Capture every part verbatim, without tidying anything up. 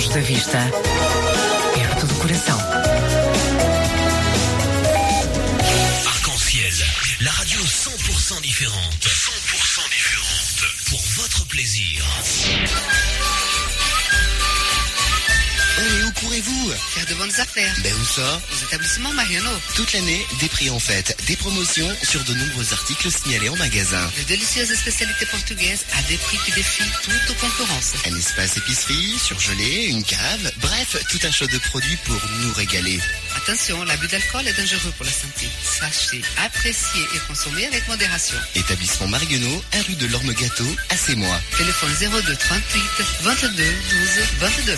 longe da vista, perto do coração. Arc-en-ciel, la radio cent pour cent différente. cent pour cent différente. Pour votre plaisir. Et où courez-vous? Faire de bonnes affaires. Ben où ça? Aux établissements Mariano. Toute l'année, des prix en fête, des promotions sur de nombreux articles signalés en magasin. De délicieuses spécialités portugaises à des prix qui défient toute concurrence. Un espace épicerie, surgelé, une cave, bref, tout un choix de produits pour nous régaler. Attention, l'abus d'alcool est dangereux pour la santé. Sachez, apprécier et consommer avec modération. Établissement Marguenot, un rue de l'Orme-Gâteau, à Sémois. Téléphone zéro deux trente-huit vingt-deux douze vingt-deux.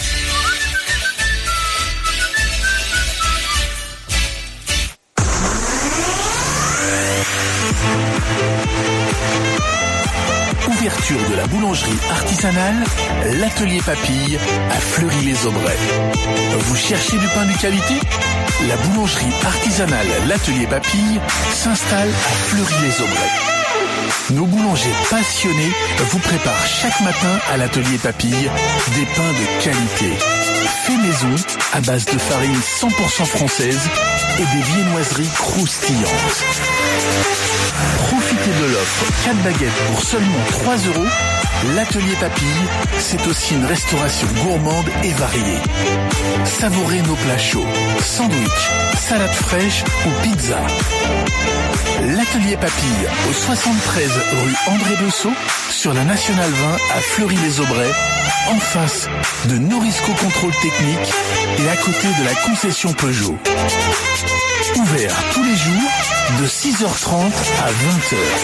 Ouverture de la boulangerie artisanale, l'atelier Papille à Fleury-les-Aubrais. Vous cherchez du pain de qualité? La boulangerie artisanale l'atelier Papille s'installe à Fleury-les-Aubrais. Nos boulangers passionnés vous préparent chaque matin à l'atelier Papille des pains de qualité. Fait maison à base de farine cent pour cent française et des viennoiseries croustillantes. Profitez de l'offre quatre baguettes pour seulement trois euros. L'atelier Papille, c'est aussi une restauration gourmande et variée. Savourez nos plats chauds, sandwich, salade fraîche ou pizza. L'atelier Papille au soixante-treize rue André Bessot sur la Nationale vingt à Fleury-les-Aubrais, en face de Norisco Contrôle Technique et à côté de la concession Peugeot. Ouvert tous les jours de six heures trente à vingt heures.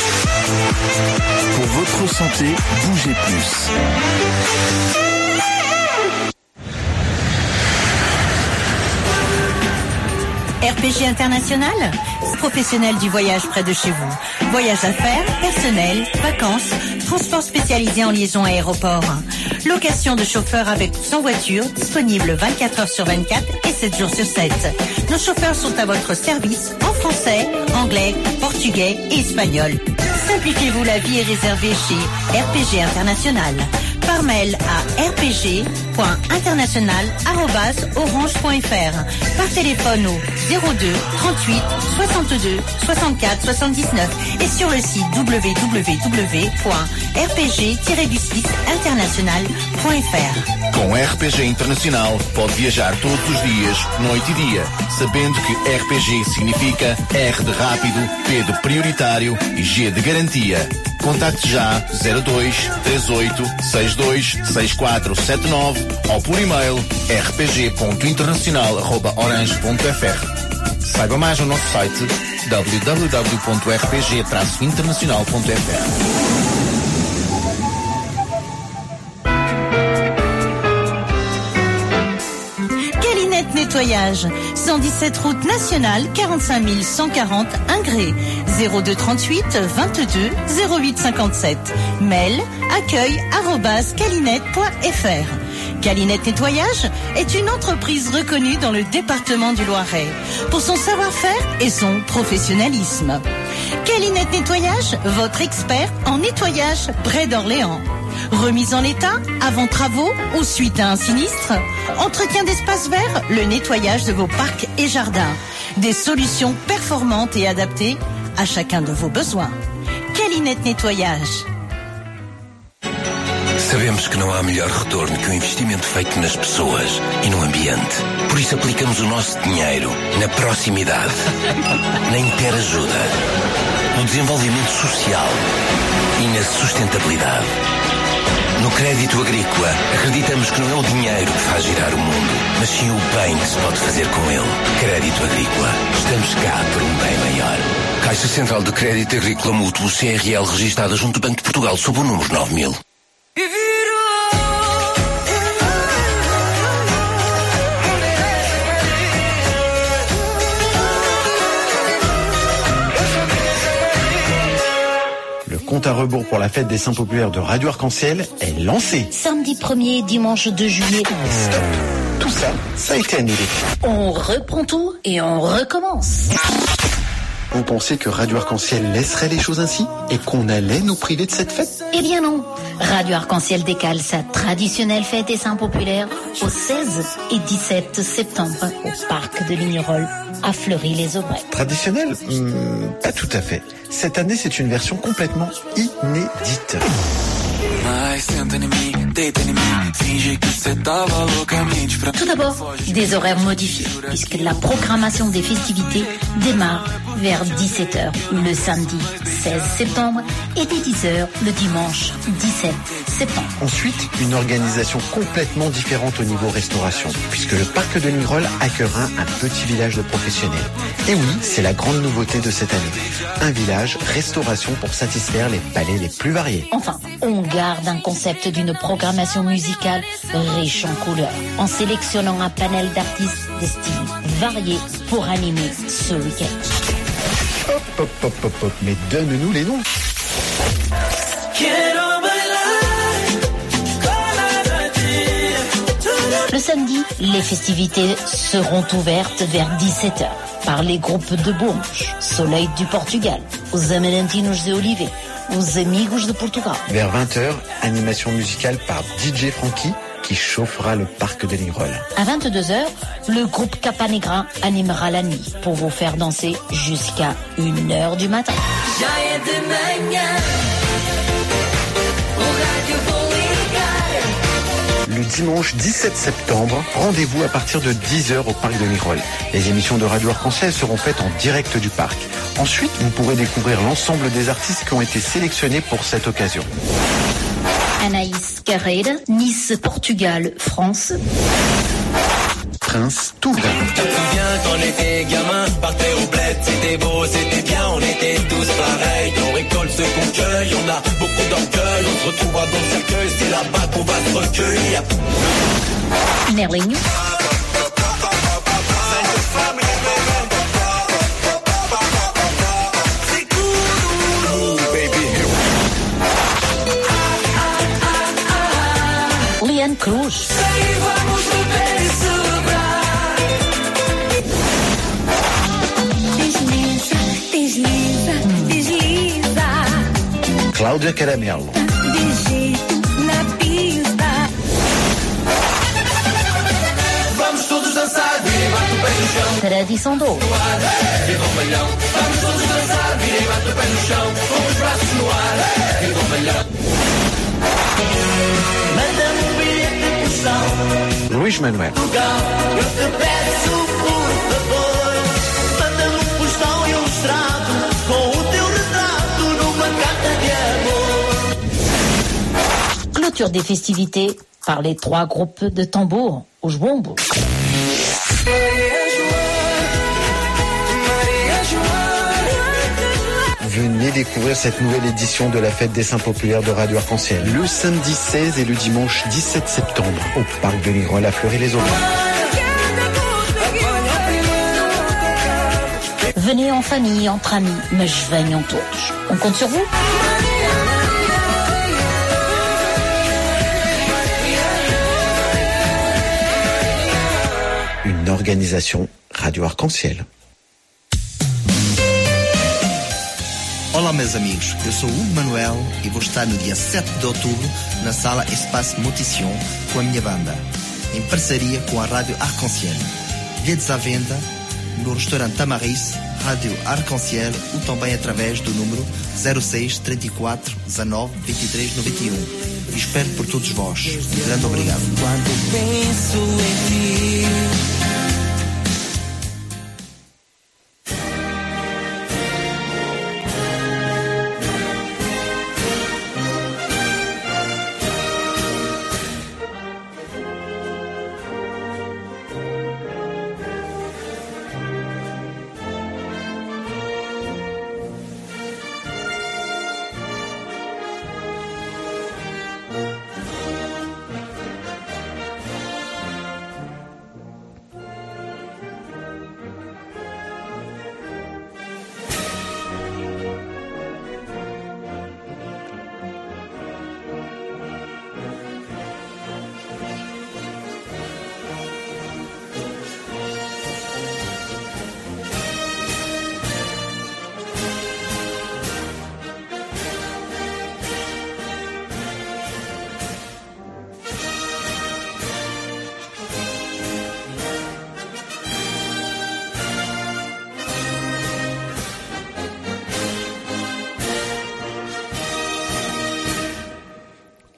Pour votre santé, bougez plus. R P G International, professionnel du voyage près de chez vous. Voyage d'affaires, personnel, vacances, transport spécialisé en liaison aéroport. Location de chauffeurs avec ou sans voiture, disponible vingt-quatre heures sur vingt-quatre et sept jours sur sept. Nos chauffeurs sont à votre service en français, anglais, portugais et espagnol. Simplifiez-vous la vie et réservez chez R P G International. Par mail à r p g point international arobase orange point f r. Par téléphone au zéro deux trente-huit soixante-deux soixante-quatre soixante-dix-neuf et sur le site w w w point r p g tiret six international point f r. Com R P G Internacional pode viajar todos os dias, noite e dia, sabendo que R P G significa R de rápido, P de prioritário e G de garantia. Contacte já zero dois três oito seis dois seis quatro sete nove ou por e-mail r p g ponto internacional arroba orange ponto f r. Saiba mais no nosso site w w w ponto r p g traço internacional ponto f r. Nettoyage, cent dix-sept route nationale, quarante-cinq mille cent quarante Ingré, zéro deux trente-huit vingt-deux zéro huit cinquante-sept. Mail accueil arobase calinette point f r. Calinette Nettoyage est une entreprise reconnue dans le département du Loiret pour son savoir-faire et son professionnalisme. Calinette Nettoyage, votre expert en nettoyage près d'Orléans. Remise en état, avant travaux ou suite à un sinistre. Entretien d'espaces verts, le nettoyage de vos parcs et jardins. Des solutions performantes et adaptées à chacun de vos besoins. Calinette Nettoyage. Sabemos que não há melhor retorno que o investimento feito nas pessoas e no ambiente. Por isso aplicamos o nosso dinheiro na proximidade, na interajuda, no desenvolvimento social e na sustentabilidade. No crédito agrícola, acreditamos que não é o dinheiro que faz girar o mundo, mas sim o bem que se pode fazer com ele. Crédito agrícola. Estamos cá por um bem maior. Caixa Central de Crédito Agrícola Mútuo C R L registada junto ao Banco de Portugal sob o número nove mil. Compte à rebours pour la fête des Saints populaires de Radio Arc-en-Ciel est lancé. Samedi premier, dimanche deux juillet. Stop. Tout ça, ça a été annulé. On reprend tout et on recommence. Vous pensez que Radio Arc-en-Ciel laisserait les choses ainsi et qu'on allait nous priver de cette fête? Eh bien non. Radio Arc-en-Ciel décale sa traditionnelle fête des Saints populaires au seize et dix-sept septembre au parc de Lignerolles à Fleury-les-Aubrais. Traditionnel? Hum, Pas tout à fait. Cette année, c'est une version complètement inédite. Tout d'abord, des horaires modifiés, puisque la programmation des festivités démarre vers dix-sept heures le samedi seize septembre et dès dix heures le dimanche dix-sept septembre. Ensuite, une organisation complètement différente au niveau restauration, puisque le parc de Lignerolles accueillera un petit village de professionnels. Et oui, c'est la grande nouveauté de cette année. Un village restauration pour satisfaire les palais les plus variés. Enfin, on garde un concept d'une programmation musicale riche en couleurs, en sélectionnant un panel d'artistes de styles variés pour animer ce week-end. Hop, hop, hop, hop, hop, mais donne-nous les noms. Le samedi, les festivités seront ouvertes vers dix-sept heures par les groupes de Bourges, Soleil du Portugal, Os Amarantins de Olivet, Os Amigos de Portugal. Vers vingt heures, animation musicale par D J Frankie qui chauffera le parc de Lignerolles. À vingt-deux heures, le groupe Capanegra animera la nuit pour vous faire danser jusqu'à une heure du matin. Le dimanche dix-sept septembre, rendez-vous à partir de dix heures au parc de Lignerolles. Les émissions de Radio Arc-en-Ciel seront faites en direct du parc. Ensuite, vous pourrez découvrir l'ensemble des artistes qui ont été sélectionnés pour cette occasion. Anaïs Carreira, Nice, Portugal, France. Prince Touga. Tu te souviens quand on était gamin, partait au bled, c'était beau, c'était bien, on était tous pareils. On récolte ce qu'on cueille, on a beaucoup d'orgueil, on se retrouvera dans le cercueil, c'est là-bas qu'on va se recueillir. Merling. Liane Cruz. Cláudia Caramelo. Vamos todos dançar, virem, bate o pé no chão. Tradição do ouro. Viva o malhão. Vamos todos dançar, virem, bate o pé no chão. Com os braços no ar, viva o malhão. Manda-me um bilhete postal. Luís Manuel. Eu te peço por favor, manda-me um postal e um extrato com o teu retrato numa carta de amor. Clôture des festivités par les trois groupes de tambour au Jbombo. Venez découvrir cette nouvelle édition de la fête des Saints populaires de Radio Arc-en-Ciel. Le samedi seize et le dimanche dix-sept septembre au parc de Lignerolles à Fleury-les-Aubrais. Venez en famille, entre amis, mas venham todos. On compte sur vous. Une organisation Radio Arc-en-Ciel. Olá meus amigos, eu sou o Hugo Manuel e vou estar no dia sete de outubro na sala Espaço Motition com a minha banda, em parceria com a Rádio Arc-en-Ciel. Bilhetes à venda no restaurante Tamarice, Rádio Arc-en-Ciel ou também através do número zero seis, trinta e quatro, dezanove, vinte e três, noventa e um. E espero por todos vós. Um grande obrigado. Quando penso em ti.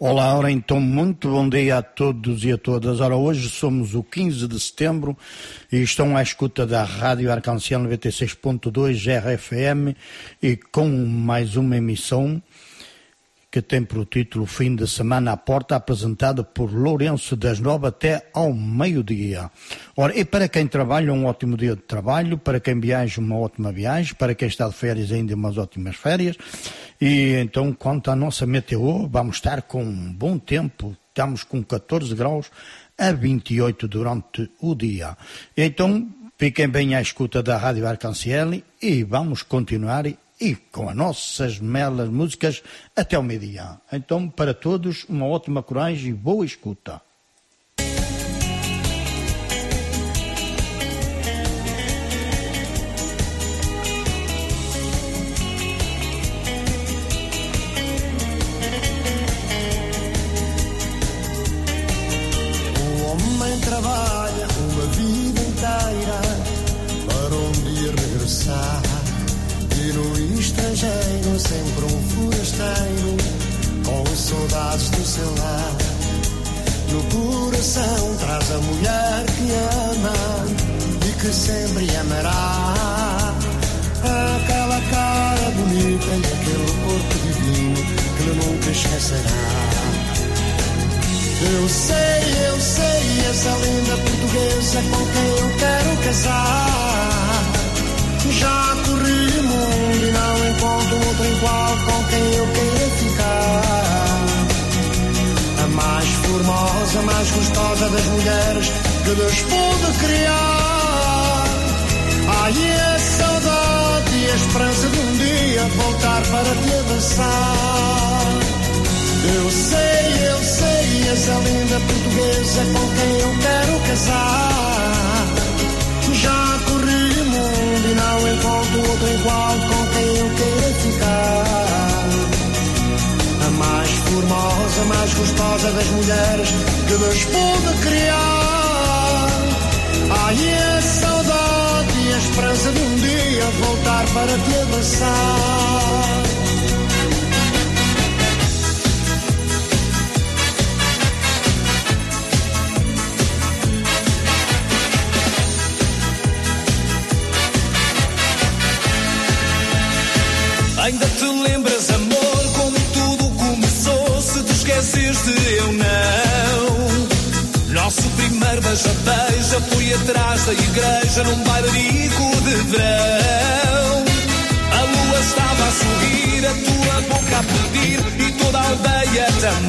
Olá, ora então, muito bom dia a todos e a todas. Ora, hoje somos o quinze de setembro e estão à escuta da Rádio Arcanciel noventa e seis ponto dois R F M e com mais uma emissão que tem por título Fim de Semana à Porta, apresentada por Lourenço das Nove até ao meio-dia. Ora, e para quem trabalha, um ótimo dia de trabalho, para quem viaja, uma ótima viagem, para quem está de férias, ainda umas ótimas férias. E então, quanto à nossa meteo, vamos estar com um bom tempo, estamos com catorze graus a vinte e oito durante o dia. E então, fiquem bem à escuta da Rádio Arcanciel e vamos continuar e com as nossas belas músicas até o meio-dia. Então, para todos, uma ótima coragem e boa escuta. O homem trabalha uma vida inteira para um dia regressar. E no estrangeiro sempre um forasteiro com saudades do seu lar. No coração traz a mulher que ama e que sempre amará. Aquela cara bonita e aquele corpo divino que ele nunca esquecerá. Eu sei, eu sei, essa linda portuguesa com quem eu quero casar. Já corri o mundo e não encontro outro igual com quem eu queira ficar. A mais formosa, a mais gostosa das mulheres que Deus pôde criar. Ai, a saudade e a esperança de um dia voltar para te abraçar. Eu sei, eu sei, essa linda portuguesa com quem eu quero casar. Já corri o mundo e não encontro outro igual com quem eu queira ficar. A mais formosa, a mais gostosa das mulheres que Deus pôde criar. Ai, a saudade e a esperança de um dia voltar para te abraçar. Ainda te lembras, amor, como tudo começou? Se te esqueceste, eu não. Nosso primeiro beija-beija foi atrás da igreja num bailarico de verão. A lua estava a sorrir, a tua boca a pedir e toda a aldeia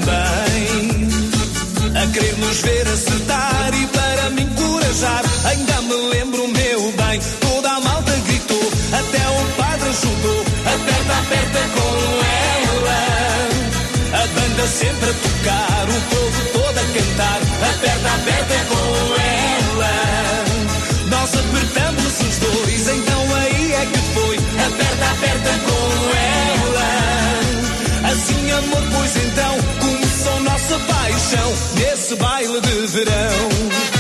também a querer nos ver acertar e para me encorajar. Ainda me lembro, meu bem, toda a malta gritou, até o padre ajudou. Aperta, aperta com ela. A banda sempre a tocar, o povo todo a cantar. Aperta, aperta com ela. Nós apertamos os dois, então aí é que foi. Aperta, aperta com ela. Assim, amor, pois então começou nossa paixão nesse baile de verão.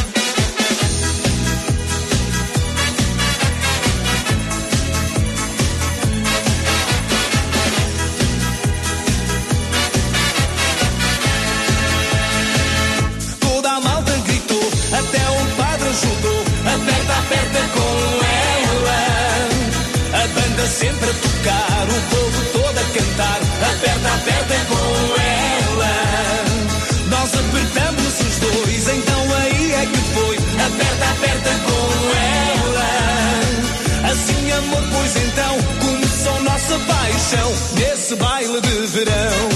Sempre a tocar, o povo todo a cantar. Aperta, aperta com ela. Nós apertamos os dois, então aí é que foi. Aperta, aperta com ela. Assim, amor, pois então começou nossa paixão nesse baile de verão.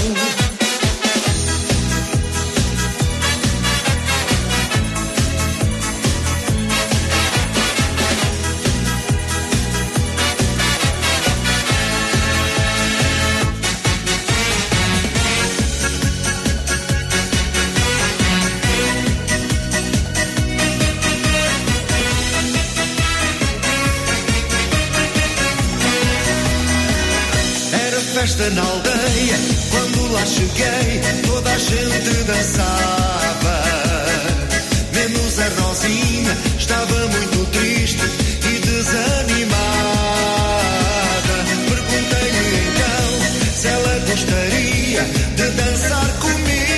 Festa na aldeia, quando lá cheguei, toda a gente dançava. Menos a Rosinha, estava muito triste e desanimada. Perguntei-lhe então se ela gostaria de dançar comigo.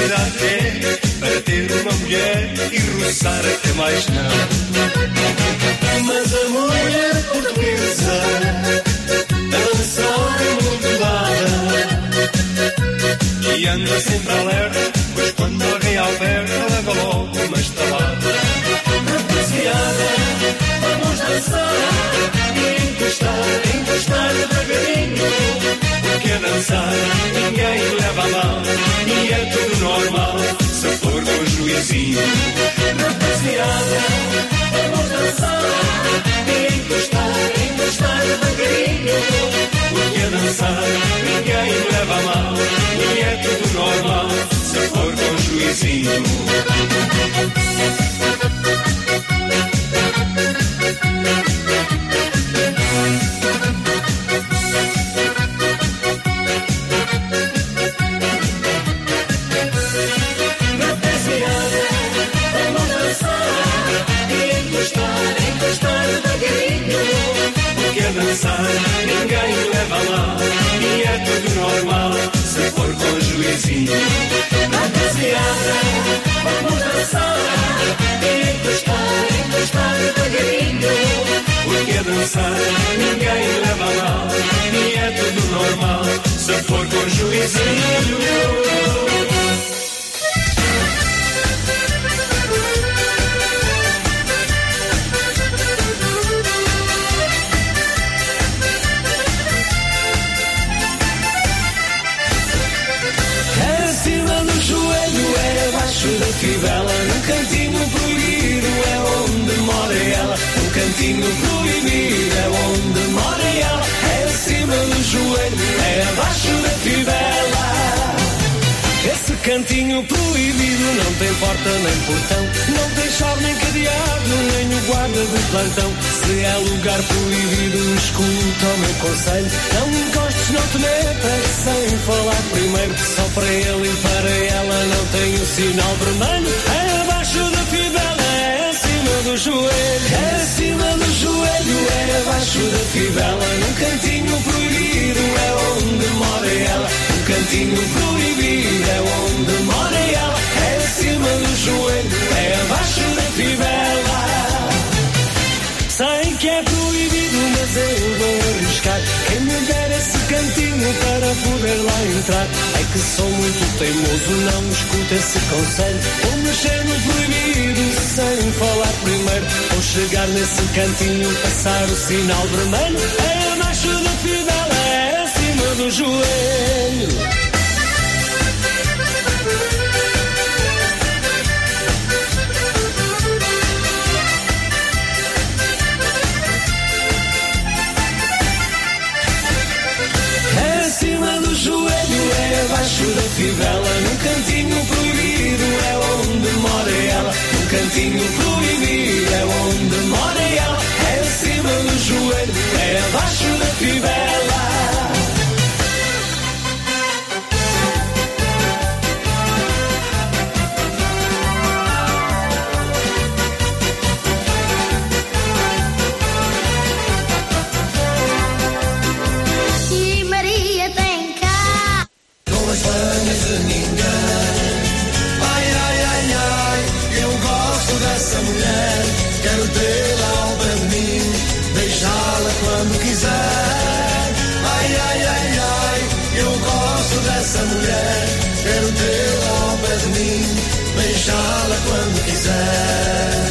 felicidade que é para ter uma mulher e roçar até mais não. Mas a mulher portuguesa ela só é muito dada e anda sempre alerta, pois quando alguém aperta leva logo uma estalada. Rapaziada, vamos dançar e encostar, encostar devagarinho, porque a dançar ninguém leva a mal e é tudo normal se for com juizinho. Rapaziada, vamos dançar e encostar, encostar devagarinho, porque a dançar ninguém leva a mal e é tudo normal se for com juizinho. Dançar, ninguém leva lá e é tudo normal se for com juizinho. Rapaziada, vamos dançar e encostar, encostar devagarinho, porque a dançar ninguém leva lá e é tudo normal se for com juizinho. Da fivela, num cantinho proibido é onde mora ela. Um cantinho proibido é onde mora ela. É acima do joelho, é abaixo da fivela. Esse cantinho proibido não tem porta nem portão, não tem chave nem cadeado, nem o guarda de plantão. Se é lugar proibido, escuta o meu conselho, não encostes, não te metas sem falar primeiro. Só para ele e para ela não tem o sinal vermelho. É abaixo da fivela, é acima do joelho. É acima do joelho, é abaixo da fivela. Num cantinho proibido é onde mora ela. Um cantinho proibido é onde mora ela. É acima do joelho, é abaixo da fivela. Sei que é proibido, mas eu vou arriscar. Quem me der esse cantinho para poder lá entrar. É que sou muito teimoso, não escuto esse conselho. Vou mexer no proibido sem falar primeiro. Vou chegar nesse cantinho, passar o sinal vermelho. É abaixo da fivela, é acima do joelho. Abaixo da fivela, num cantinho proibido é onde mora ela. Num cantinho proibido é onde mora ela. É acima do joelho, é abaixo da fivela. Essa mulher, quero tê-la ao pé de mim, beijá-la quando quiser.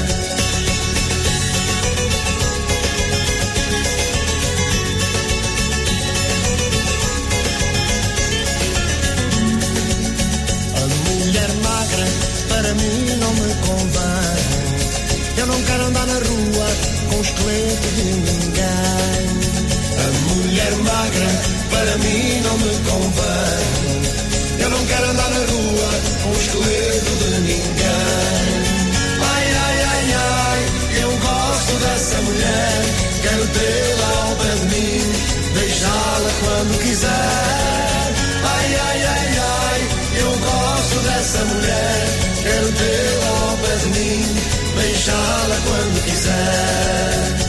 A mulher magra para mim não me convém. Eu não quero andar na rua com o esqueleto de ninguém. A mulher magra para mim não me convém. Eu não quero andar na rua com o esqueleto de ninguém. Ai, ai, ai, ai, eu gosto dessa mulher. Quero tê-la ao pé de mim, beijá-la quando quiser. Ai, ai, ai, ai, eu gosto dessa mulher. Quero tê-la ao pé de mim, beijá-la quando quiser.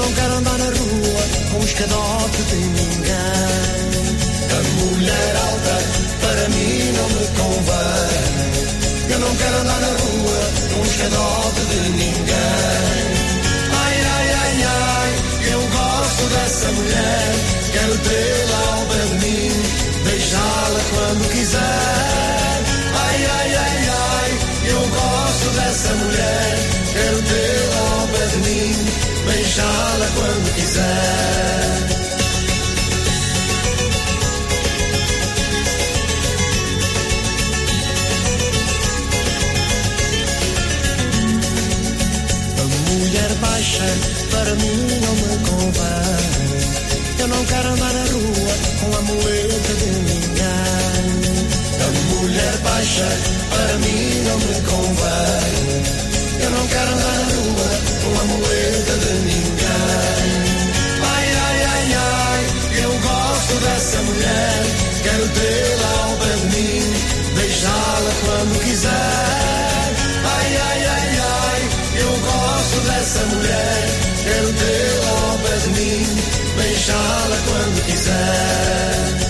não quero andar na rua com o escadote de ninguém. A mulher alta para mim não me convém. Eu não quero andar na rua com o escadote de ninguém. Ai, ai, ai, ai, eu gosto dessa mulher. Quero tê-la ao pé de mim, beijá-la quando quiser. Ai, ai, ai, ai, eu gosto dessa mulher. Quero tê-la ao pé de mim, beijá-la quando quiser. A mulher baixa para mim não me convém. Eu não quero andar na rua com a muleta de ninguém. A mulher baixa para mim não me convém. Eu não quero andar na rua com a muleta de ninguém. Ai, ai, ai, ai, eu gosto dessa mulher. Quero tê-la ao pé de mim, beijá-la quando quiser. Ai, ai, ai, ai, eu gosto dessa mulher. Quero tê-la ao pé de mim, beijá-la quando quiser.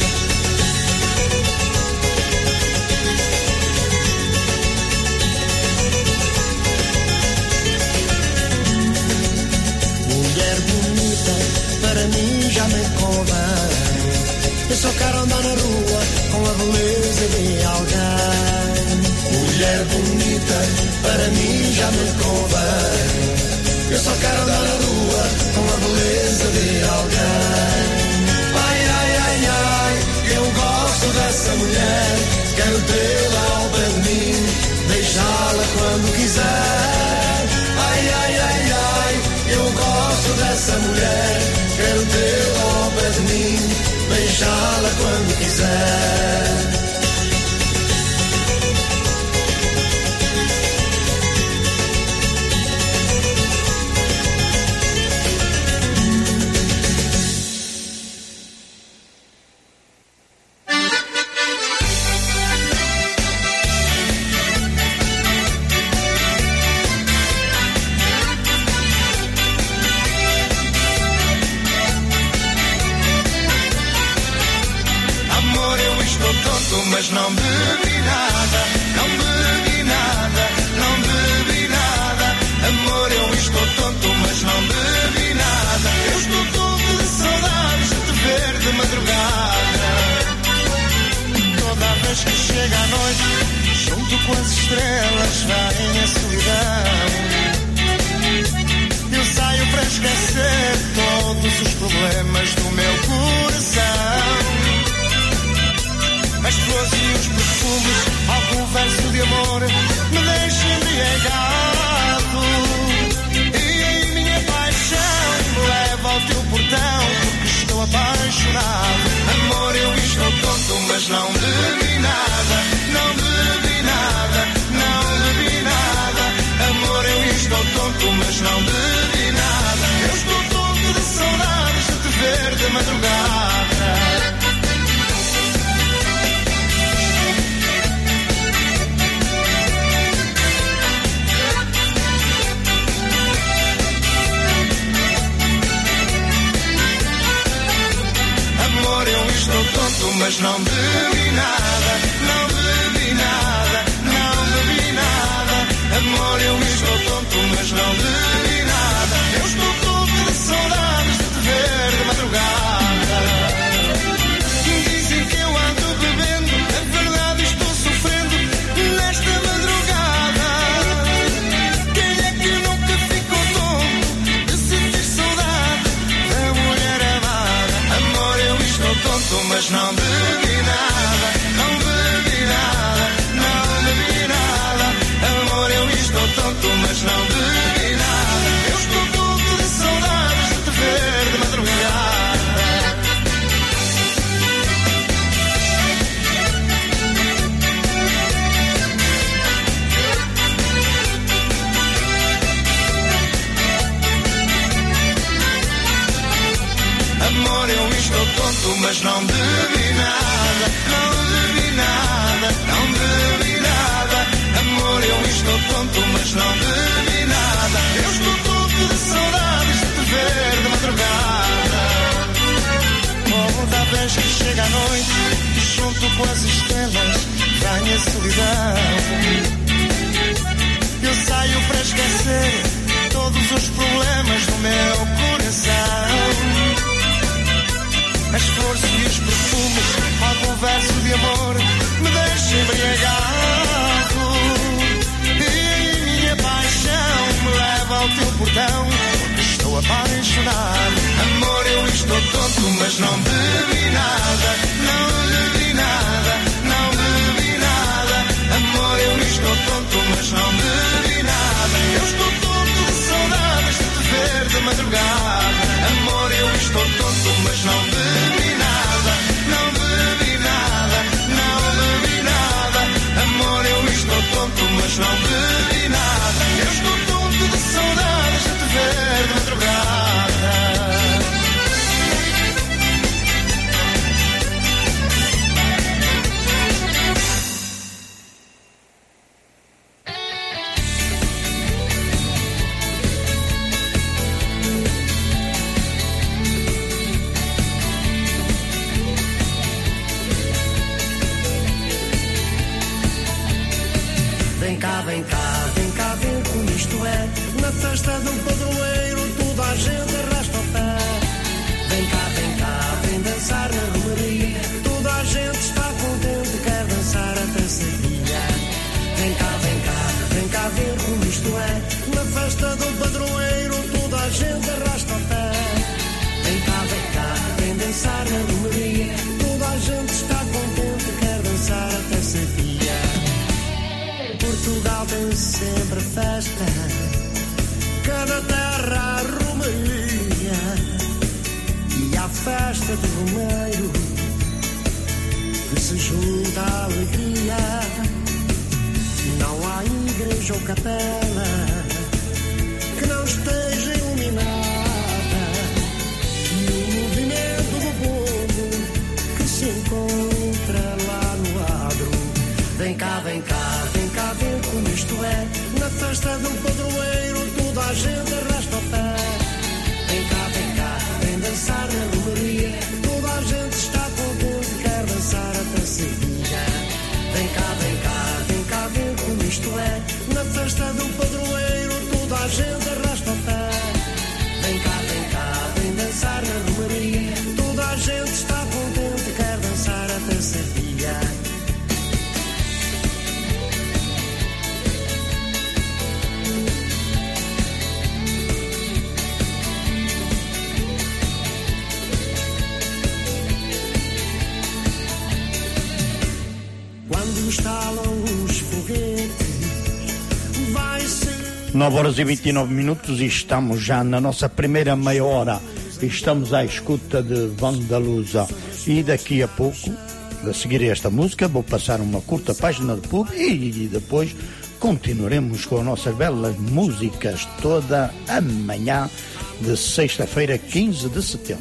Para mim já me convém. Eu só quero andar na rua com a beleza de alguém. Mulher bonita, para mim já me convém. Eu só quero andar na rua com a beleza de alguém. Ai, ai, ai, ai, eu gosto dessa mulher. Quero tê-la ao pé de mim, beijá-la quando quiser. Ai, ai, ai, ai, eu gosto dessa mulher. Quero tê-la ao pé de mim, beijá-la quando quiser. Mas não bebi nada, não bebi nada, não bebi nada. Amor, eu estou tonto, mas não bebi nada. Eu estou tonto de saudades de te ver de madrugada. Toda vez que chega a noite, junto com as estrelas, vai a solidão. Eu saio para esquecer todos os problemas do meu coração. As flores e os perfumes, algum verso de amor me deixa embriagado. E a minha paixão me leva ao teu portão, porque estou apaixonado. Amor, eu estou tonto, mas não bebi nada, não bebi nada, não bebi nada. Amor, eu estou tonto, mas não bebi nada. Eu estou tonto de saudades de te ver de madrugada. Estou tonto, mas não bebi nada, não bebi nada, não bebi nada. Amor, eu estou tonto, mas não bebi nada. Eu estou tonto de saudades de te ver de madrugada. Dizem que eu ando bebendo, é verdade, estou sofrendo nesta madrugada. Quem é que nunca ficou tonto de sentir saudade da mulher amada? Amor, eu estou tonto, mas não bebi nada, não bebi nada, não bebi nada. Amor, eu estou tonto, mas não bebi nada. Eu estou tonto de saudades de te ver de madrugada. Amor, eu estou tonto, mas não bebi nada, não bebi nada, não bebi nada. Amor, eu estou tonto, mas não bebi nada. Eu estou tonto de saudades de te ver mais que chega a noite e junto com as estrelas vem a solidão. Eu saio para esquecer todos os problemas do meu coração. As flores e os perfumes, algum verso de amor me deixa embriagado. E minha paixão me leva ao teu portão, porque estou apaixonado. Amor, eu estou tonto, mas não bebi nada, não bebi nada, não bebi nada. Amor, eu estou tonto, mas não bebi nada. Eu estou tonto de saudades de te ver de madrugada. Amor, eu estou tonto, mas não bebi nada, não bebi nada, não bebi nada. Amor, eu estou tonto, mas não bebi nada. Eu estou tonto de saudades de te ver de madrugada. Vem cá, vem cá, vem cá ver como isto é. Na festa do padroeiro toda a gente arrasta o pé. Vem cá, vem cá, vem dançar na romaria. Toda a gente está contente, quer dançar até sadia. Vem cá, vem cá, vem cá ver como isto é. Na festa do padroeiro toda a gente arrasta o pé. Vem cá, vem cá, vem dançar na romaria. Toda a gente está contente, quer dançar até sadia. Portugal tem sempre festa, cada terra a romaria. E à festa do romeiro que se junta a alegria. Não há igreja ou capela que não esteja iluminada. E o movimento do povo que se encontra lá no adro. Vem cá, vem cá, vem cá ver como isto é. Na festa do padroeiro toda a gente arrasta o pé. Vem cá, vem cá, vem dançar na romaria. Toda a gente está contente, quer dançar até seguida. Vem cá, vem cá, vem cá ver como isto é. Na festa do padroeiro toda a gente arrasta o pé. Vem cá, vem cá, vem dançar na romaria. Toda a gente está contente, quer dançar até seguida. Estalam os foguetes, vai ser... nove horas e vinte e nove minutos e estamos já na nossa primeira meia hora. Estamos à escuta de Vandaluza. E daqui a pouco, a seguir esta música, vou passar uma curta página de pub e depois continuaremos com as nossas belas músicas toda a manhã de sexta-feira, quinze de setembro.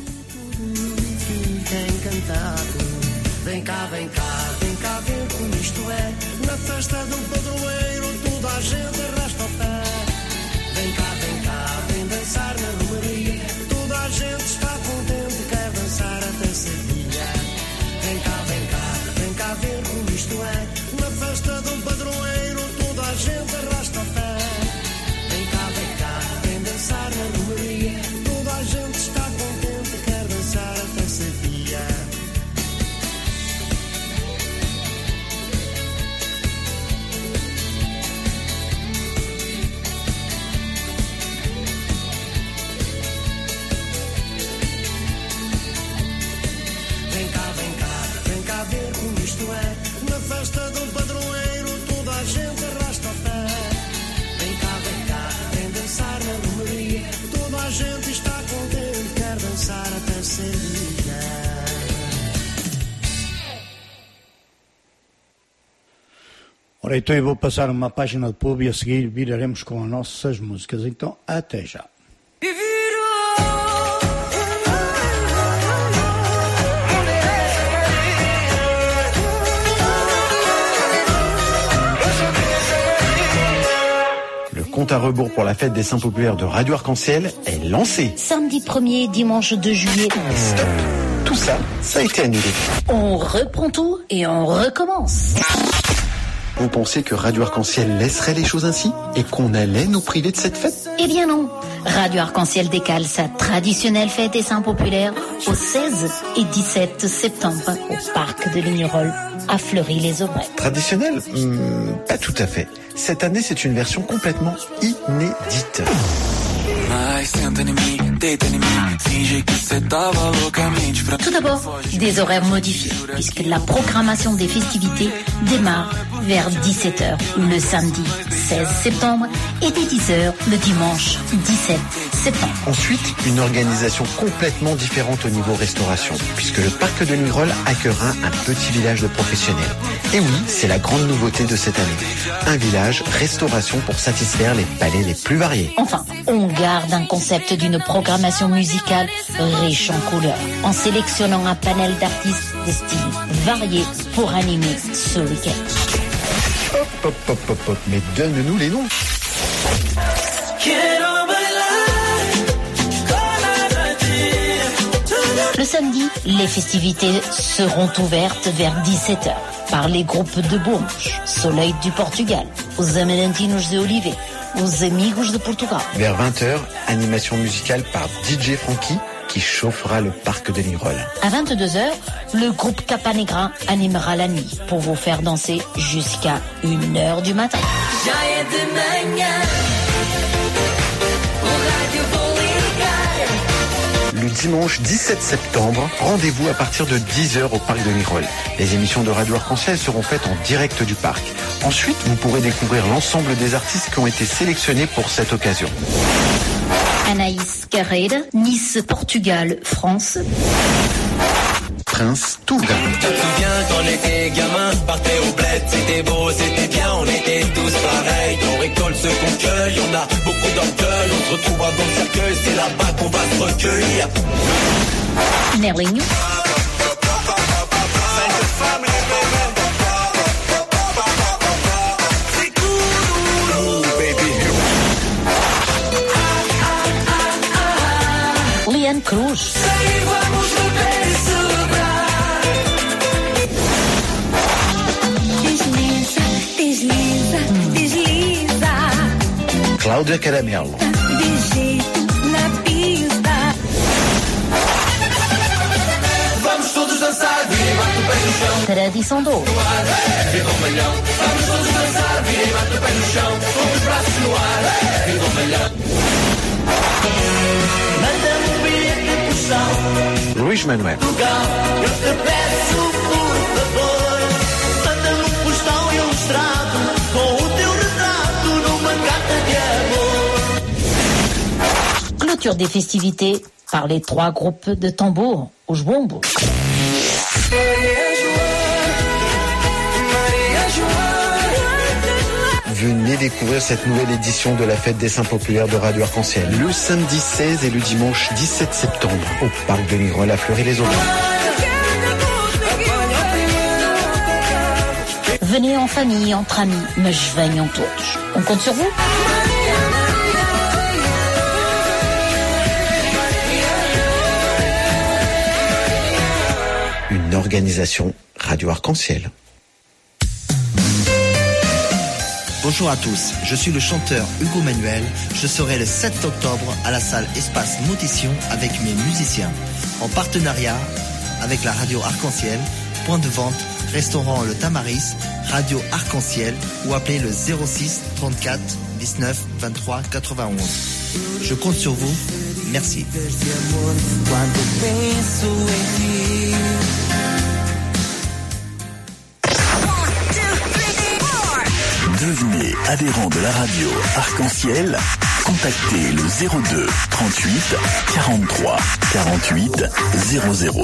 Vem cá, vem cá, vem cá ver como isto é. Na festa do padroeiro toda a gente arrasta o pé. Vem cá, vem cá, vem dançar na romaria. Toda a gente está contente, quer dançar até sadia. Vem cá, vem cá, vem cá ver como isto é. Na festa do padroeiro toda a gente arrasta o pé. Vem cá, vem cá, vem dançar na romaria. Toda a gente está contente, quer dançar até sadia. Na festa do padroeiro toda a gente arrasta o pé. Vem cá, vem cá, vem dançar na romaria. Toda a gente está contente, quer dançar até ser dia. Ora, então eu vou passar uma página de pub e a seguir viraremos com as nossas músicas. Então, até já. Compte à rebours pour la fête des Saints populaires de Radio Arc-en-Ciel est lancé. Samedi premier, dimanche deux juillet. Stop. Tout ça, ça a été annulé. On reprend tout et on recommence. Vous pensez que Radio Arc-en-Ciel laisserait les choses ainsi et qu'on allait nous priver de cette fête? Eh bien non. Radio Arc-en-Ciel décale sa traditionnelle fête des Saints populaires au seize et dix-sept septembre au parc de Lignerolles à Fleury-les-Aubrais. Traditionnelle? Hum, Pas tout à fait. Cette année, c'est une version complètement inédite. Tout d'abord, des horaires modifiés, puisque la programmation des festivités démarre vers dix-sept heures le samedi seize septembre et dès dix heures le dimanche dix-sept septembre. Ensuite, une organisation complètement différente au niveau restauration, puisque le parc de Lignerolles accueillera un petit village de professionnels. Et oui, c'est la grande nouveauté de cette année. Un village restauration pour satisfaire les palais les plus variés. Enfin, on garde un concept d'une programmation musicale riche en couleurs, en sélectionnant un panel d'artistes de styles variés pour animer ce week-end. Hop, hop, hop, hop, hop, mais donne-nous les noms. Le samedi, les festivités seront ouvertes vers dix-sept heures par les groupes de Bourges, Soleil du Portugal, Os Amarentinos de Olivet, Os Amigos de Portugal. Vers vingt heures, animation musicale par D J Frankie qui chauffera le parc de Lignerolles. À vingt-deux heures, le groupe Capanegra animera la nuit pour vous faire danser jusqu'à une heure du matin. Le dimanche dix-sept septembre, rendez-vous à partir de dix heures au parc de Lignerolles. Les émissions de Radio Arc-en-Ciel seront faites en direct du parc. Ensuite, vous pourrez découvrir l'ensemble des artistes qui ont été sélectionnés pour cette occasion. Anaïs Carreira, Nice, Portugal, France. Prince Touga. Tu te souviens quand on était gamin, partait au bled, c'était beau, c'était bien, on était tous pareils. On récolte ce qu'on cueille, on a beaucoup d'orgueil, on se retrouvera dans le cercueil, c'est là-bas qu'on va se recueillir. Merlinho. Liane Cruz. Desliza, desliza. Cláudia Caramelo. De jeito na pista. Vamos todos dançar, vira e bate o pé no chão. Tradição do Viva o malhão. Vamos todos dançar, vira e bate o pé no chão. Com os braços no ar, viva o malhão. Manda-me um bilhete pro chão. Luís Manuel. Eu te peço, por favor, manda-me um postal ilustrado com o teu retrato numa carta de amor. Clôture des festivités par les trois groupes de tambour au Jbombo. Venez découvrir cette nouvelle édition de la fête des Saints populaires de Radio Arc-en-Ciel. Le samedi seize et le dimanche dix-sept septembre au parc de Lignerolles à Fleury-les-Aubrais. Venez en famille, entre amis, mas venham todos. On compte sur vous. Une organisation Radio Arc-en-Ciel. Bonjour à tous, je suis le chanteur Hugo Manuel. Je serai le sept octobre à la salle Espace Motition avec mes musiciens. En partenariat avec la radio Arc-en-Ciel, point de vente, restaurant Le Tamaris, radio Arc-en-Ciel ou appelez le zéro six trente-quatre dix-neuf vingt-trois quatre-vingt-onze. Je compte sur vous, merci. Devenez adhérent de la radio Arc-en-Ciel. Contactez le zéro deux trente-huit quarante-trois quarante-huit zéro zéro.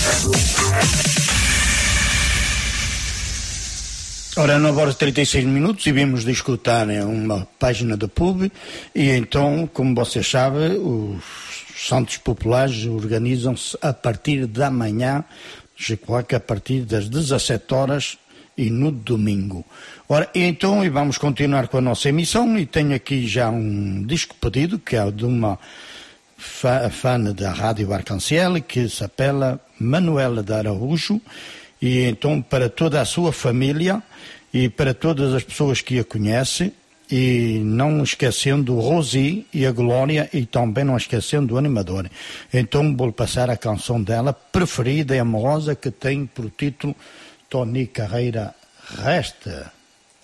Ora, nove horas e trinta e seis minutos e vimos de escutar uma página da P U B e então, como vocês sabem, os Santos Populares organizam-se a partir da manhã, je crois que a partir das dezassete horas e no domingo. Ora, então, e vamos continuar com a nossa emissão e tenho aqui já um disco pedido, que é de uma fã da Rádio Arcanciel, que se apela Manuela de Araújo, e então para toda a sua família e para todas as pessoas que a conhecem, e não esquecendo o Rosi e a Glória, e também não esquecendo o animador. Então vou passar a canção dela preferida e amorosa, que tem por título Tony Carreira Resta.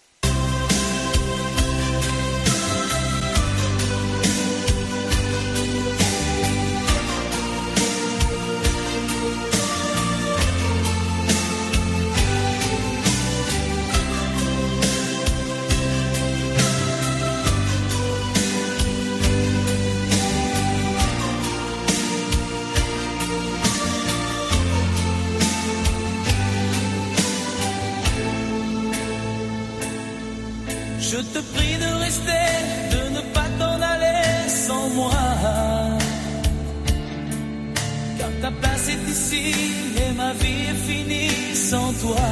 Je te prie de rester, de ne pas t'en aller sans moi. Car ta place est ici et ma vie est finie sans toi.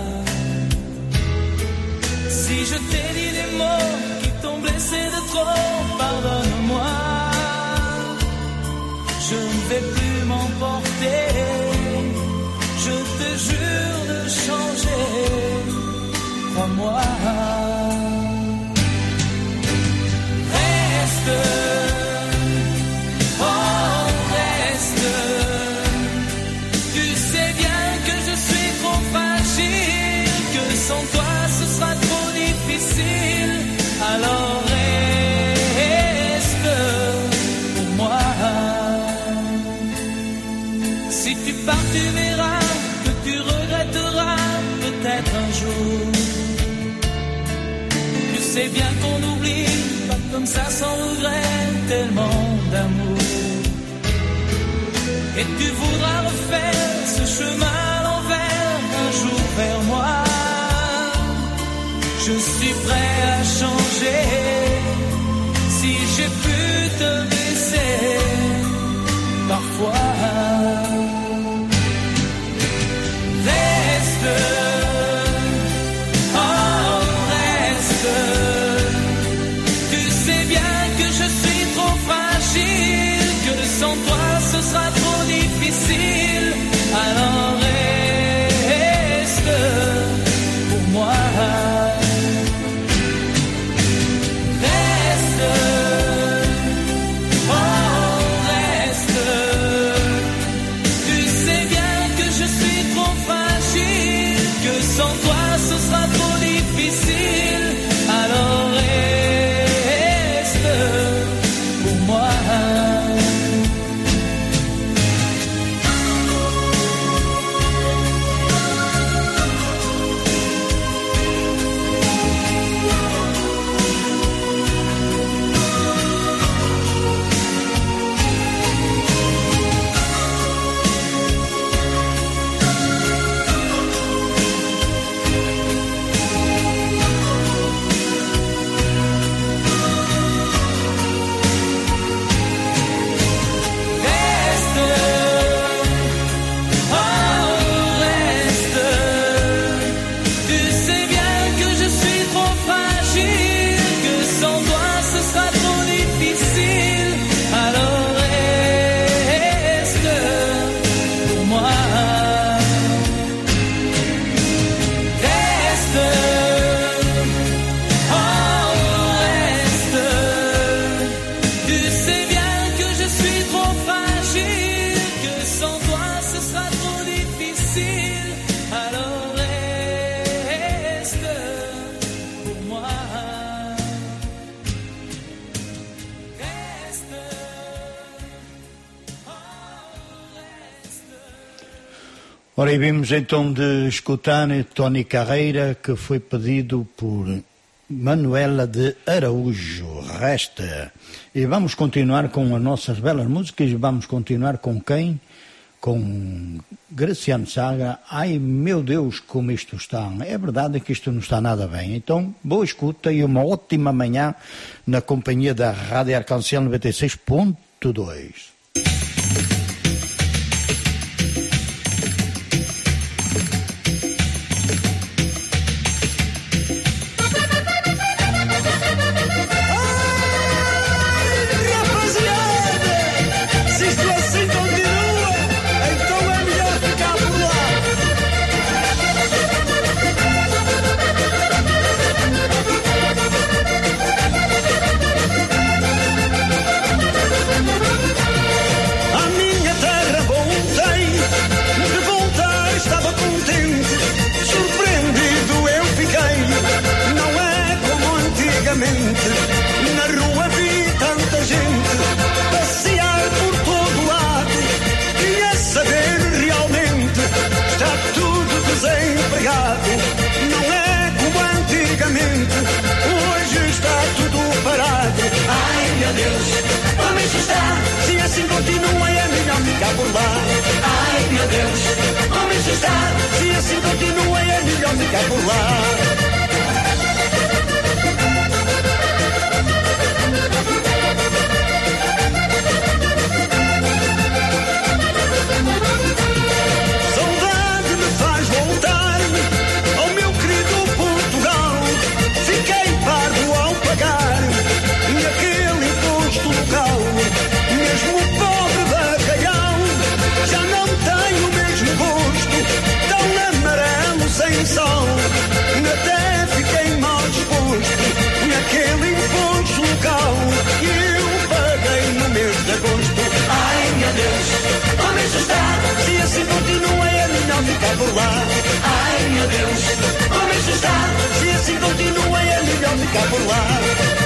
Si je t'ai dit des mots qui t'ont blessé de trop, pardonne-moi. Je ne vais plus m'emporter, je te jure de changer, crois-moi. Reste, oh reste. Tu sais bien que je suis trop fragile, que sans toi ce sera trop difficile. Alors reste pour moi. Si tu pars, tu verras que tu regretteras peut-être un jour. Tu sais bien qu'on oublie pas comme ça sans regret, tellement d'amour. Et tu voudras refaire ce chemin à l'envers un jour vers moi. Je suis prêt à changer si j'ai pu te laisser parfois. Reste, oh reste. Tu sais bien que je suis trop fragile, que sans toi ce sera trop difficile. Alors reste pour moi. Reste, oh reste. Tu sais bien que je suis trop fragile, que sans toi ce sera trop difficile. Alors reste pour moi. Ora, e vimos então de escutar Tony Carreira, que foi pedido por Manuela de Araújo, Resta. E vamos continuar com as nossas belas músicas. Vamos continuar com quem? Com Graciano Saga. Ai meu Deus, como isto está. É verdade que isto não está nada bem. Então, boa escuta e uma ótima manhã na companhia da Rádio Arcanciel noventa e seis ponto dois. Rapaziada, empregado. Não é como antigamente, hoje está tudo parado. Ai meu Deus, como isso está? Se assim continua é melhor ficar por lá. Ai meu Deus, como isso está? Se assim continua é melhor ficar por lá. Saudade me faz voltar ao meu querido Portugal. Fiquei pardo ao pagar naquele imposto local. Mesmo o pobre bacalhau já não tem o mesmo gosto, tão amarelo sem sal. Até fiquei mal disposto naquele imposto local. E eu paguei no mês de agosto. Ai meu Deus, como isso está? Se assim continua é melhor ficar por lá. Ai meu Deus, como isso está? Se assim continua é melhor ficar por lá.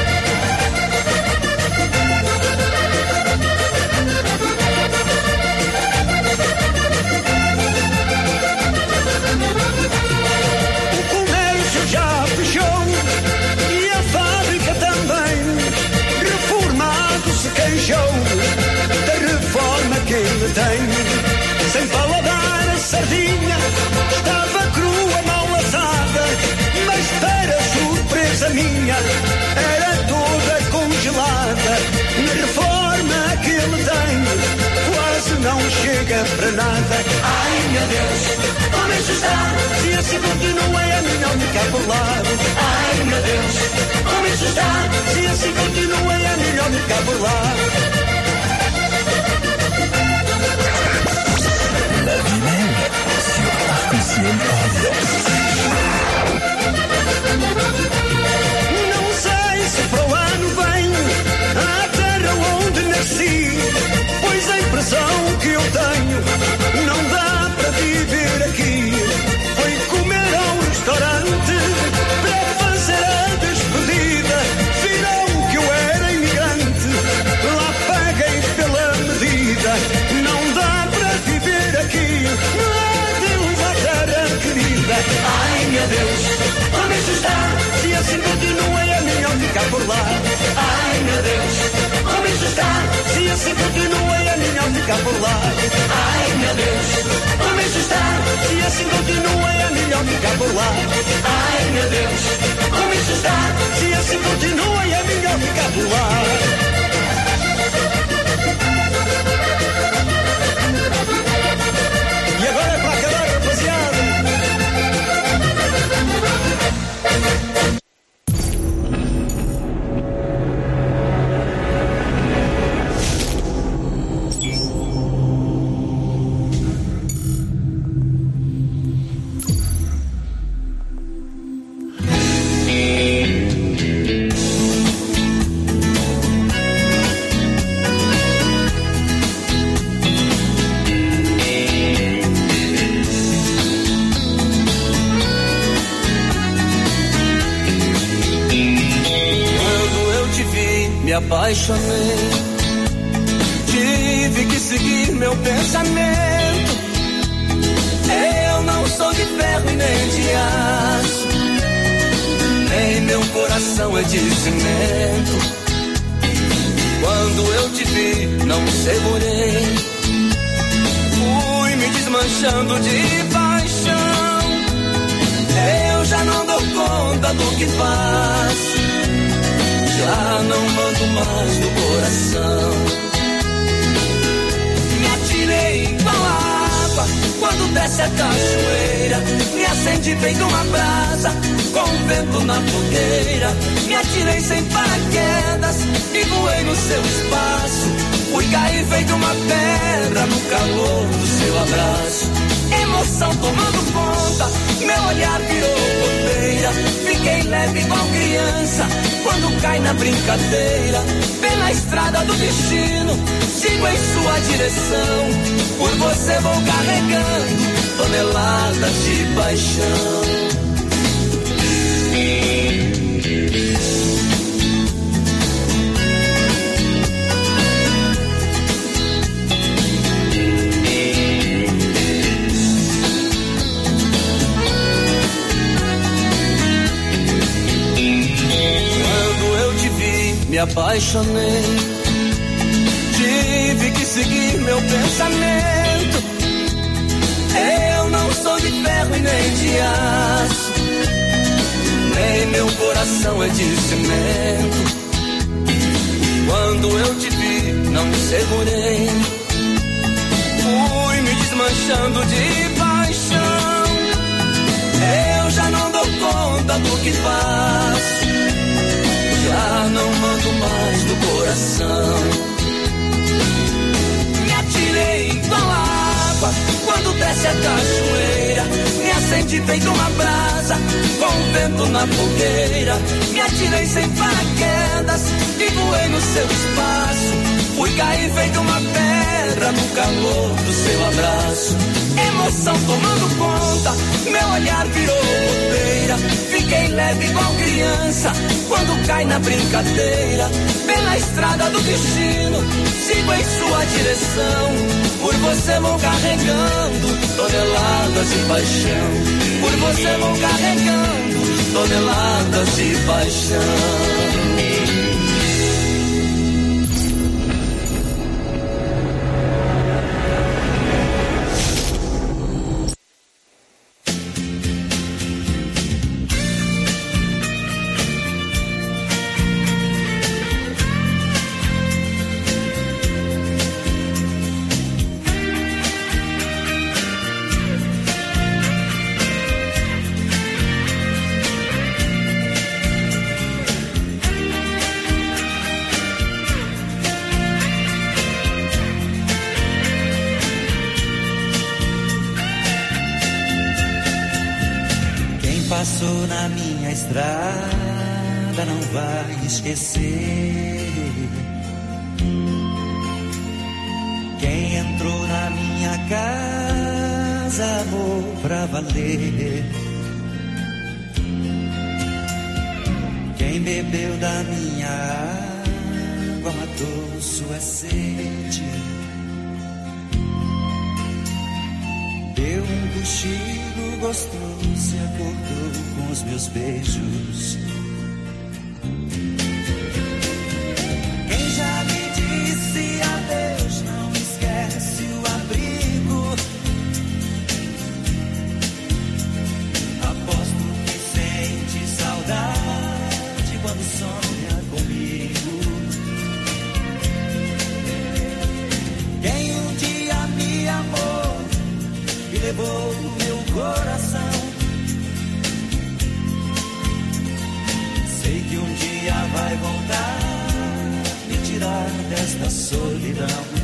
O comércio já fechou e a fábrica também. Reformado se queixou da reforma que ele tem. Sem paladar a sardinha estava crua, mal assada, mas para surpresa minha era toda congelada. Na reforma que ele tem quase não chega para nada. Ai meu Deus, como isso está? Se assim continua é melhor ficar por lá. Ai meu Deus, como isso está? Se assim continua é melhor ficar por lá. La vie même sur Arc-en-Ciel Não sei se para o ano vem à terra onde nasci, pois a impressão que eu tenho não dá para viver aqui. Foi comer a um restaurante para fazer a despedida. Viram que eu era imigrante, lá paguei pela medida. Não dá para viver aqui, adeus à terra querida. Ai meu Deus, como isso está? Se assim continua é melhor ficar por lá. Ai meu Deus, como isso está? Se assim continua é melhor ficar por lá. Ai meu Deus, como isso está? Se assim continua é melhor ficar por lá. Ai meu Deus, como isso está? Se assim continua é melhor ficar por lá. E agora é para acabar, rapaziada. Me apaixonei, tive que seguir meu pensamento. Eu não sou de ferro e nem de aço, nem meu coração é de cimento. Quando eu te vi, não segurei, fui me desmanchando de paixão. Eu já não dou conta do que faço, já não mando mais no coração. Me atirei igual a água quando desce a cachoeira. Me acendi feito uma brasa com o vento na fogueira. Me atirei sem paraquedas e voei no seu espaço. Fui cair feito uma pedra no calor do seu abraço. Emoção tomando conta, meu olhar virou goteira. Fiquei leve igual criança quando cai na brincadeira. Pela estrada do destino, sigo em sua direção. Por você vou carregando toneladas de paixão. apaixonei. Tive que seguir meu pensamento. Eu não sou de ferro e nem de aço, nem meu coração é de cimento. Quando eu te vi, não segurei. Fui me desmanchando de paixão. Eu já não dou conta do que faço. Já não mando mais do coração. Me atirei igual água quando desce a cachoeira. Me acendi feito uma brasa com o vento na fogueira. Me atirei sem paraquedas e voei no seu espaço. Fui cair feito uma pedra no calor do seu abraço. Emoção tomando conta, meu olhar virou poeira. Fiquei leve igual criança quando cai na brincadeira. Pela estrada do destino, sigo em sua direção. Por você vou carregando toneladas de paixão. Por você vou carregando toneladas de paixão. Passou na minha estrada, não vai esquecer. Quem entrou na minha casa, amor pra valer. Quem bebeu da minha água, matou sua sede. Deu um cochilo gostoso, se acordou com os meus beijos. Quem já me disse adeus, não esquece o abrigo. Aposto que sente saudade quando sonha comigo. Quem um dia me amou e levou o meu coração, sei que um dia vai voltar, me tirar desta solidão.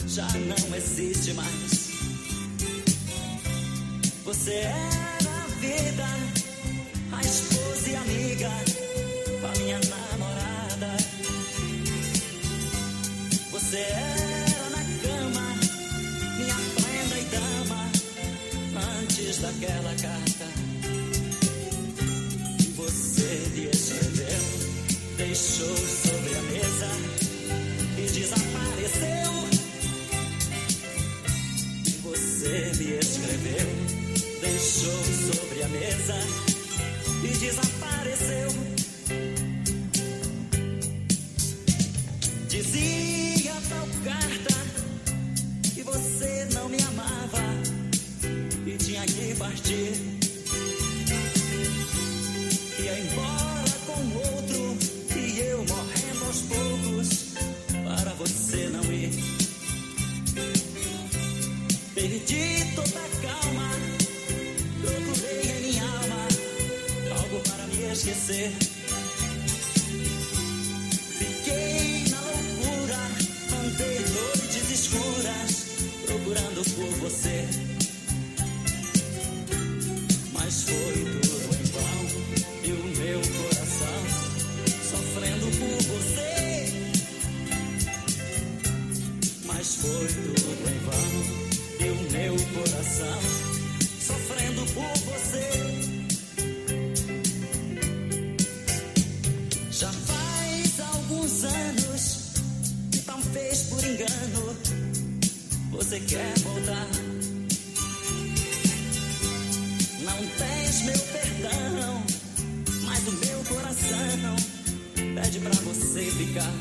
já não existe mais. Você era a vida, a esposa e amiga, a minha namorada. Você era na cama, minha prenda e dama, antes daquela carta que você lhe escreveu, deixou sobre a mesa e desapareceu. Que você me escreveu, deixou sobre a mesa e desapareceu. Dizia tal carta que você não me amava e tinha que partir. Ia embora com outro e eu morrendo aos poucos para você não ir. Perdi toda a calma, procurei em minha alma algo para me esquecer. Fiquei na loucura, andei noites escuras procurando por você. Mas foi tudo em vão e o meu coração sofrendo por você. Mas foi tudo em vão e o meu coração sofrendo por você. Já faz alguns anos que tão fez por engano você quer voltar. Não tens meu perdão, mas o meu coração pede pra você ficar.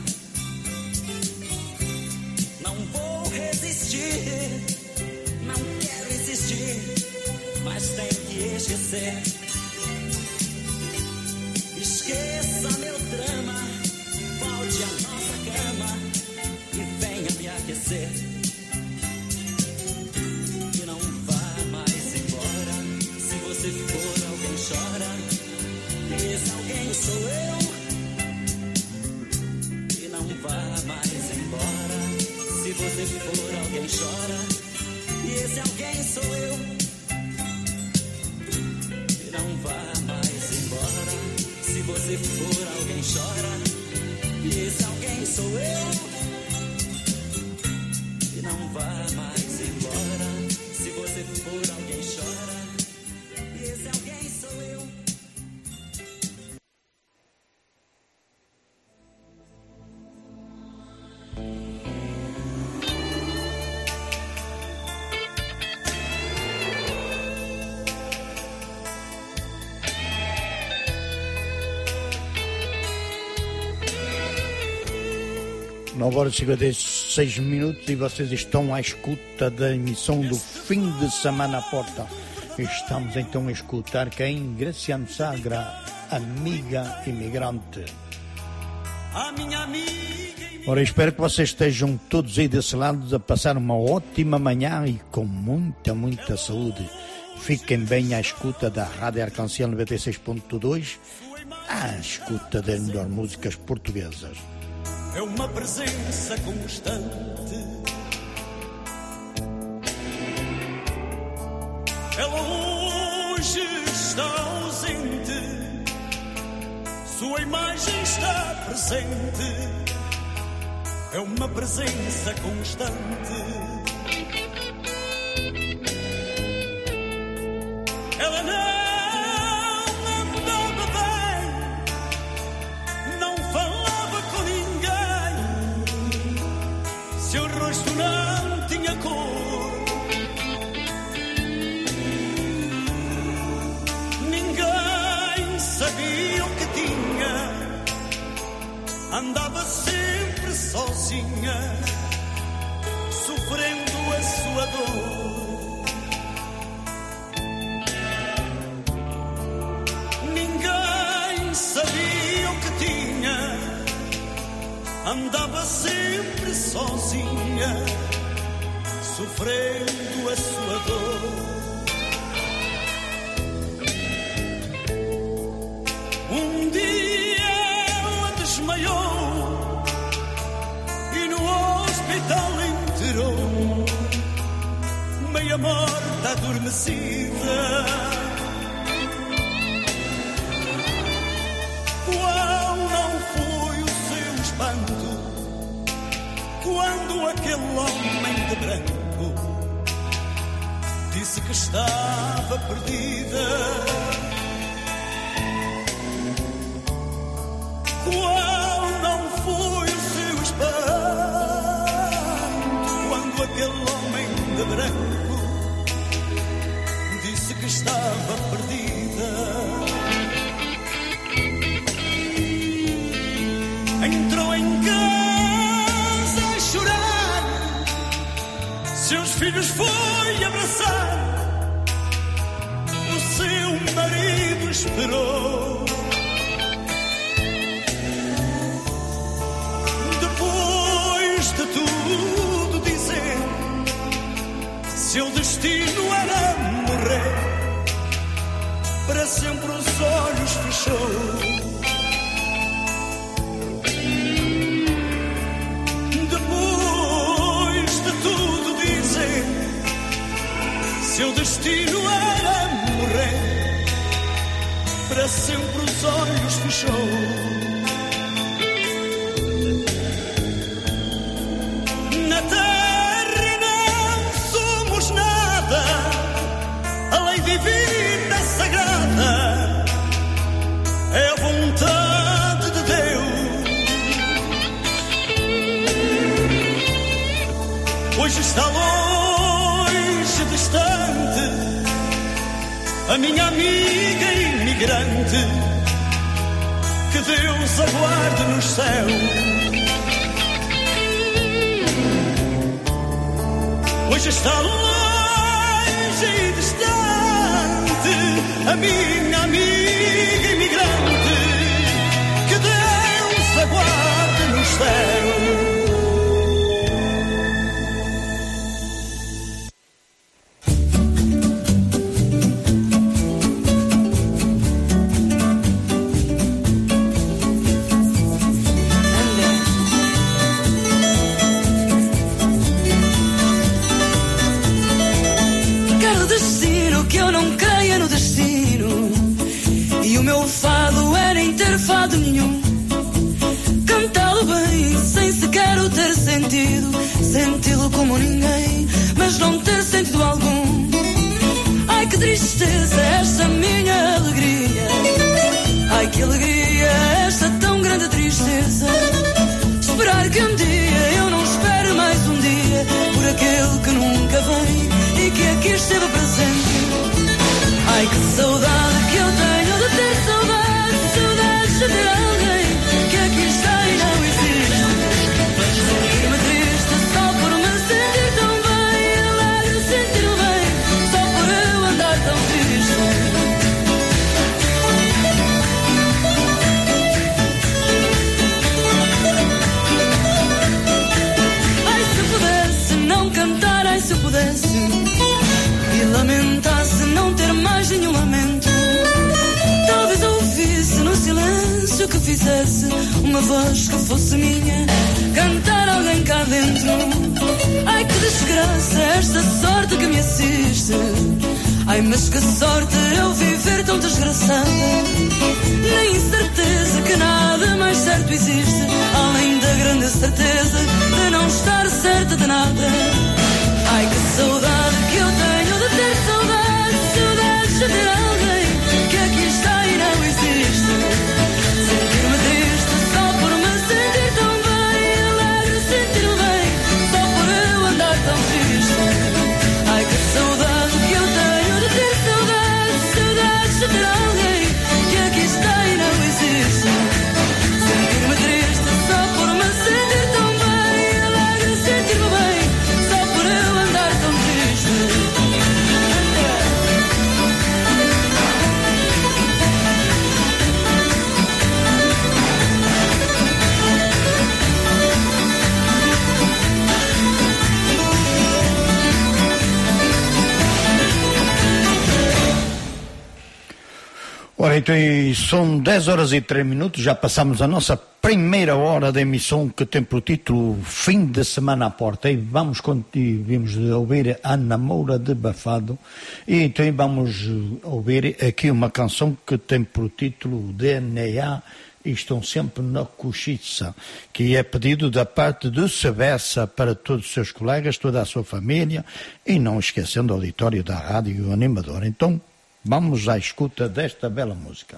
Não vou resistir, não quero insistir, mas tenho que esquecer. Esqueça meu drama, volte à nossa cama e venha me aquecer. E não vá mais embora, se você for alguém chora, e esse alguém sou eu. E não vá mais embora, se você for alguém chora, e esse alguém sou eu. E não vá mais embora, se você for alguém chora, e esse alguém sou eu. E não vá mais embora, se você for alguém chora, e esse alguém sou eu. nove horas e cinquenta e seis minutos e vocês estão à escuta da emissão do fim de semana à porta. Estamos então a escutar quem? Graciano Sagra, amiga imigrante. A minha amiga. Ora, espero que vocês estejam todos aí desse lado a passar uma ótima manhã e com muita, muita saúde. Fiquem bem à escuta da Rádio Arconciel noventa e seis ponto dois, à escuta das melhores músicas portuguesas. É uma presença constante. Ela hoje está ausente, sua imagem está presente. É uma presença constante. Ela não andava bem, não falava com ninguém, seu rosto não tinha cor. Ninguém sabia o que tinha, andava sempre sozinha, sofrendo a sua dor. Ninguém sabia o que tinha, andava sempre sozinha, sofrendo a sua dor. Um dia ela desmaiou e no hospital enterrou. foi a morte adormecida. Qual não foi o seu espanto quando aquele homem de branco disse que estava perdida? Qual não foi o seu espanto quando aquele homem de branco disse que estava perdida? Entrou em casa a chorar, seus filhos foi abraçar, o seu marido esperou. Depois de tudo dizer, seu destino era morrer, para sempre os olhos fechou. Seu destino era morrer, para sempre os olhos fechou. Na terra não somos nada, a lei divina sagrada é a vontade de Deus. Hoje está longe, distante, a minha amiga imigrante, que Deus aguarde no céu. Hoje está longe e distante, a minha amiga imigrante, que Deus aguarde no céu. Fado nenhum, cantá-lo bem sem sequer o ter sentido, senti-lo como ninguém, mas não ter sentido algum. Ai que tristeza esta minha alegria, ai que alegria esta tão grande tristeza. Esperar que um dia eu não espere mais um dia por aquele que nunca vem e que aqui esteve presente. Ai que saudade que eu tenho de ter saudade. De ter alguém que aqui está e não existe. Sentir-me triste só por me sentir tão bem, alegre sentir-me bem só por eu andar tão triste. Ai se pudesse não cantar, ai se pudesse e lamentasse não ter mais nenhum lamento. Talvez eu ouvisse no silêncio que fizesse uma voz que fosse minha, cantar alguém cá dentro. Ai que desgraça esta sorte que me assiste. Ai mas que sorte eu viver tão desgraçada, na incerteza que nada mais certo existe, além da grande certeza de não estar certa de nada. Ai que saudade que eu tenho de ter saudade, saudades de ter alguém que aqui está e não existe. Sentir-me triste só por me sentir tão bem, alegre sentir-me bem só por eu andar tão triste. Ai que saudade que eu tenho de ter saudade, saudades de ter alguém que aqui está e não existe. Sentir-me triste só por me sentir tão bem, alegre sentir-me bem só Ora, então, são dez horas e três minutos, já passamos a nossa primeira hora de emissão que tem por título Fim de Semana à Porta. E vamos, vamos ouvir Ana Moura de Bafado e então vamos ouvir aqui uma canção que tem por título D N A e Estão Sempre na Cochiça, que é pedido da parte do Sebessa para todos os seus colegas, toda a sua família e não esquecendo o auditório da rádio e o animador. Então, vamos à escuta desta bela música.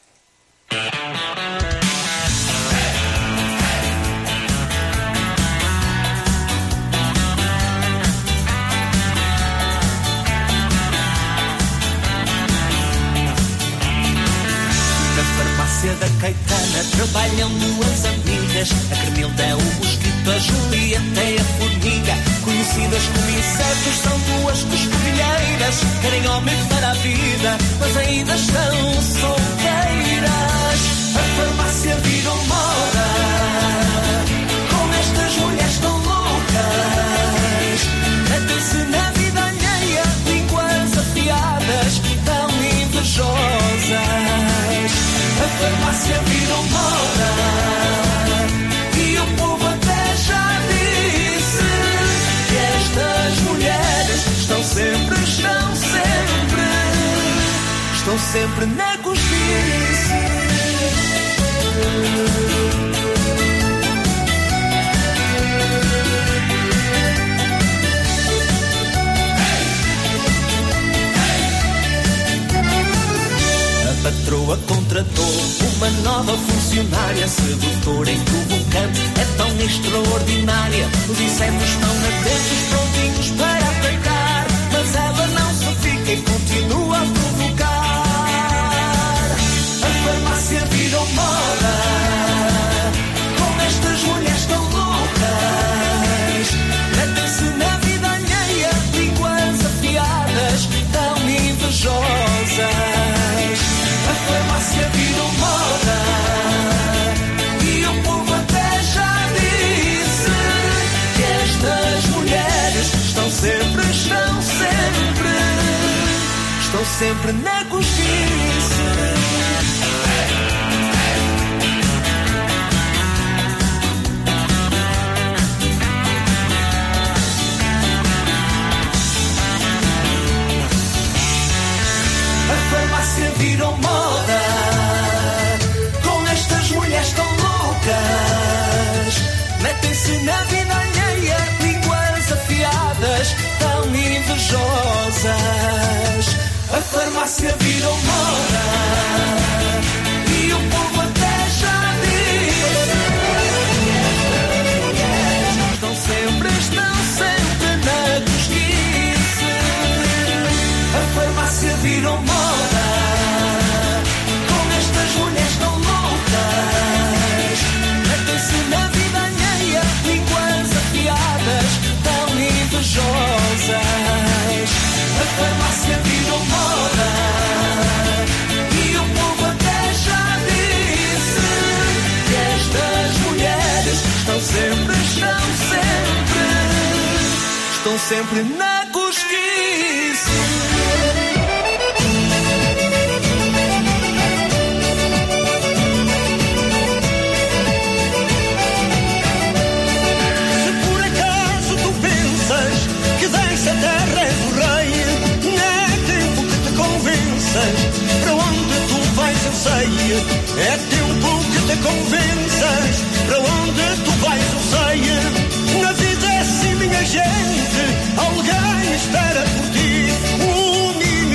Na farmácia da Caetana trabalham duas amigas, a Carmilda é o mosquito, a Julieta é a formiga. Conhecidas como insetos, são duas coscovilheiras, querem homem para a vida, mas ainda estão solteiras. A farmácia virou moda, com estas mulheres tão loucas, metem-se na vida alheia, línguas afiadas, tão invejosas. A farmácia virou moda e o povo até já disse que estas mulheres estão sempre, estão sempre, estão sempre na cochice. A patroa contratou uma nova funcionária, sedutora e provocante, é tão extraordinária. Os insetos estão atentos, prontinhos para atacar, mas ela não se fica e continua a provocar. A farmácia virou moda, com estas mulheres tão loucas, metem-se na vida alheia, línguas afiadas, tão invejosas. A farmácia virou moda e o povo até já disse que estas mulheres estão sempre, estão sempre, estão sempre na cochice. A farmácia virou moda, com estas mulheres tão loucas, metem-se na vida alheia, línguas afiadas, tão invejosas. A farmácia virou moda e o povo até já disse estão sempre, estão sempre na cosquice. A farmácia virou moda, com estas mulheres tão loucas, metem-se na vida alheia, línguas afiadas, tão invejosas. A farmácia virou moda e o povo até já disse que estas mulheres estão sempre, estão sempre, estão sempre na cosquice. Essa terra é do rei, não é tempo que te convenças, para onde tu vais eu sei, é tempo que te convenças, para onde tu vais eu sei, na vida é assim minha gente, alguém espera por ti, o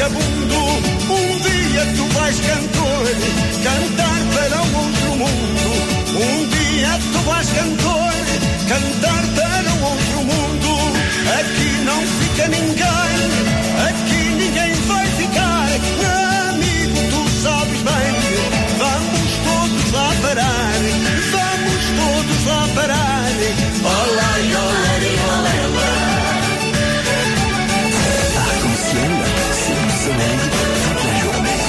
vagabundo, um dia tu vais cantor, cantar para um outro mundo. Um dia tu vais cantor, cantar para um outro mundo. Aqui não fica ninguém, aqui ninguém vai ficar. Amigo, tu sabes bem, vamos todos lá parar, vamos todos lá parar. Olá, olá, olá, olá. Arc-en-ciel, c'est le soleil toute la journée.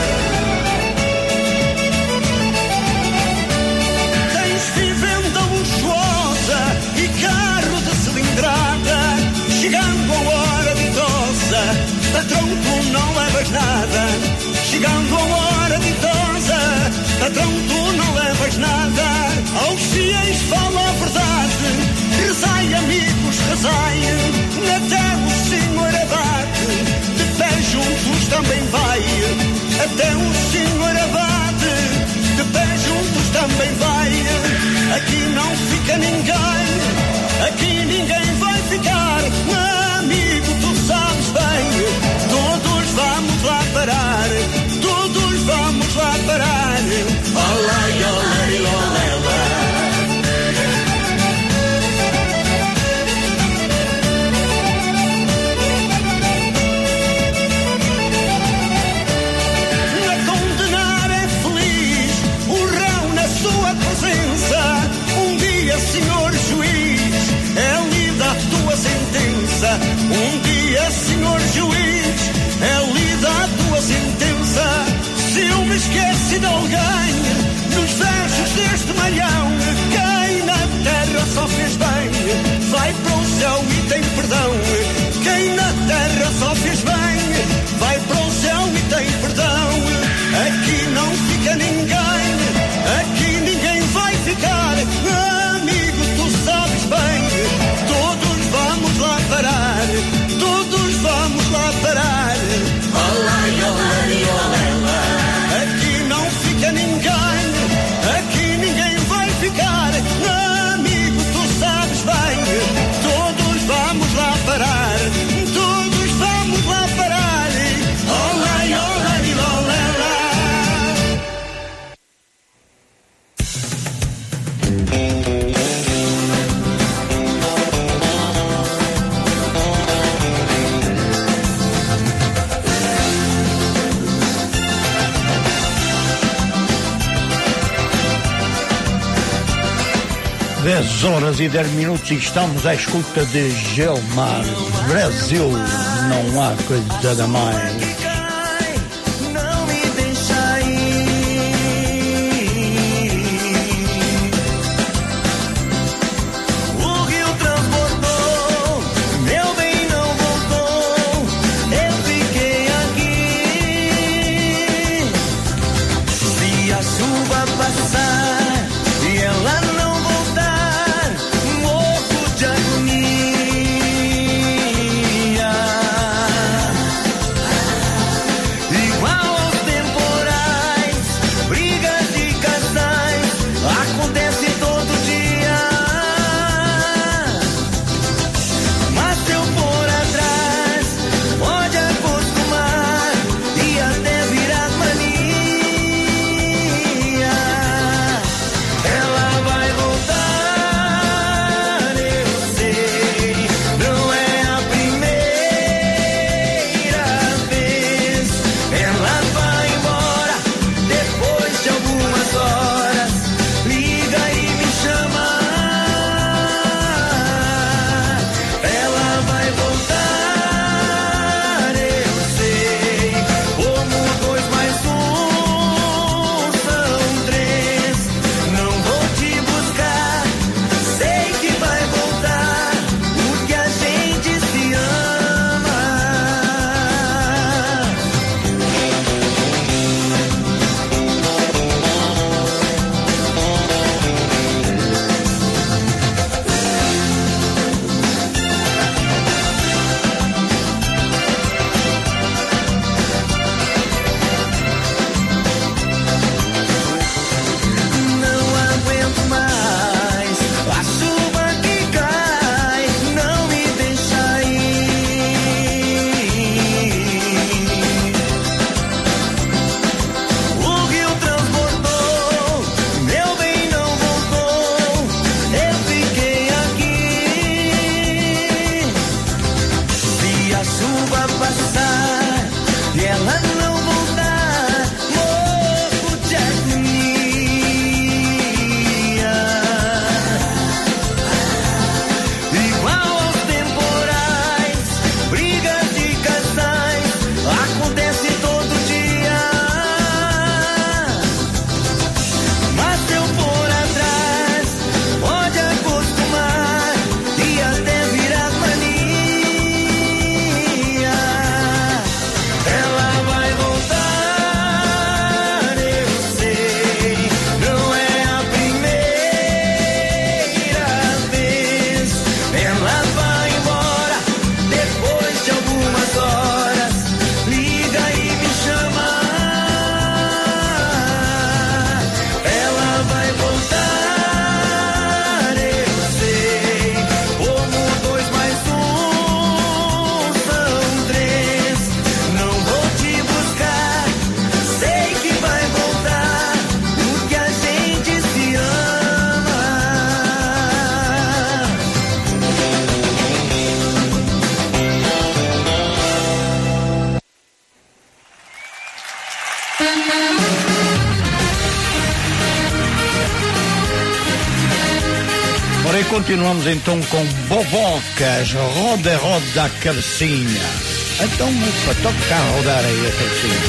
Tens vivenda luxuosa e carro de cilindrada, chegando a hora ditosa, patrão tu não levas nada. Chegando a hora ditosa, patrão tu não levas nada. Aos fiéis fala a verdade, rezai amigos, rezai, na terra o Senhor abate, de pé juntos também vai. Até o Senhor abate, de pé juntos também vai. Aqui não fica ninguém, aqui ninguém vai ficar. Amigo, tu sabes bem, todos vamos lá parar, todos vamos lá parar. Olá, olá, olá, olá. Um dia, senhor juiz, é lida a tua sentença. Um dia, senhor juiz, é lida a tua sentença. Se eu me esqueci de alguém, nos versos deste malhão, quem na terra só fez bem, vai para o céu e tem perdão. Quem na terra só fez bem, vai para o céu e tem perdão. Aqui não fica ninguém, aqui ninguém vai ficar. Amigo, tu sabes bem, todos vamos lá parar, todos vamos lá parar. Olá, olá, olá. Aqui não fica ninguém, aqui ninguém vai ficar. Amigo, tu sabes bem, todos vamos lá parar, todos vamos lá parar. Olá, olá, olá. dez horas e dez minutos e estamos à escuta de Gelmar. Brasil, não há coisa mais. Agonia. Ora, e continuamos então com Bobocas, roda, roda a cabecinha. Então, para tocar a rodar aí a cabecinha.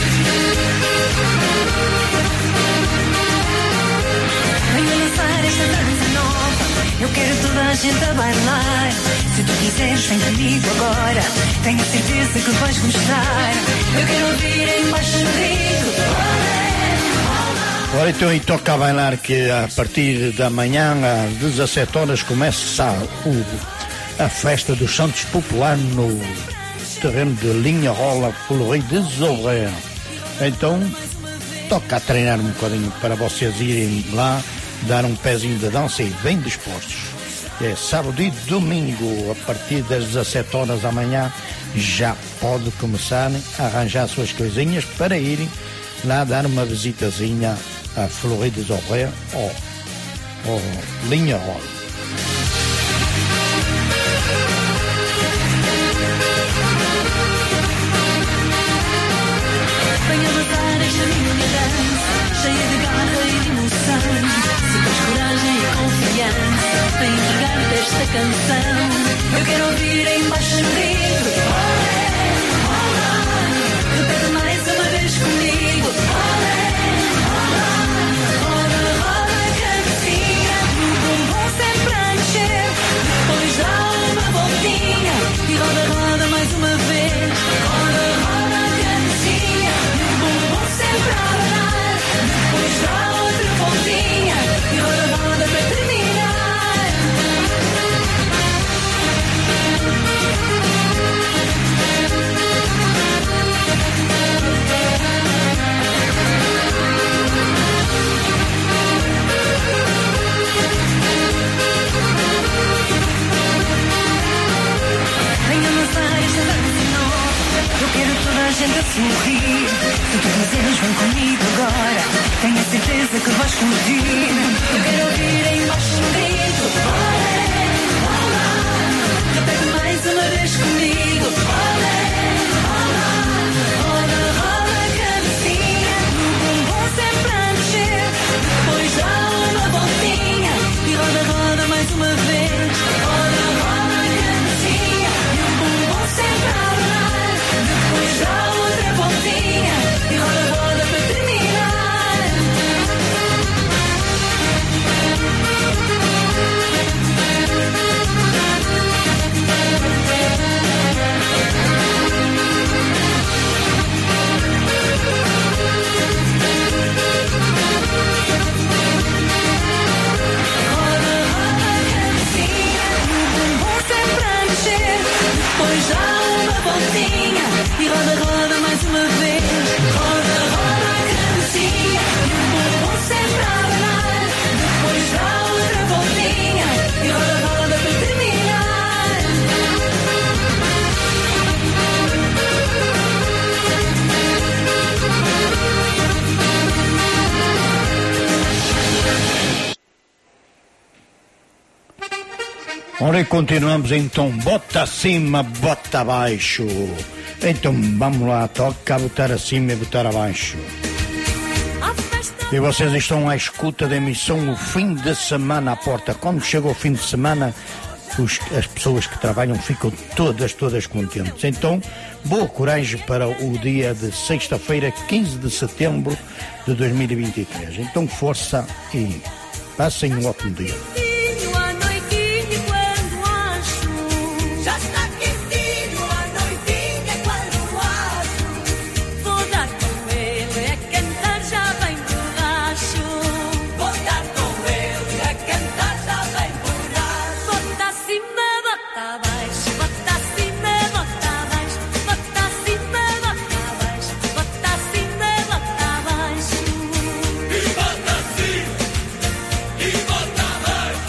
Venho lançar esta dança nova, eu quero toda a gente a bailar. Se tu quiseres, vem comigo agora, tenho a certeza que vais gostar. Eu quero ouvir embaixo o grito. Ora, então, e toca a bailar que a partir da manhã às dezassete horas começa o, a festa dos Santos Popular no terreno de Linha Rola pelo Rei de Zorreira. Então, toca a treinar um bocadinho para vocês irem lá dar um pezinho de dança e bem dispostos. É sábado e domingo, a partir das dezassete horas da manhã, já pode começar a arranjar suas coisinhas para irem lá dar uma visitazinha a Florida de Zorreira ou, ou Linha Rola. Venha dançar esta minha dança, cheia de garra e de emoção. Se tens coragem e confiança, vem entregar-te esta canção. Eu quero ouvir embaixo o grito. Olé, olá, repete mais uma vez comigo. Olé, depois dá uma voltinha e roda, roda mais uma vez. Roda, roda a cabecinha e o bumbum sempre a rodar. Depois dá outra voltinha e roda, roda para terminar. Eu quero toda a gente a sorrir. Se tu quiseres, vem comigo agora, tenho a certeza que vais curtir. Eu quero ouvir embaixo um grito. Olé, olá, repete mais uma vez comigo. Olé, olá, roda, roda a cabecinha, no bumbum sempre a mexer. Depois dá uma voltinha e roda, roda mais uma vez. Roda, roda a cabecinha e o bumbum sempre a rodar. Depois dá outra voltinha e roda, roda para terminar. Roda, roda a cabecinha, o bumbum sempre a mexer. Depois dá uma voltinha e roda, roda mais uma vez. Roda, roda a cabecinha e o bumbum sempre a rodar. Depois dá outra voltinha e roda, roda para terminar. Ora, e continuamos então, bota acima, bota abaixo. Então vamos lá, toca a botar acima e botar abaixo. E vocês estão à escuta da emissão O Fim de Semana à Porta. Quando chega o fim de semana, os, as pessoas que trabalham ficam todas, todas contentes. Então, boa coragem para o dia de sexta-feira, quinze de setembro de dois mil e vinte e três. Então, força e passem um ótimo dia. E bota assim, e bota mais.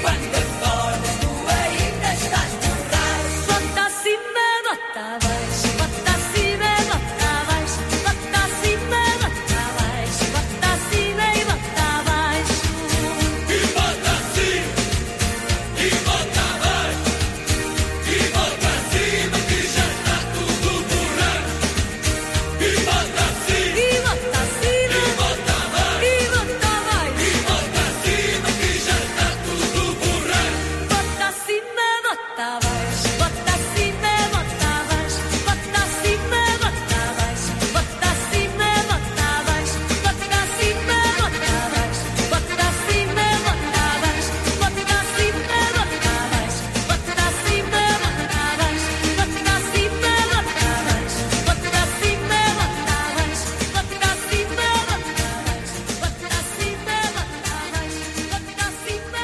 quando acordas tu ainda estás por trás. Bota acima, bota abaixo, bota acima, bota abaixo, bota acima, bota abaixo, bota acima e bota abaixo. E bota acima, e bota abaixo, e bota acima que já está tudo borrado. E bota acima, E bota acima, e bota abaixo, e bota abaixo. e bota acima que já está tudo borrado. Bota acima, bota abaixo, bota acima, bota abaixo, bota acima, bota abaixo, bota acima, bota abaixo, bota acima, bota abaixo, bota acima, bota abaixo, bota acima, bota abaixo, bota acima, bota abaixo, bota acima, bota abaixo, bota acima, bota abaixo, bota acima, bota abaixo, bota acima, bota abaixo, bota acima,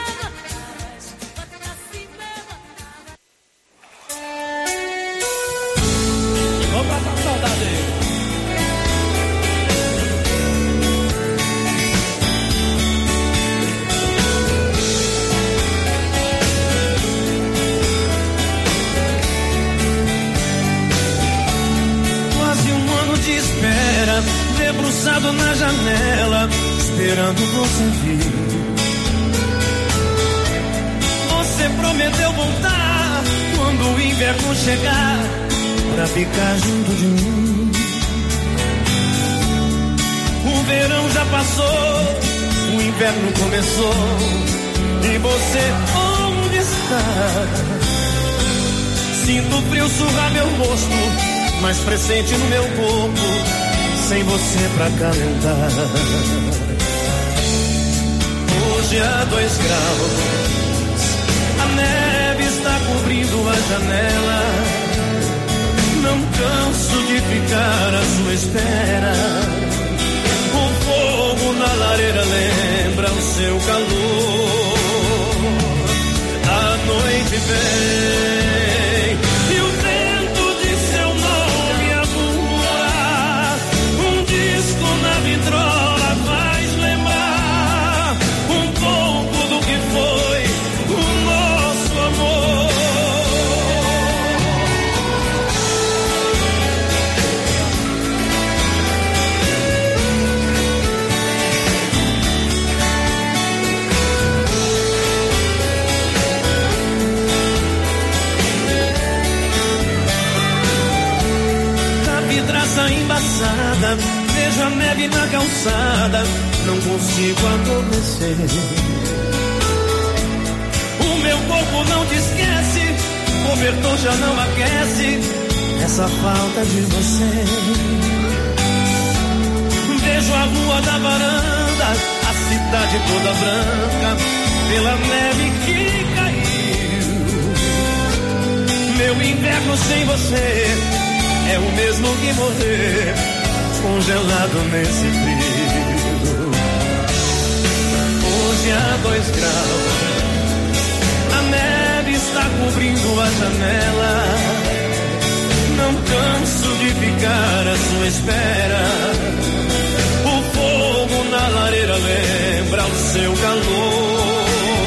Vamos matar a saudade. Quase um ano de espera, debruçado na janela, esperando você vir. Você prometeu voltar quando o inverno chegar, pra ficar junto de mim. O verão já passou, o inverno começou, e você onde está? Sinto frio surrar meu rosto, mais presente no meu corpo, sem você pra calentar. Hoje há dois graus, a neve está cobrindo a janela. Não canso de ficar à sua espera. O fogo na lareira lembra o seu calor. A noite vem e o vento de seu nome a murmurar. Um disco na vitrola faz lembrar um pouco do que foi o nosso amor. Vidraça embaçada, vejo a neve na calçada, não consigo adormecer. O meu corpo não te esquece, o cobertor já não aquece essa falta de você. Vejo a rua da varanda, a cidade toda branca, pela neve que caiu. Meu inverno sem você é o mesmo que morrer congelado nesse frio. Hoje há dois graus, a neve está cobrindo a janela. Não canso de ficar à sua espera. O fogo na lareira lembra o seu calor.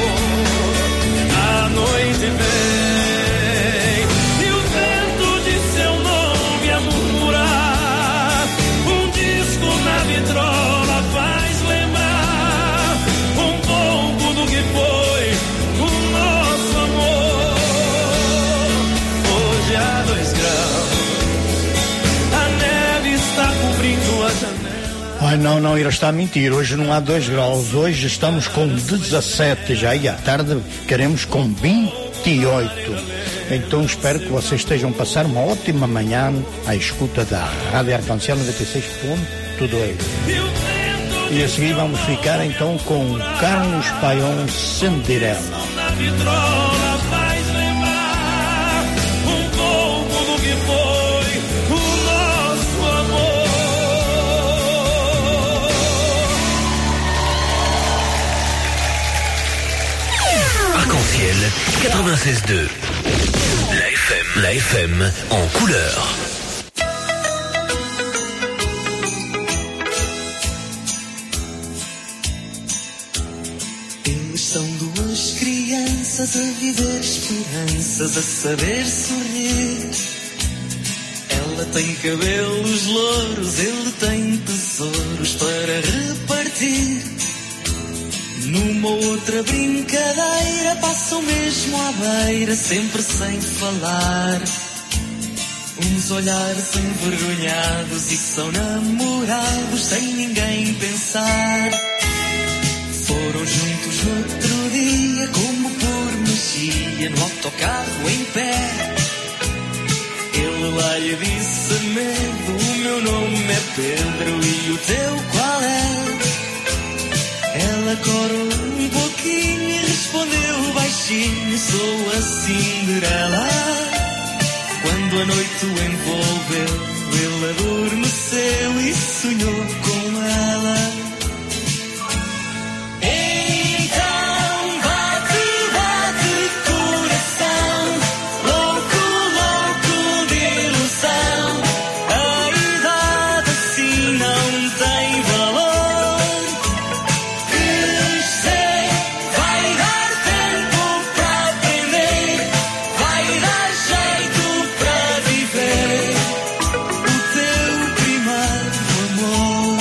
A noite vem vitrola faz lembrar um pouco do que foi o nosso amor. Hoje há dois graus, a neve está cobrindo a janela. Ai, não, não, ele está a mentir. Hoje não há dois graus. Hoje estamos com dezassete já e à tarde queremos com vinte e oito. Então espero que vocês estejam a passar uma ótima manhã à escuta da Rádio Arconciel noventa e seis ponto dois. E a seguir vamos ficar então com Carlos Paião Sendirela. Na vitrola faz lembrar um pouco do que foi o nosso amor. Arc-en-ciel quatre-vingt-seize deux. La F M, la F M en couleur. Eles são duas crianças promessas, a viver esperanças, a saber sorrir. Ela tem cabelos louros, ele tem tesouros para repartir. Numa outra brincadeira passam mesmo à beira, sempre sem falar. Uns olhares envergonhados e são namorados sem ninguém pensar. Foram juntos no outro dia, como por magia, no autocarro em pé. Ele lá lhe disse medo, o meu nome é Pedro e o teu qual é? Ela corou um pouquinho e respondeu baixinho, sou a Cinderela. Quando a noite o envolveu, ele adormeceu e sonhou com ela. Então bate, bate coração, louco, louco de ilusão. A idade assim não tem valor. Crescer vai dar tempo para aprender, vai dar jeito para viver o teu primeiro amor.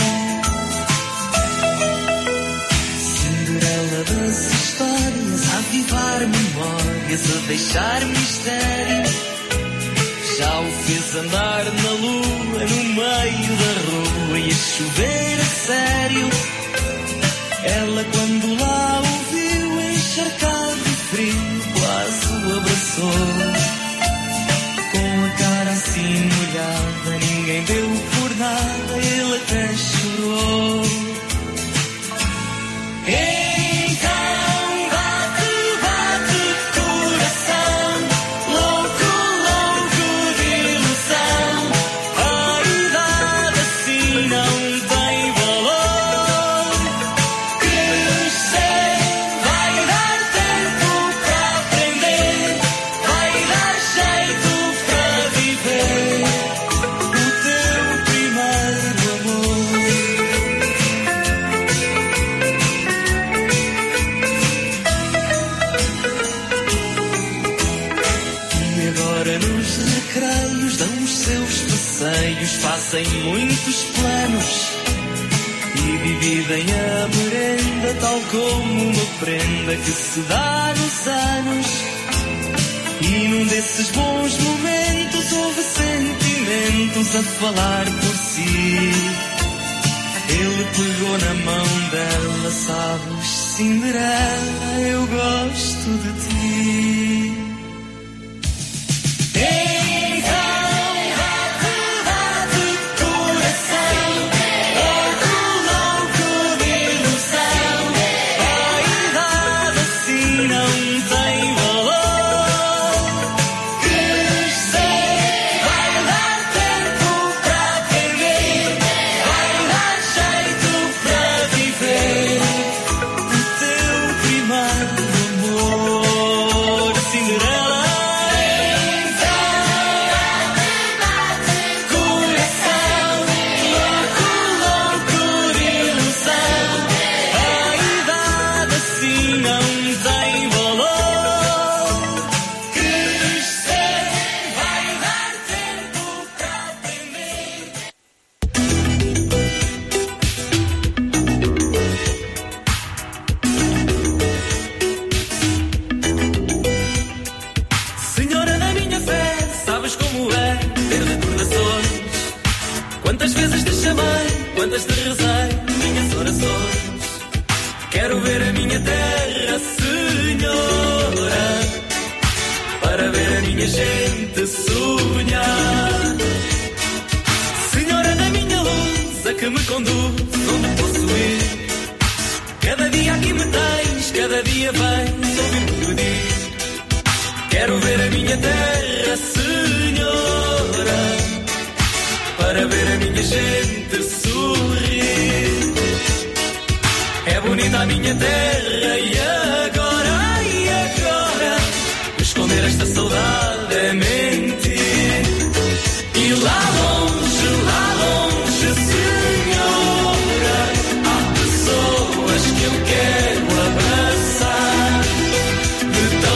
Cinderela das histórias, a avivar memórias, a deixar mistério. Já o fez andar na lua, no meio da rua e a chover a sério. Ela quando lá o viu encharcado de frio, quase o abraçou. Com a cara assim molhada, ninguém deu por nada, ele até chorou. Então bate, bate coração, louco, louco de ilusão. A idade assim não tem valor. Crescer vai dar tempo para aprender, vai dar jeito para viver o teu primeiro amor. E agora nos recreios dão os seus passeios, fazem muitos planos e dividem a merenda tal como uma prenda que se dá nos anos. E num desses bons momentos houve sentimentos a falar por si. Ele pegou na mão dela, sabes, Cinderela, eu gosto de ti. Então bate, bate coração, louco, louco de ilusão. A idade assim não tem valor. Crescer vai dar tempo para aprender, vai dar jeito para viver o teu primeiro amor. Cinderela. Senhora da minha fé, sabes como é ter recordações. Quantas vezes te chamei, quantas te rezei, minhas orações. Quero ver a minha terra, Senhora, para ver a minha gente sonhar. Senhora da minha luz, a que me conduz, onde posso ir. Cada dia aqui me tens, cada dia vens ouvir-me pedir. Quero ver a minha terra, Senhora, para ver a minha gente sorrir. É bonita a minha terra e agora, e agora, esconder esta saudade é mentir. E lá longe, lá longe, Senhora, há pessoas que eu quero abraçar. De tão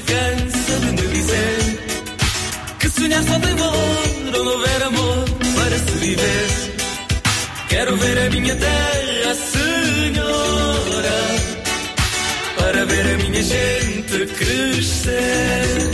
cansa de me dizer que sonhar só tem valor onde houver amor para se viver. Quero ver a minha terra, Senhora, para ver a minha gente crescer.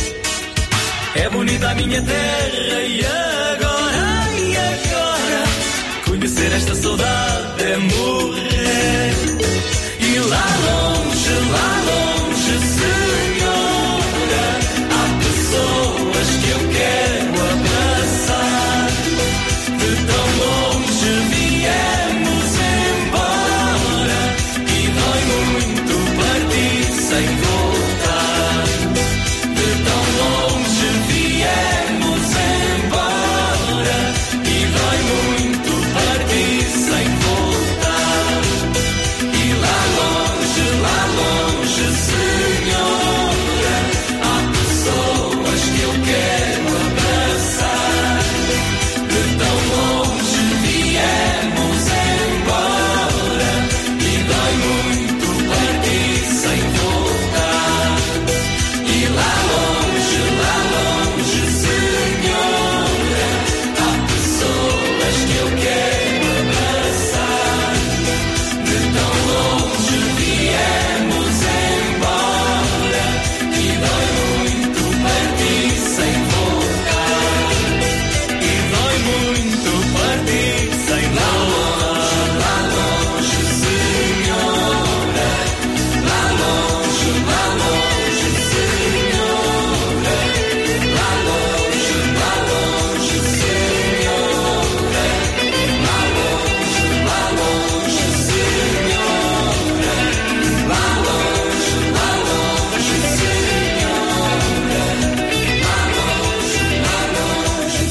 É bonita a minha terra e agora, e agora, conhecer esta saudade é morrer. E lá longe, lá longe, Senhora, há pessoas que eu quero abraçar. De tão longe viemos embora e dói muito partir sem voltar. De tão longe viemos embora e dói muito partir sem voltar. E lá longe, lá longe, Senhora, há pessoas que eu quero abraçar. De tão longe viemos embora e dói muito partir sem voltar. E lá longe, lá longe, Senhora, há pessoas que eu quero abraçar. De tão longe viemos embora e dói muito partir sem voltar. E dói muito partir sem voltar. Lá longe, Senhora, lá longe, lá longe, Senhora, lá longe, lá longe, Senhora, lá longe, lá longe, Senhora, lá longe, lá longe, Senhora, lá longe, lá longe,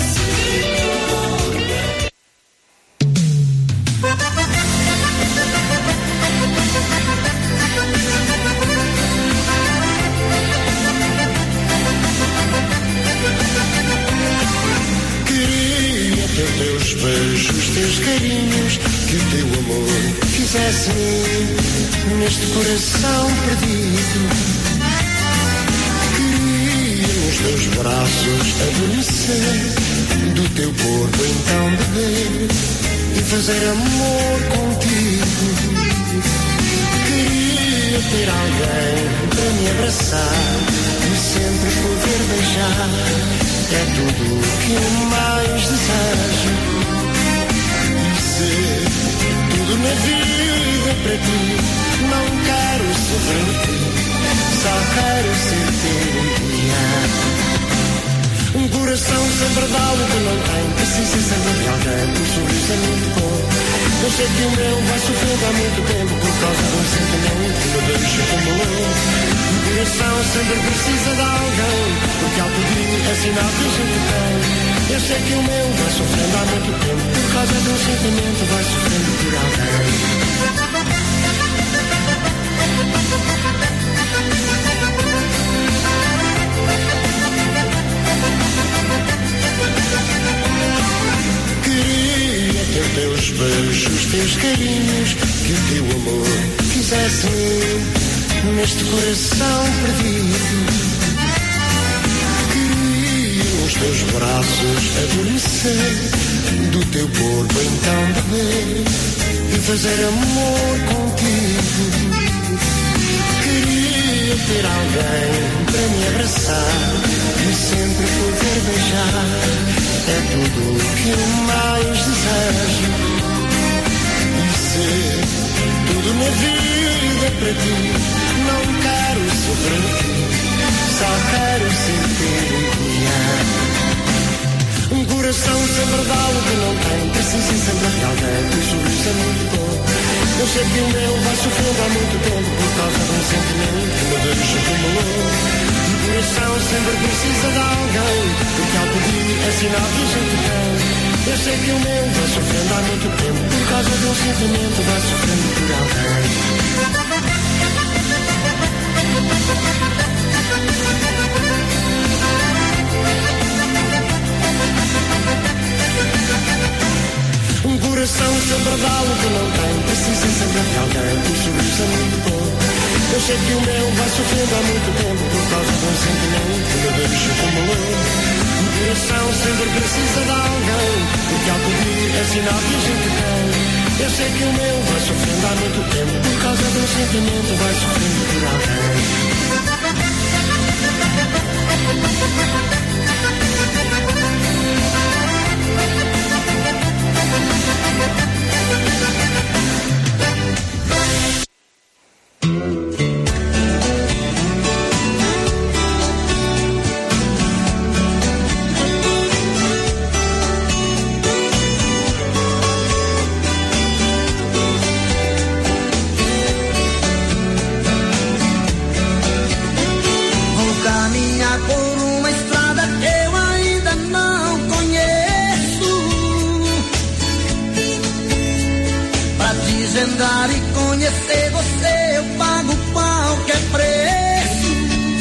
Queria ter teus beijos, teus carinhos, que o teu amor fizesse neste coração perdido. Queria nos teus braços adormecer, do teu corpo então beber e fazer amor contigo. Queria ter alguém para me abraçar e sempre poder beijar. É tudo o que eu mais desejo. E ser tudo na vida para ti. Não quero sofrer de ti, só quero ser teu guiar. Um coração sempre dá o que não tem, precisa sempre de alguém. Um sorriso é muito bom. Eu sei que o meu vai sofrendo há muito tempo por causa de um sentimento que me deixa como louco. Um coração sempre precisa de alguém, porque ao pedir é sinal que a gente tem. Eu sei que o meu vai sofrendo há muito tempo por causa de um sentimento, vai sofrendo por alguém. Queria ter teus beijos, teus carinhos, que o teu amor fizesse neste coração perdido. Queria nos teus braços adormecer, do teu corpo então beber e fazer amor contigo. Queria ter alguém para me abraçar e sempre poder beijar. É tudo o que eu mais desejo. E ser tudo na vida para ti. Não quero sofrer aqui, só quero ser teu guiar. Um coração sempre dá o que não tem, precisa sempre de alguém. Um sorriso é muito bom. Eu sei que o meu vai sofrendo há muito tempo por causa de um sentimento que me deixa como louco. Um coração sempre precisa de alguém, porque ao pedir é sinal que a gente tem. Eu sei que o meu vai sofrendo há muito tempo por causa de um sentimento, vai sofrendo por alguém. Um coração sempre dá o que não tem, precisa sempre de alguém. Um sorriso é muito bom. Eu sei que o meu vai sofrendo há muito tempo por causa de um sentimento que me deixa como louco. O coração sempre precisa de alguém, porque ao pedir é sinal que a gente tem. Eu sei que o meu vai sofrendo há muito tempo por causa de um sentimento, vai sofrendo por alguém. Andar e conhecer você, eu pago qualquer preço.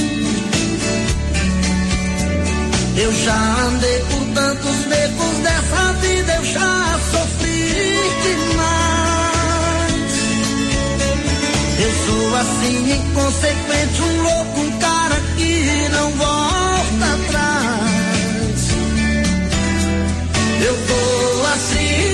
Eu já andei por tantos becos dessa vida, eu já sofri demais. Eu sou assim inconsequente, um louco, um cara que não volta atrás. Eu tô assim,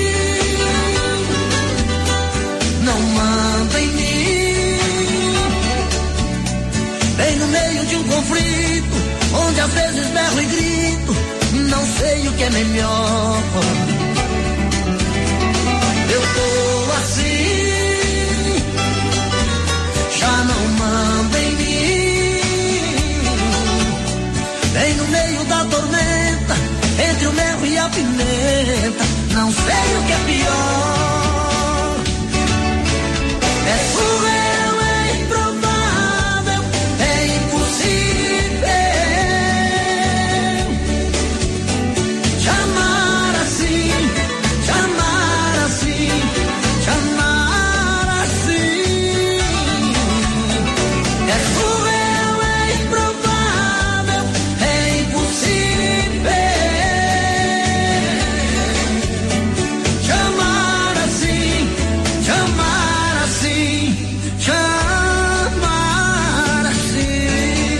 não manda em mim. Bem no meio de um conflito, onde às vezes berro e grito, não sei o que é melhor. Eu tô assim, já não manda em mim. Bem no meio da tormenta, entre o mel e a pimenta, não sei o que é pior. É surreal, é improvável, é impossível te amar assim, te amar assim, te amar assim. É surreal, é improvável, é impossível te amar assim, te amar assim, te amar assim.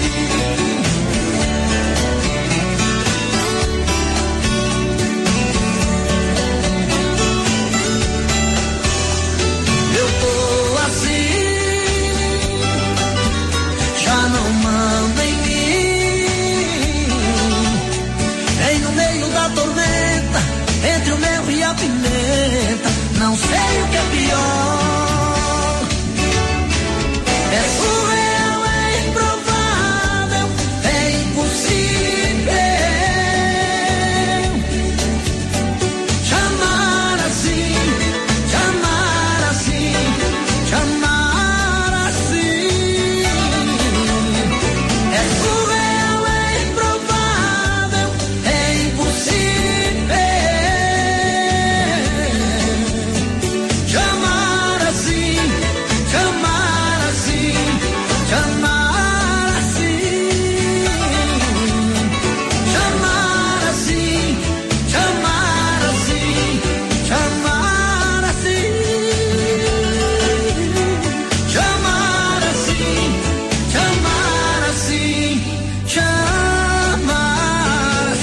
Eu tô assim, já não manda em mim. Bem no meio da tormenta, entre o mel e a pimenta, não sei o que é pior. É surreal, é improvável, é impossível te amar assim, te amar assim, te amar assim. É surreal, é improvável, é impossível te amar assim, te amar assim, te amar assim, te amar assim, te amar assim, te amar assim, te amar assim, te amar assim, te amar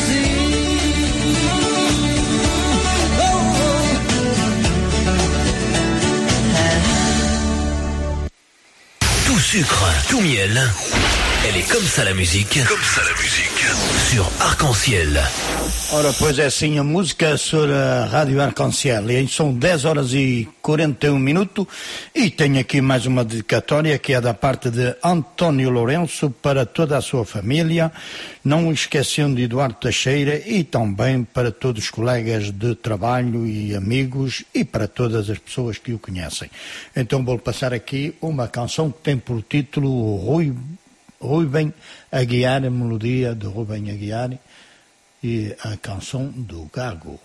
assim. Tout sucre, tout miel. Elle est comme ça la musique. Comme ça la musique. Sur Arc-en-Ciel. Ora, pois é assim, a música sobre a Rádio Arc-en-Ciel. E são dez horas e quarenta e um minutos e tenho aqui mais uma dedicatória que é da parte de António Lourenço para toda a sua família, não esquecendo de Eduardo Teixeira e também para todos os colegas de trabalho e amigos e para todas as pessoas que o conhecem. Então vou passar aqui uma canção que tem por título Rui, Rubem Aguiar, a melodia de Rubem Aguiar e a canção do Gago.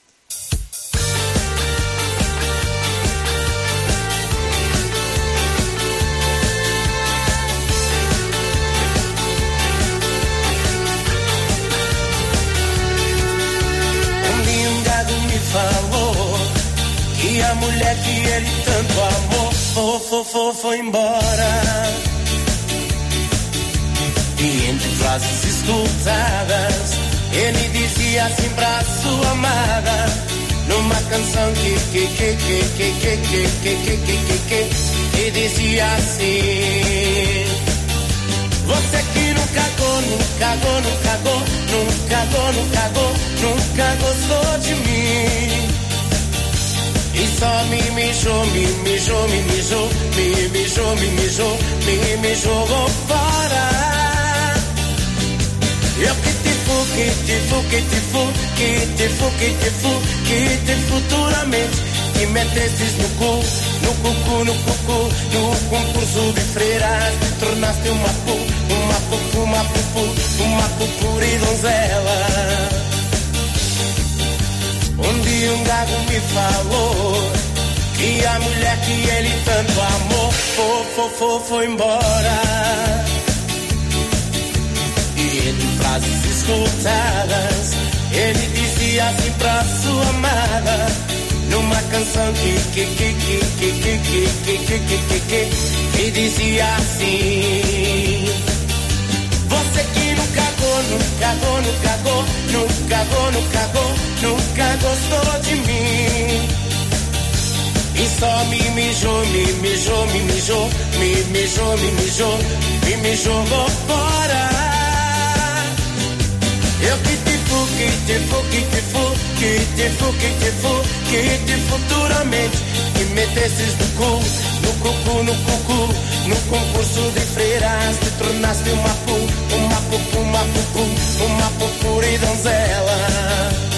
Um dia um gago me falou que a mulher que ele tanto amou foi, foi, foi, foi embora. E entre frases escutadas, ele dizia assim pra sua amada, numa canção que, que, que, que, que, que, que, que, que, que, que, que, e dizia assim: você que nunca gostou, nunca gostou, nunca gostou, nunca gostou, nunca gostou, nunca gostou de mim. E só me mijou, me mijou, me mijou, me mijou, me mijou, me, me jogou fora. Eu que te fu, que te fu, que te fu, que te fu, que te fu, que te futuramente que metesses no cu, no cucu, no cucu, no concurso de freiras, tornaste uma pu, uma pupu, uma pupu, uma pupura e donzela. Um dia um gago me falou que a mulher que ele tanto amou foi, foi, foi, foi embora. E entre frases escutadas, ele dizia assim pra sua amada, numa canção que, que, que, que, que, que, que, que, que, que, que, que dizia assim: você que nunca gostou, nunca gostou, nunca gostou, nunca gostou, nunca gostou, nunca gostou de mim. E só me mijou, me mijou, me mijou, me mijou, me mijou, me me jogou fora. Eu que te fu, que te fu, que te fu, que te fu, que te fu, que te futuramente que metesses no cu, no cucu, no cucu, no concurso de freiras, te tornaste uma pu, uma pupu, uma pupu, uma pupura e donzela.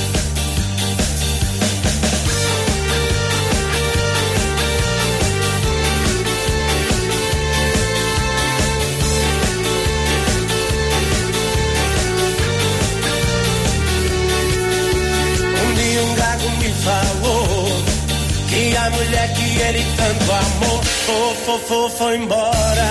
Falou que a mulher que ele tanto amou foi, foi, foi, foi embora.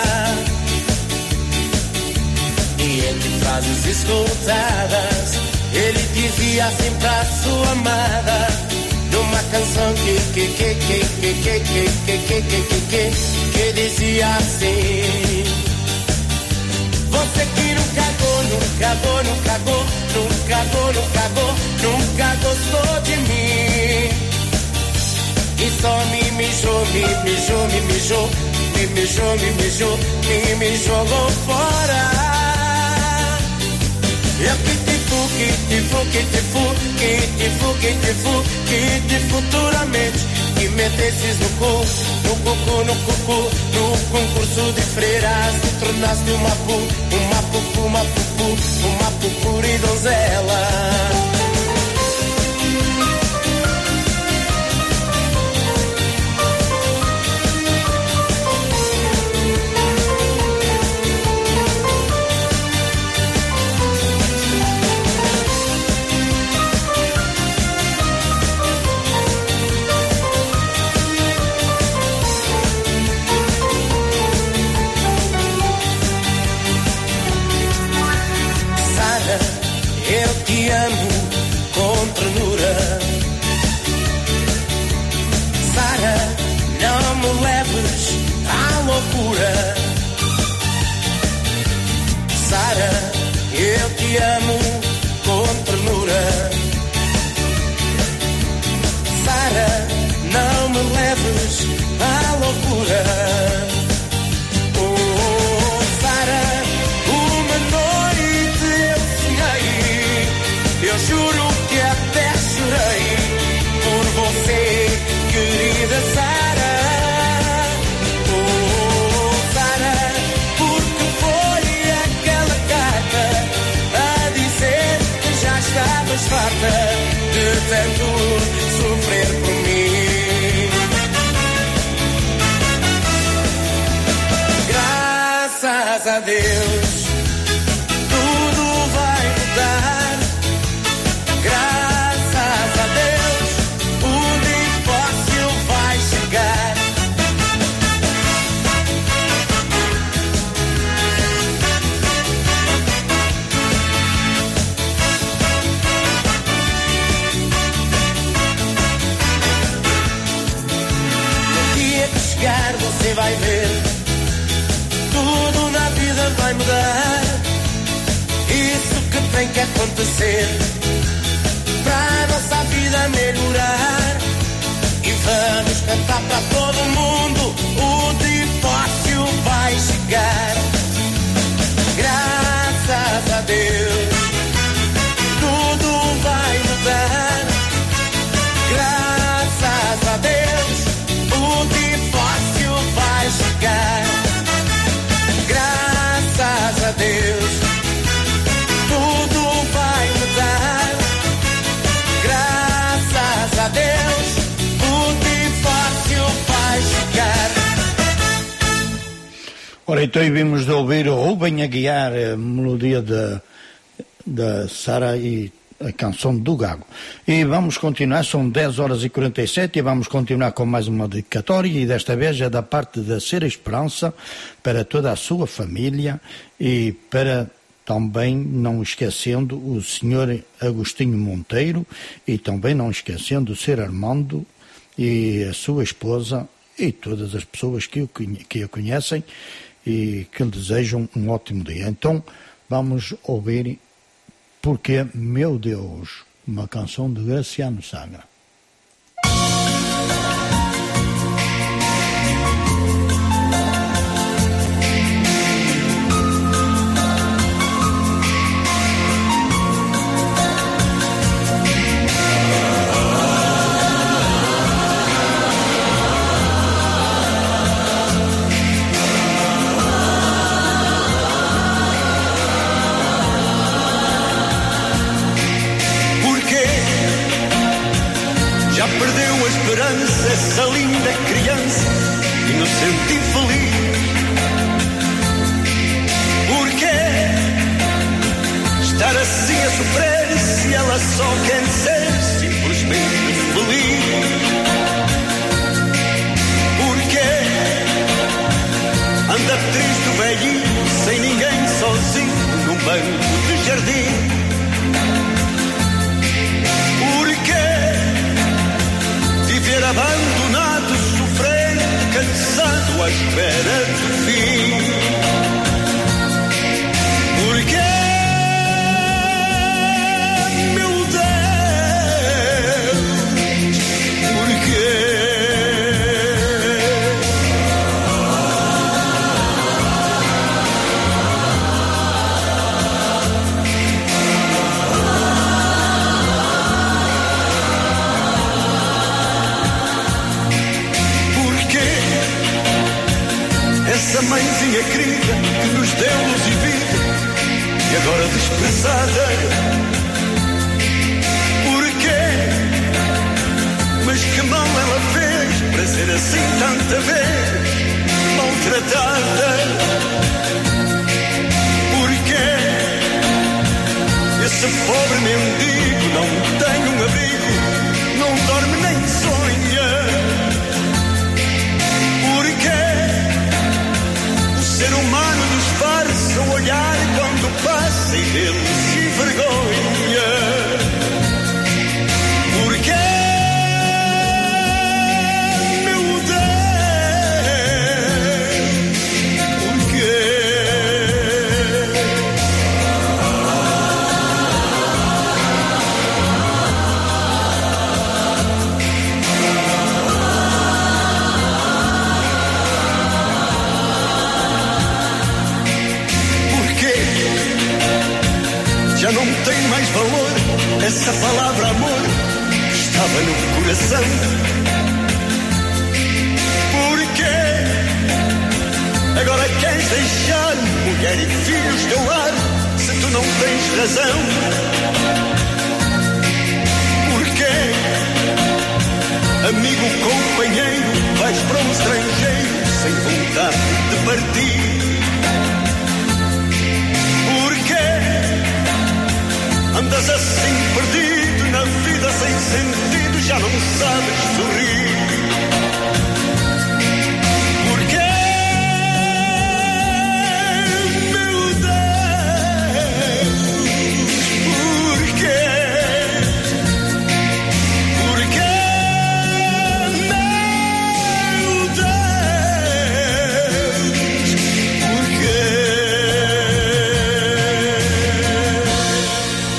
E entre frases escutadas, ele dizia assim pra sua amada, numa canção que, que, que, que, que, que, que, que, que, que, que, que dizia assim: você que nunca gostou, nunca gostou, nunca gostou, nunca gostou, nunca gostou, nunca gostou de mim. E só me mijou, me mijou, me mijou, me mijou, me mijou, me me jogou fora. Eu que te fu, que te fu, que te fu, que te fu, que te fu, que te futuramente que metesses no cu, no cucu, no cucu, no concurso de freiras, te tornaste uma pu, uma pupu, uma pupu, uma pupura e donzela. Eu te amo com ternura, Sara, não me leves à loucura. Sara, eu te amo com ternura, Sara, não me leves à loucura. Oh, Sara, uma noite eu sonhei, eu juro que até chorei por você, querida Sara. Oh, Sara, porque foi aquela carta a dizer que já estavas farta de tanto sofrer por mim. Graças a Deus, tudo vai mudar. Graças a Deus, o divórcio vai chegar. No dia que chegar você que acontecer para a nossa vida melhorar. E vamos cantar para todo mundo, o divórcio vai chegar. Graças a Deus, tudo vai mudar. Graças a Deus, o divórcio vai chegar. Graças a Deus, tudo vai mudar. Graças a Deus, o divórcio vai chegar. Ora, então vimos de ouvir o Rubem Aguiar, a melodia da, da Sara e a canção do Gago. E vamos continuar, são dez horas e quarenta e sete, e vamos continuar com mais uma dedicatória, e desta vez é da parte da Ser Esperança, para toda a sua família, e para também não esquecendo o senhor Agostinho Monteiro, e também não esquecendo o senhor Armando e a sua esposa, e todas as pessoas que o, que o conhecem, e que lhe desejam um ótimo dia. Então vamos ouvir Porque, meu Deus, uma canção de Graciano Sagra. Essa linda criança, inocente e feliz. Porquê estar assim a sofrer se ela só quer ser simplesmente feliz? Porquê anda triste o velhinho sem ninguém, sozinho num banco de jardim? Viver abandonado, sofrendo, cansado, à espera do fim. Porque, meu Deus, porque essa mãezinha querida que nos deu luz e vida, e agora desprezada. Porquê? Mas que mal ela fez para ser assim tanta vez maltratada? Porquê? Esse pobre mendigo não tem um abrigo, não dorme nem sonha. Porquê? Ser humano disfarça o olhar quando passa e dele se envergonha. Porquê, meu Deus, porquê? Já não tem mais valor essa palavra amor que estava no coração. Porquê agora queres deixar mulher e filhos teu lar se tu não tens razão? Porquê, amigo, companheiro, vais para um estrangeiro sem vontade de partir? Andas assim perdido na vida sem sentido, já não sabes sorrir. Porquê, meu Deus, porquê? Porquê, meu Deus, porquê?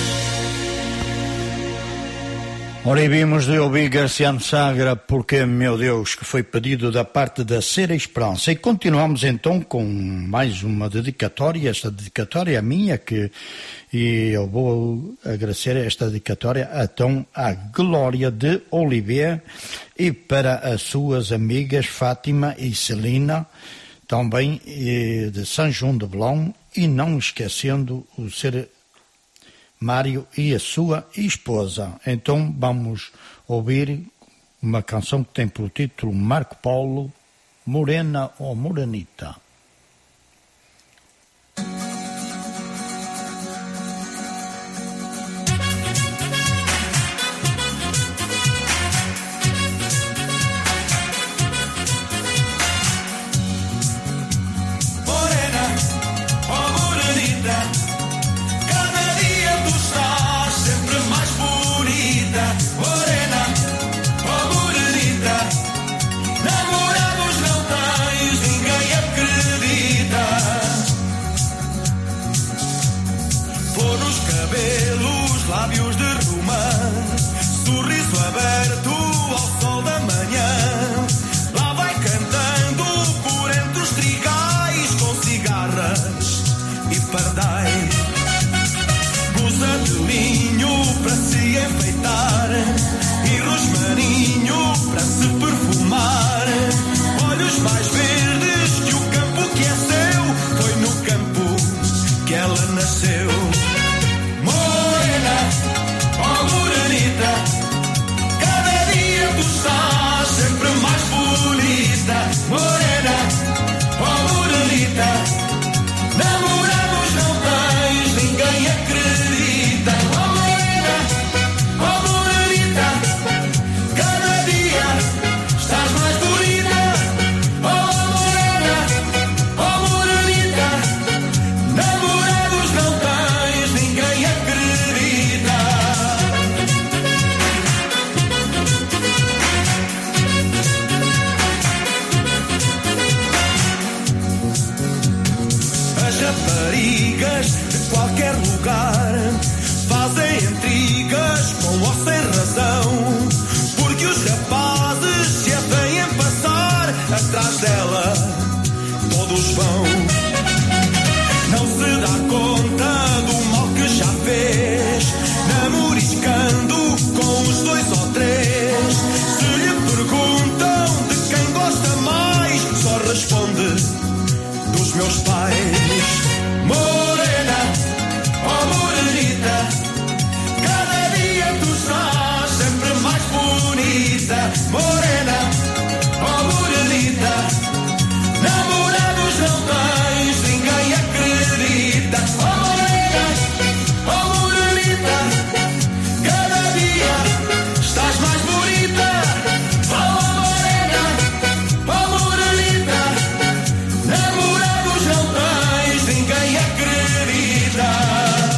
Ora, e vimos de ouvir Garciano Sagra, porque, meu Deus, que foi pedido da parte da Ser Esperança. E continuamos então com mais uma dedicatória, esta dedicatória é minha, que, e eu vou agradecer esta dedicatória então à Glória de Oliveira e para as suas amigas Fátima e Celina, também de São João de Belém, e não esquecendo o Ser Mário e a sua esposa. Então vamos ouvir uma canção que tem pelo título Marco Polo, Morena ou Morenita. Lábios de romã, sorriso aberto ao sol da manhã. Lá vai cantando por entre os trigais, com cigarras e pardais. Blusa de linho para se enfeitar e rosmaninho para se perfumar. Olhos mais verdes que o campo que é seu, foi no campo que ela nasceu. Oh, morenita, cada dia tu estás sempre mais bonita. Morena, oh, morenita, namorados não tens, ninguém acredita. Oh, morena, oh, morenita, cada dia estás mais bonita. Oh, morena, oh, morenita, namorados não tens, ninguém acredita. Raparigas de qualquer lugar fazem intrigas com ou sem razão, porque os rapazes se a veem passar atrás dela, todos vão. Não se dá conta do mal que já fez, namoriscando com os dois ou três. Se lhe perguntam de quem gosta mais, só responde dos meus pais. Morena, oh morenita, cada dia tu estás sempre mais bonita. Morena, oh morenita, namorados não tens, ninguém acredita. Oh morena, oh morenita, cada dia estás mais bonita. Oh morena, oh morenita, namorados não tens, ninguém acredita.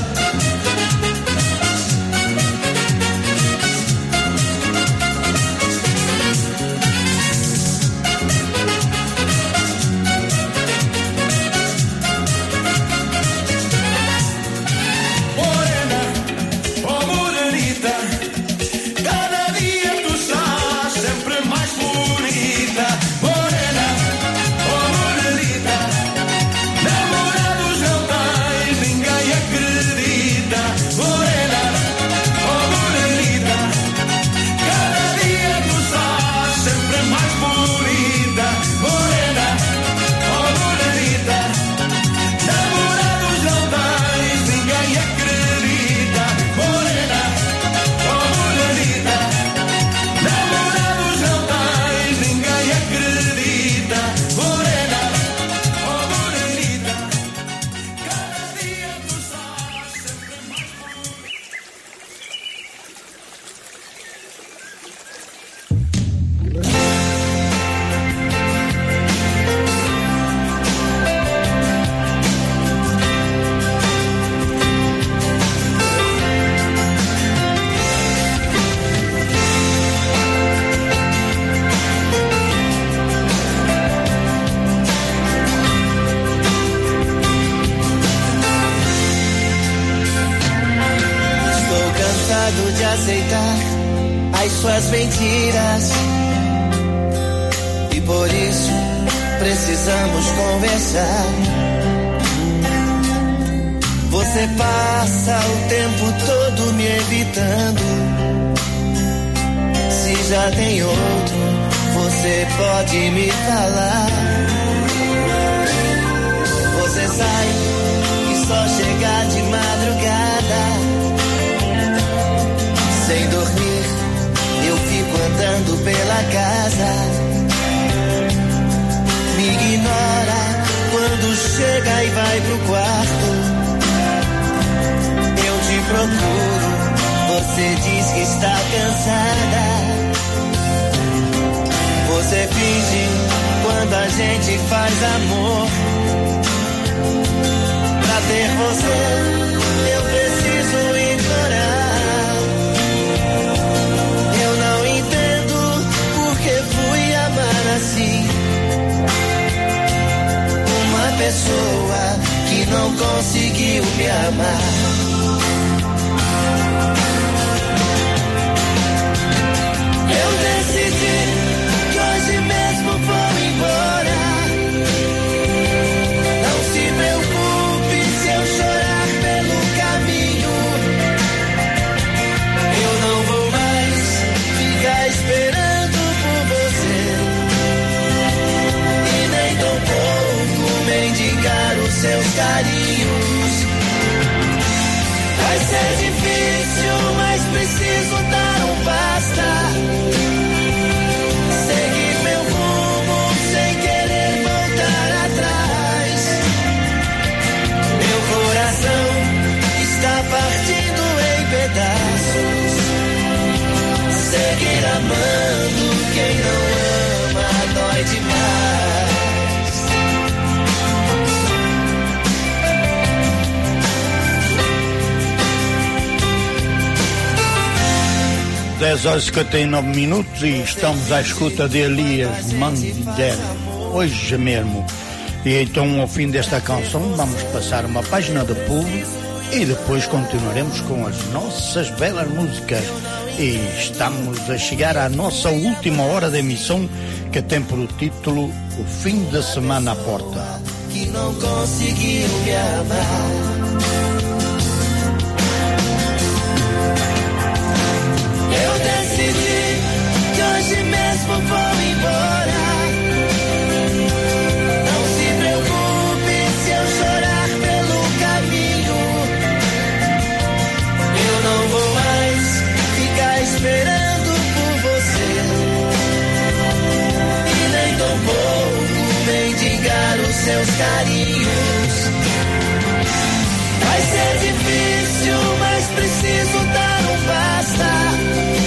Morena, oh morenita, cada dia tu estás sempre mais bonita. Morena, oh morenita, namorados não tens, ninguém acredita. Morena, oh morenita, cada dia tu estás sempre mais bonita. Morena, oh morenita, namorados não tens, ninguém acredita. Morena, oh morenita, namorados não tens, ninguém acredita. Morena, oh morenita, cada dia tu estás sempre mais bonita. Estou cansado de aceitar as suas mentiras. E por isso precisamos conversar. Você passa o tempo todo me evitando. Se já tem outro, você pode me falar. Você sai e só chega de madrugada. Sem dormir, eu fico andando pela casa. Me ignora quando chega e vai pro quarto. Eu te procuro, você diz que está cansada. Você finge quando a gente faz amor. Pra ter você, eu preciso ignorar. Eu não entendo porque fui amar assim uma pessoa que não conseguiu me amar. Eu decidi que hoje mesmo vou embora. Não se preocupe se eu chorar pelo caminho. Eu não vou mais ficar esperando por você. E nem tampouco mendigar os seus carinhos. Vai ser difícil, mas preciso dar um basta. Seguir meu rumo sem querer voltar atrás. Meu coração está partindo em pedaços. Seguir amando quem não ama dói demais. dez horas e cinquenta e nove minutos e estamos à escuta de Elias Mandel, hoje mesmo. E então, ao fim desta canção, vamos passar uma página de público e depois continuaremos com as nossas belas músicas. E estamos a chegar à nossa última hora de emissão, que tem por título O Fim de Semana à Porta. Que não conseguiu me amar. Eu decidi que hoje mesmo vou embora. Não se preocupe se eu chorar pelo caminho. Eu não vou mais ficar esperando por você. E nem tampouco mendigar os seus carinhos. Vai ser difícil, mas preciso dar um basta.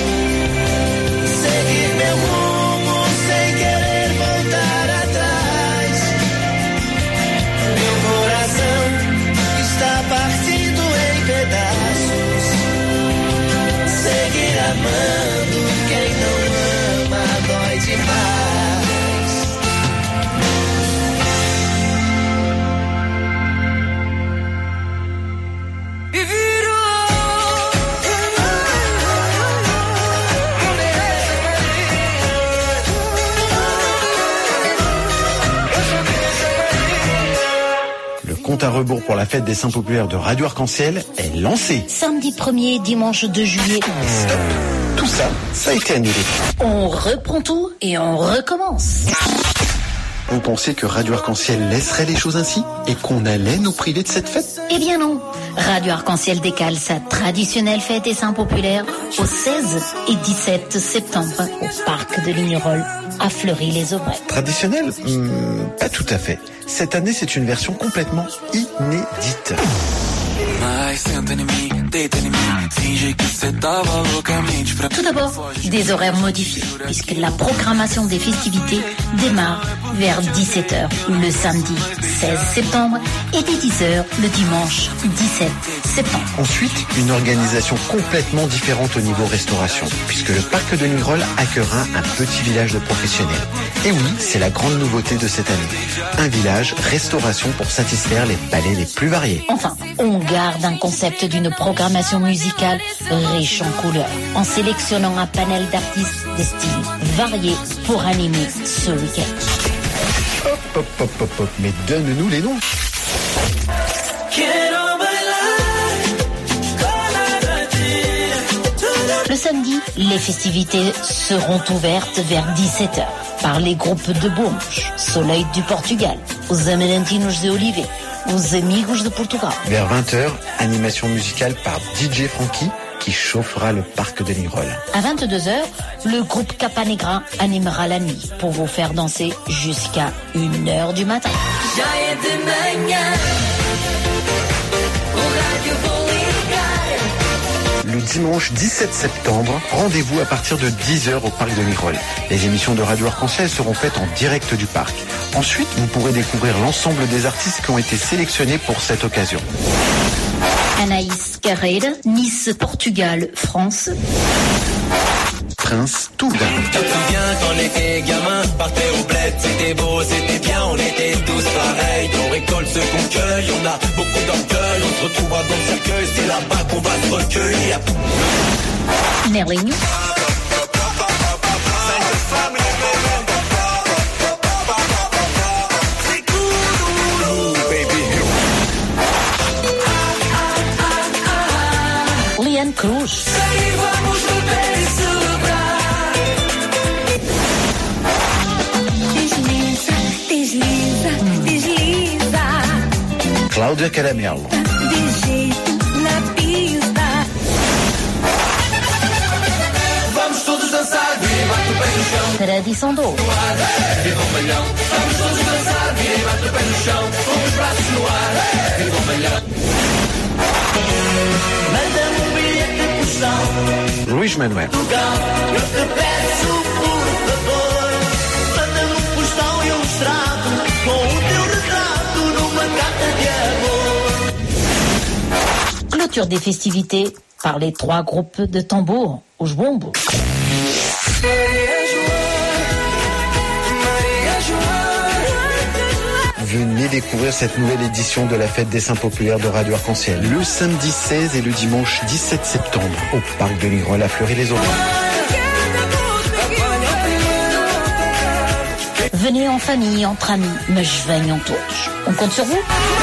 Seguir meu rumo sem querer voltar atrás. Meu coração está partindo em pedaços. Seguir amando quem não ama dói demais. E virou. Le compte à rebours pour la fête des Saints populaires de Radio Arc-en-Ciel est lancé. Samedi premier, dimanche deux juillet. Stop. Tout ça, ça a été annulé. On reprend tout et on recommence. Vous pensez que Radio Arc-en-Ciel laisserait les choses ainsi et qu'on allait nous priver de cette fête? Eh bien non. Radio Arc-en-Ciel décale sa traditionnelle fête des Saints populaires au seize et dix-sept septembre au parc de Lignerolles à Fleury-les-Aubrais. Traditionnel? hmm, Pas tout à fait. Cette année, c'est une version complètement inédite. Tout d'abord, des horaires modifiés, puisque la programmation des festivités démarre vers dix-sept heures le samedi seize septembre et dès dix heures le dimanche dix-sept septembre. Ensuite, une organisation complètement différente au niveau restauration, puisque le parc de Lignerolles accueillera un petit village de professionnels. Et oui, c'est la grande nouveauté de cette année. Un village restauration pour satisfaire les palais les plus variés. Enfin, on garde un concept d'une programmation programmation musicale riche en couleurs, en sélectionnant un panel d'artistes de styles variés pour animer ce week-end. Hop, hop, hop, hop, hop, mais donne-nous les noms. Le samedi, les festivités seront ouvertes vers dix-sept heures par les groupes de Bourges, Soleil du Portugal, Os Amarentinos de Olivet, Os Amigos de Portugal. Vers vingt heures, animation musicale par D J Frankie qui chauffera le parc de Lignerolles. À vingt-deux heures, le groupe Capanegra animera la nuit pour vous faire danser jusqu'à une heure du matin. Le dimanche dix-sept septembre, rendez-vous à partir de dix heures au parc de Lignerolles. Les émissions de Radio Arc-en-Ciel seront faites en direct du parc. Ensuite, vous pourrez découvrir l'ensemble des artistes qui ont été sélectionnés pour cette occasion. Anaïs Carreira, Nice, Portugal, France. Prince Touga. Je me souviens quand on était gamin, partait au bled, c'était beau, c'était bien, on était tous pareils. On récolte ce qu'on cueille, on a beaucoup d'orgueil, on se retrouvera dans le cercueil, c'est là-bas qu'on va se recueillir. Merlin. Lian Cruz. Cláudia Caramelo. Vamos todos dançar, vira e bate o pé no chão. Tradição do. Viva o malhão. Vamos todos dançar, vira e bate o pé no chão. Com os braços no ar, viva o malhão. Manda-me um bilhete pro chão. Luís Manuel. Eu te peço, por favor, manda-me um postão e um extrato com o teu retrato numa carta de amor. Clôture des festivités par les trois groupes de tambour, os bombos. Venez découvrir cette nouvelle édition de la fête des Saints populaires de Radio Arc-en-Ciel. Le samedi seize et le dimanche dix-sept septembre au parc de Lignerolles à Fleury-les-Aubrais. Venez en famille, entre amis, mas venham todos. On compte sur vous.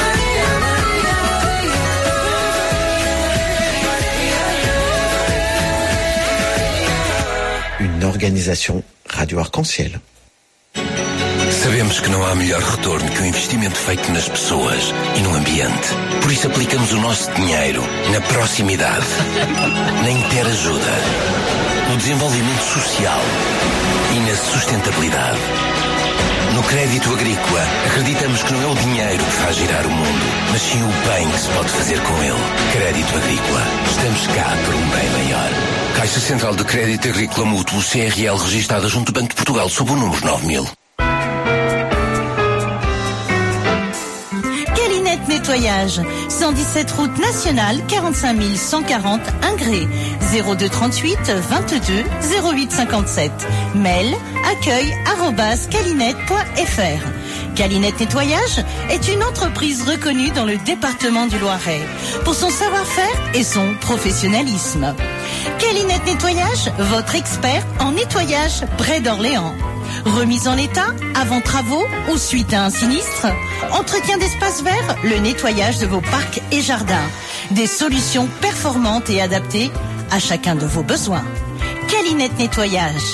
Une organisation Radio Arc-en-Ciel. Sabemos que não há melhor retorno que o investimento feito nas pessoas e no ambiente. Por isso aplicamos o nosso dinheiro na proximidade, na interajuda, no desenvolvimento social e na sustentabilidade. No crédito agrícola, acreditamos que não é o dinheiro que faz girar o mundo, mas sim o bem que se pode fazer com ele. Crédito agrícola. Estamos cá por um bem maior. Caixa Central de Crédito Agrícola Mútuo, C R L, registada junto do Banco de Portugal, sob o número nove mil. Calinette Nettoyage, cent dix-sept route nationale, quarante-cinq mille cent quarante Ingré, zéro deux trente-huit vingt-deux zéro huit cinquante-sept. Mail accueil arobase calinette point f r. Calinette Nettoyage est une entreprise reconnue dans le département du Loiret pour son savoir-faire et son professionnalisme. Calinette Nettoyage, votre expert en nettoyage près d'Orléans. Remise en état, avant travaux ou suite à un sinistre. Entretien d'espaces verts, le nettoyage de vos parcs et jardins. Des solutions performantes et adaptées à chacun de vos besoins. Calinette Nettoyage.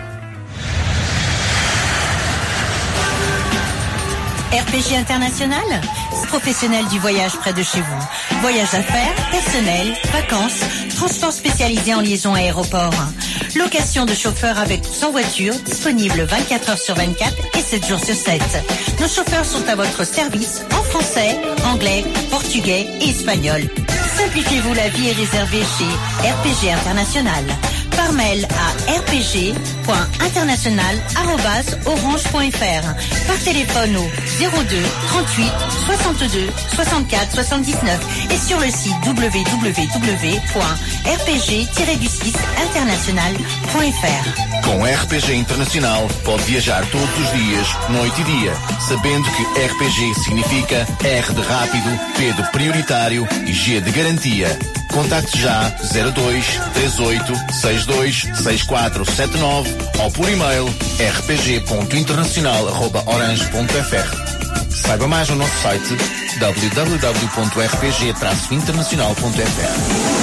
R P G International, professionnel du voyage près de chez vous. Voyage d'affaires, personnel, vacances, transport spécialisé en liaison aéroport. Location de chauffeurs avec ou sans voiture, disponible vingt-quatre heures sur vingt-quatre et sept jours sur sept. Nos chauffeurs sont à votre service en français, anglais, portugais et espagnol. Simplifiez-vous la vie et réservez chez R P G International. Par mail à r p g point international arobase orange point f r. Par téléphone au zéro deux trente-huit soixante-deux soixante-quatre soixante-dix-neuf et sur le site w w w point r p g tiret du six international point f r. Com R P G Internacional pode viajar todos os dias, noite e dia, sabendo que R P G significa R de rápido, P de prioritário e G de garantia. Contacte já zero dois três oito seis dois seis quatro sete nove ou por e-mail r p g ponto internacional arroba orange ponto f r. Saiba mais no nosso site w w w ponto r p g traço internacional ponto f r.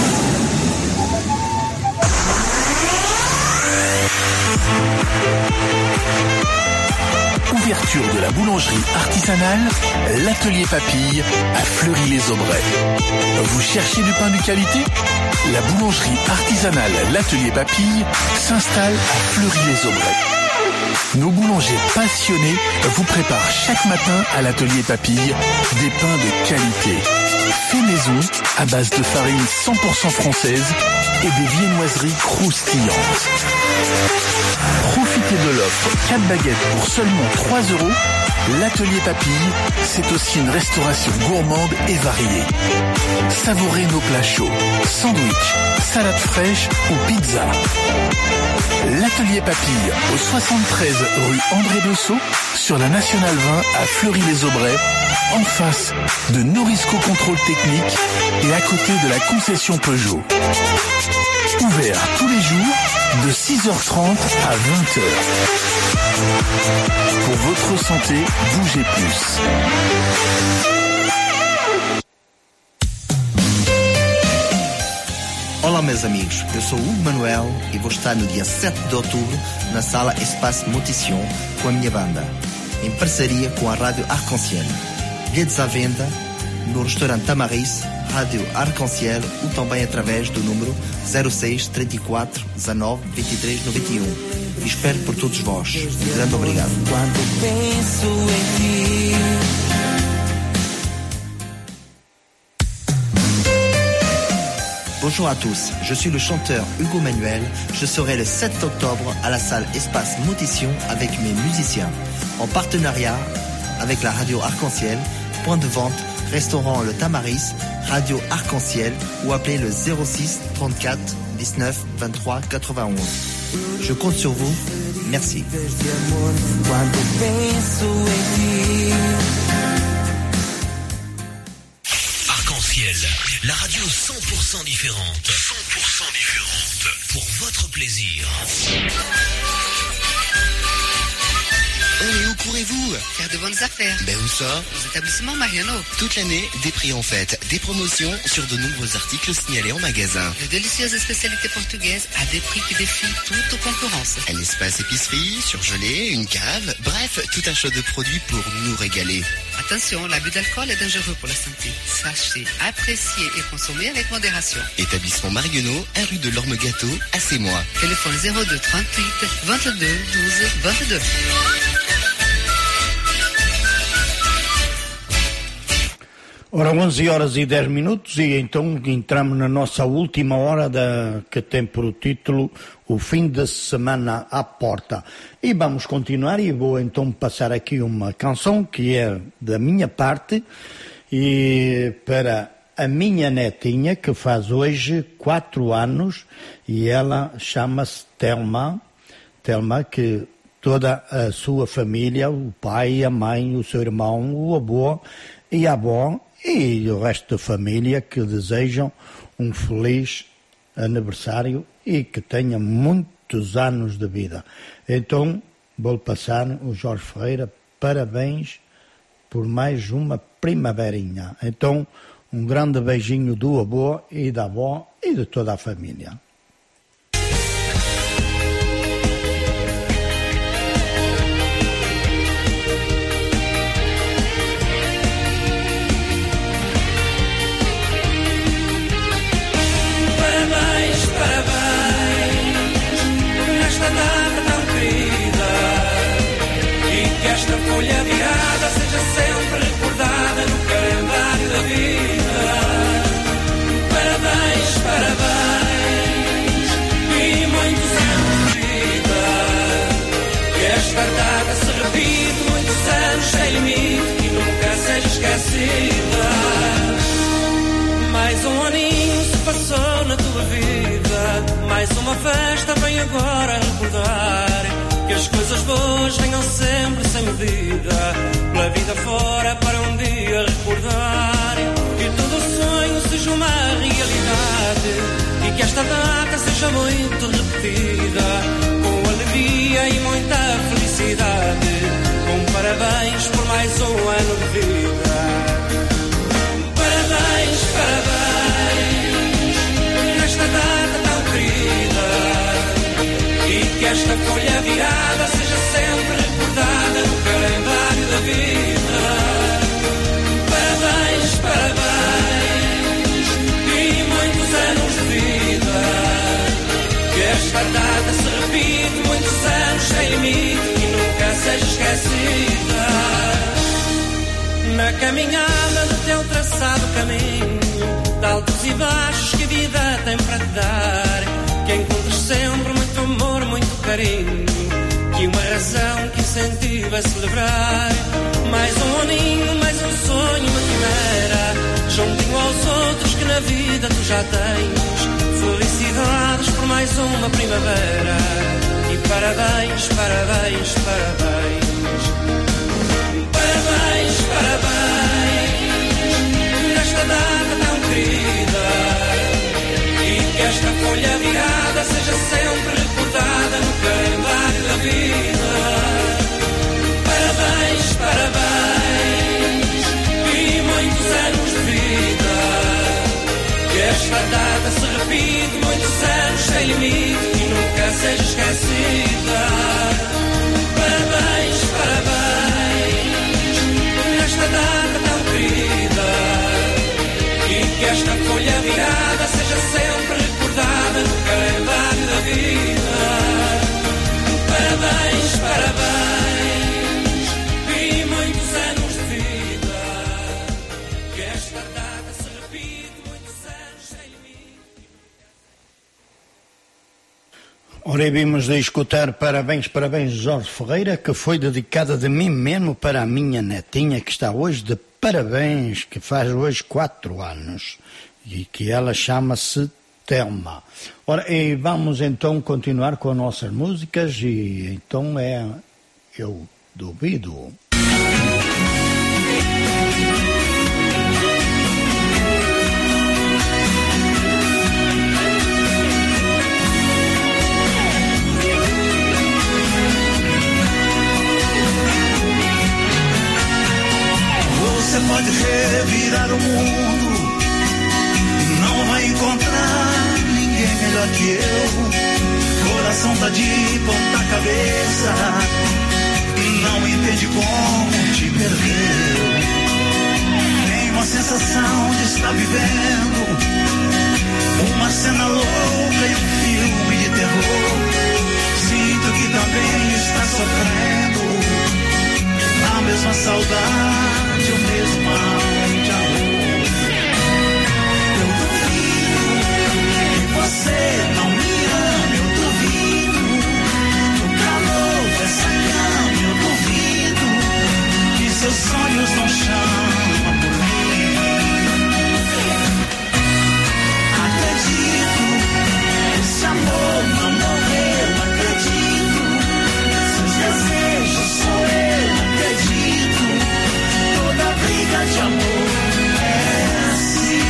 Ouverture de la boulangerie artisanale, l'atelier Papille à Fleury-les-Aubrais. Vous cherchez du pain de qualité? La boulangerie artisanale, l'atelier Papille s'installe à Fleury-les-Aubrais. Nos boulangers passionnés vous préparent chaque matin à l'atelier Papille des pains de qualité. Fait maison à base de farine cent pour cent française et des viennoiseries croustillantes. Profitez de l'offre quatre baguettes pour seulement trois euros. L'atelier Papille, c'est aussi une restauration gourmande et variée. Savourez nos plats chauds, sandwich, salade fraîche ou pizza. L'atelier Papille au soixante-treize rue André Bessot sur la Nationale vingt à Fleury-les-Aubrais, en face de Norisco Contrôle Technique et à côté de la concession Peugeot. Ouvert tous les jours de six heures trente à vingt heures. Pour votre santé, bougez plus. Olá meus amigos, eu sou Hugo Manuel e vou estar no dia sete de outubro na sala Espaço Motition com a minha banda, em parceria com a Rádio Arc-en-Ciel. Bilhetes à venda no restaurante Tamaris, Rádio Arc-en-Ciel ou também através do número zero seis trinta e quatro dezenove vinte e três noventa e um. E espero por todos vós. Um grande obrigado. Quando penso em ti. Bonjour à tous, je suis le chanteur Hugo Manuel. Je serai le sept octobre à la salle Espace Motition avec mes musiciens, en partenariat avec la radio Arc-en-Ciel, point de vente, restaurant Le Tamaris, radio Arc-en-Ciel ou appelez le zéro six trente-quatre dix-neuf vingt-trois quatre-vingt-onze. Je compte sur vous, merci. Quando penso em ti. Arc-en-Ciel, la radio cent pour cent différente. cent pour cent différente. Pour votre plaisir. Oh, et où courez-vous? Faire de bonnes affaires. Ben où ça? Aux établissements Mariano. Toute l'année, des prix en fête, des promotions sur de nombreux articles signalés en magasin. De délicieuses spécialités portugaises à des prix qui défient toute concurrence. Un espace épicerie, surgelé, une cave, bref, tout un choix de produits pour nous régaler. Attention, l'abus d'alcool est dangereux pour la santé. Sachez apprécier et consommer avec modération. Établissement Marionneau, un rue de l'Orme-Gâteau, à Sémois. Téléphone zéro deux trente-huit vingt-deux douze vingt-deux. Ora, onze horas e dez minutos e então entramos na nossa última hora da, que tem por título O Fim de Semana à Porta. E vamos continuar e vou então passar aqui uma canção que é da minha parte e para a minha netinha que faz hoje quatro anos e ela chama-se Thelma, Thelma que toda a sua família, o pai, a mãe, o seu irmão, o avô e a avó e o resto da família que desejam um feliz aniversário e que tenha muitos anos de vida. Então, vou passar o Jorge Ferreira, parabéns por mais uma primaverinha. Então, um grande beijinho do avô e da avó e de toda a família. Esta folha virada seja sempre recordada no calendário da vida. Parabéns, parabéns e muitos anos de vida. Que esta data se repita muitos anos sem limite e nunca seja esquecida. Mais um aninho se passou na tua vida. Mais uma festa vem agora recordar. Que as coisas boas venham sempre sem medida, pela vida fora para um dia recordar, que todo sonho seja uma realidade. que esta data seja muito repetida, com alegria e muita felicidade, com parabéns por mais um ano de vida. Parabéns, parabéns, nesta data tão querida, e que esta folha virada seja sempre recordada no calendário da vida. Parabéns, parabéns, e muitos anos de vida, que esta data se repite muitos anos sem limite e nunca seja esquecida. Na caminhada do teu traçado caminho, de altos e baixos que a vida tem para te dar, que encontres sempre muito amor, muito carinho, e uma razão que incentiva a celebrar. Mais um aninho, mais um sonho, uma quimera, juntinho aos outros que na vida tu já tens. Felicidades por mais uma primavera, e parabéns, parabéns, parabéns. Parabéns, parabéns, nesta data tão querida, e que esta folha virada seja sempre recordada no calendário da vida. Parabéns, parabéns, e muitos anos de vida, que esta data se repite muitos anos sem limite e nunca seja esquecida. Parabéns, parabéns, nesta data tão querida, e que esta folha virada seja sempre recordada no calendário da vida. Parabéns, parabéns, e muitos anos de vida, que esta data se repite muitos anos sem limite. Ora, vimos de escutar Parabéns, Parabéns Jorge Ferreira, que foi dedicada de mim mesmo para a minha netinha, que está hoje de parabéns, que faz hoje quatro anos, e que ela chama-se Thelma. Ora, e vamos então continuar com as nossas músicas, e então é Eu Duvido. Você pode revirar o mundo, não vai encontrar ninguém melhor que eu. Coração tá de ponta cabeça, não entende como te perdeu. Tem uma sensação de estar vivendo uma cena louca e um filme de terror. Sinto que também está sofrendo a mesma saudade, o mesmo mal de amor. Eu duvido que você não me ama, eu duvido do calor dessa cama, eu duvido que seus sonhos não chamam por mim. Acredito que esse amor não morreu, acredito, seus desejos sou eu, acredito, toda briga de amor é assim.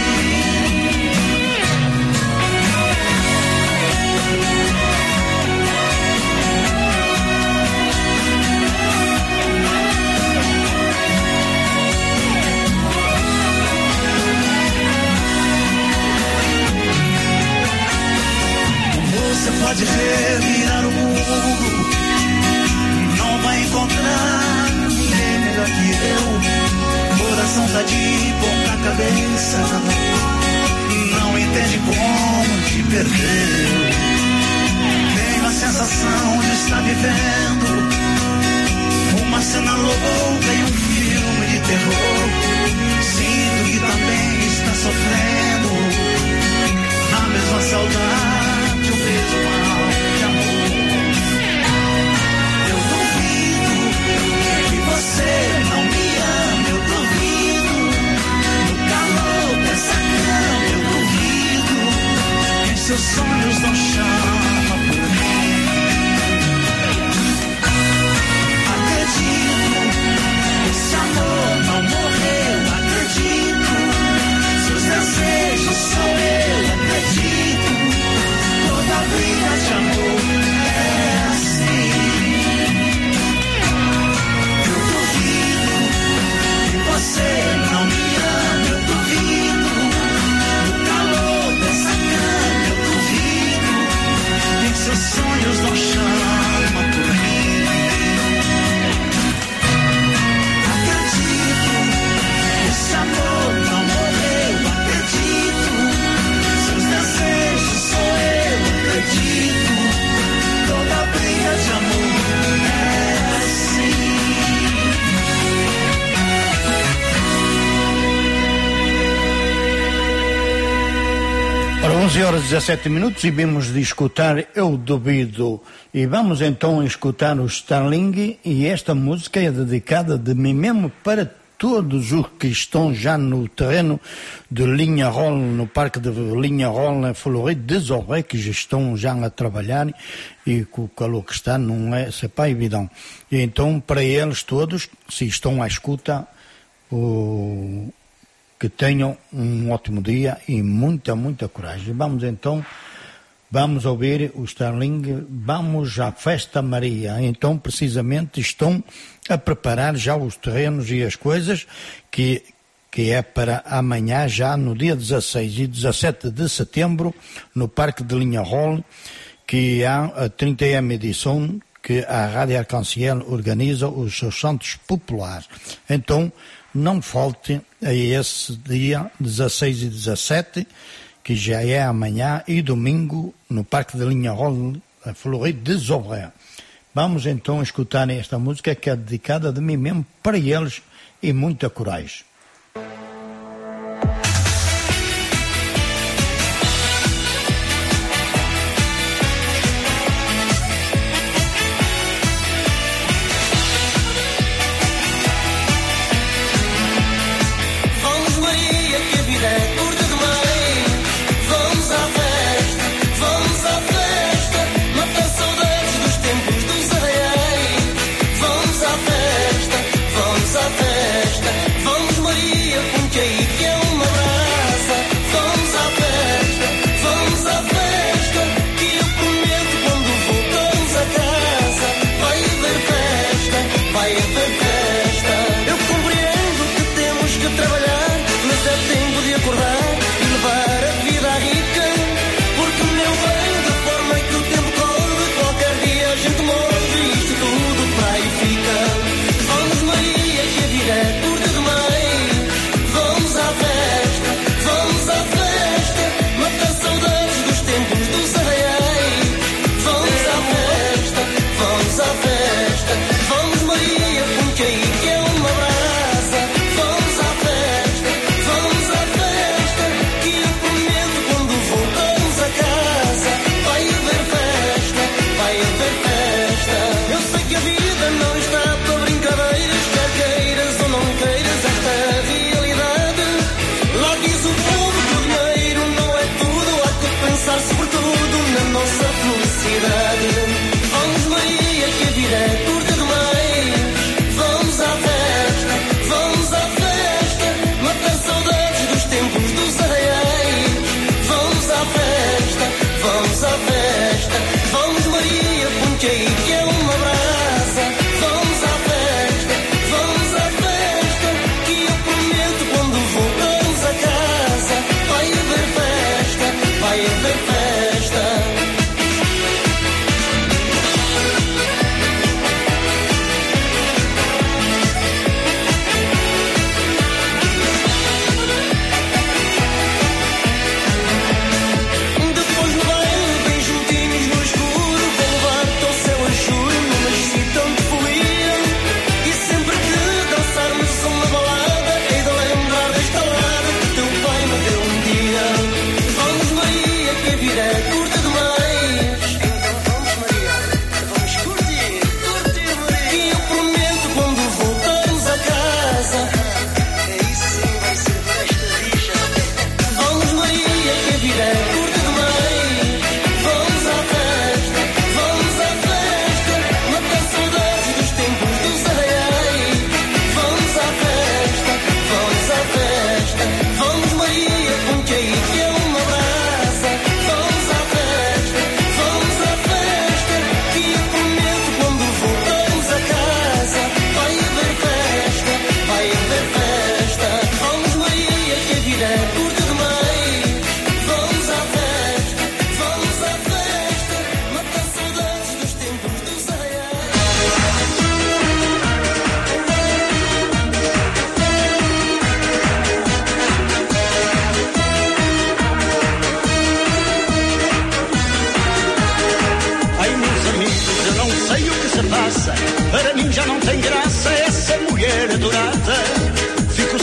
Você pode revirar o mundo, não vai encontrar ninguém melhor que eu. Coração tá de ponta cabeça, não entende como te perdeu. Tem a sensação de estar vivendo uma cena louca e um filme de terror. Sinto que também está sofrendo a mesma saudade, o mesmo mal de amor. Eu duvido que você não me ama, eu duvido no calor dessa cama, eu duvido que seus sonhos não chamam por mim. Acredito, esse amor não morreu, acredito, seus desejos sou eu, acredito, Ora, onze horas e dezassete minutos e vimos de escutar Eu Duvido. E vamos então escutar o Starling, e esta música é dedicada de mim mesmo para todos os que estão já no terreno de Linharol, no parque de Linharol, em Floride des Aubrais, que já estão já a trabalhar, e com o calor que está não é, c'est pas évident. E então, para eles todos, se estão à escuta, o... que tenham um ótimo dia e muita, muita coragem. Vamos então, vamos ouvir o Starling, vamos à Festa Maria. Então, precisamente, estão a preparar já os terrenos e as coisas, que, que é para amanhã, já no dia dezasseis e dezassete de setembro, no Parque de Linharol, que há a trinta edição que a Rádio Arc-en-Ciel organiza os seus santos populares. Então, não falte a esse dia, dezasseis e dezassete, que já é amanhã, e domingo, no Parque de Linharol, a Floride des Aubrais. Vamos então escutar esta música, que é dedicada de mim mesmo para eles, e muita coragem.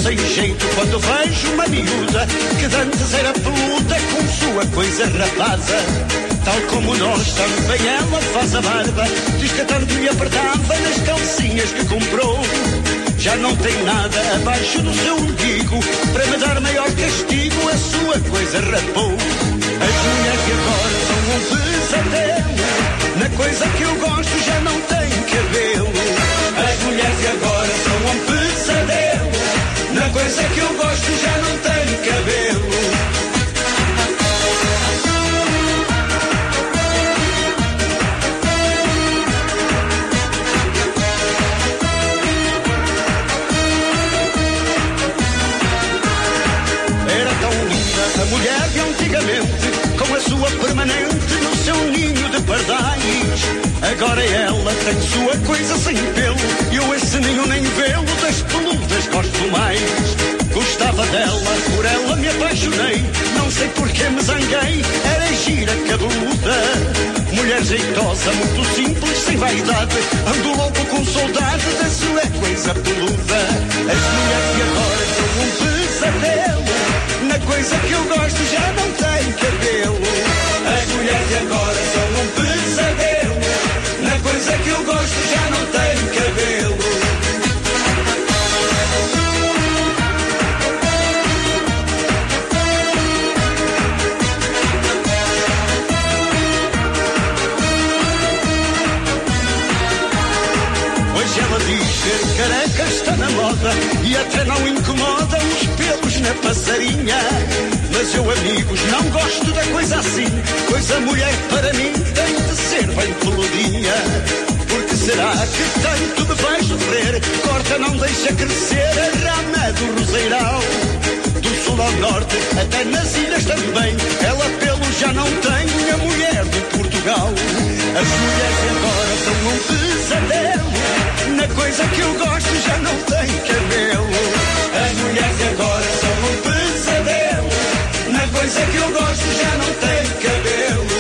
sem jeito quando vejo uma miúda que dantes era peluda com sua coisa rapaza. Tal como nós, também ela faz a barba. Diz que tanto lhe apertava nas calcinhas que comprou. Já não tem nada abaixo do seu umbigo. Para me dar maior castigo, a sua coisa rapou. As mulheres de agora são um pesadelo. Na coisa que eu gosto já não tem cabelo. As mulheres de agora são um pesadelo. Na coisa que eu gosto já não tem cabelo. A mulher de antigamente, com a sua permanente no seu ninho de pardais. Agora ela tem sua coisa sem pelo, e eu esse ninho nem vê-lo, das peludas gosto mais. Gostava dela, por ela me apaixonei, não sei porque me zanguei, era gira cabeluda. Mulher jeitosa, muito simples, sem vaidade, ando louco com saudade da sua coisa peluda. As mulheres de agora são um pesadelo. Na coisa que eu gosto já não tem cabelo. As mulheres de agora são um pesadelo. Na coisa que eu gosto já não tem cabelo. Hoje ela diz ser careca está na moda e até não incomoda os pelos na passarinha. Mas eu, amigos, não gosto da coisa assim. Coisa mulher para mim tem de ser bem peludinha. Porque será que tanto me vai sofrer? Corta, não deixa crescer a rama do roseiral. Do sul ao norte, até nas ilhas também, ela pelo já não tem, a mulher de Portugal. As mulheres de agora são um pesadelo. Na coisa que eu gosto já não tem cabelo. As mulheres de agora são um pesadelo. Na coisa que eu gosto já não tem cabelo.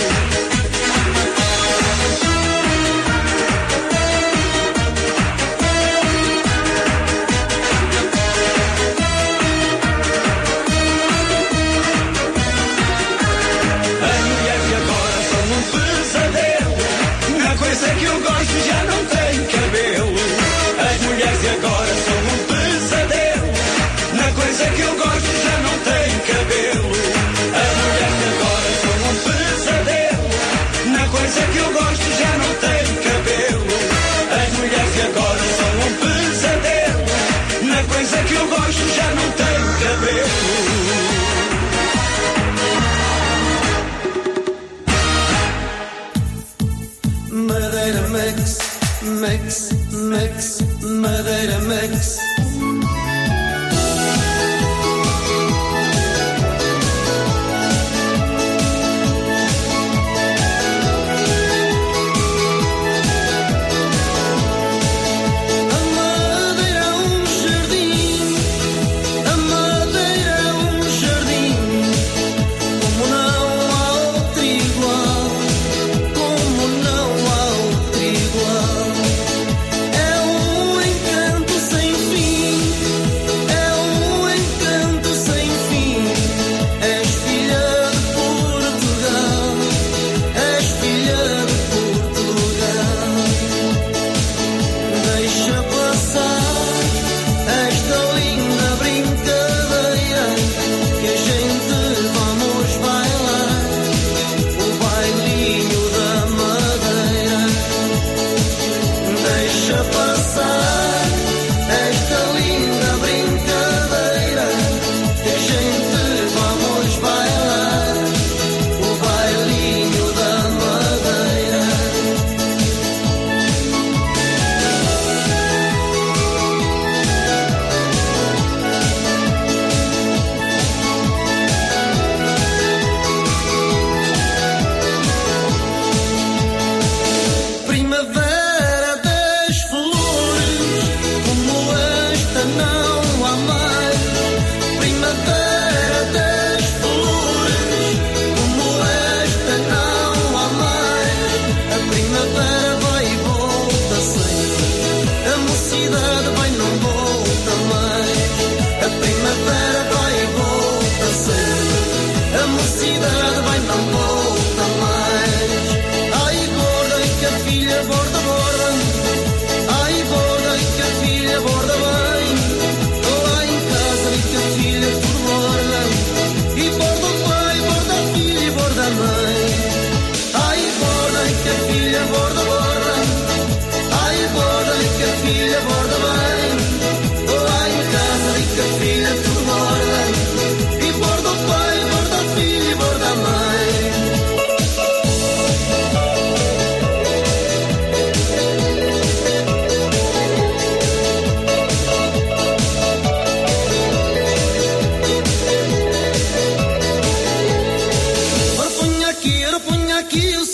As mulheres de agora são um pesadelo. Na coisa que eu gosto já não tem cabelo. As mulheres de agora são um pesadelo. Na coisa que eu gosto já não tem cabelo. As mulheres de agora são um pesadelo. Na coisa que eu gosto já não tem cabelo. As mulheres de agora são um pesadelo. Na coisa que eu gosto já não tem cabelo. Madeira mix, mix, mix, Madeira mix. Sem fim.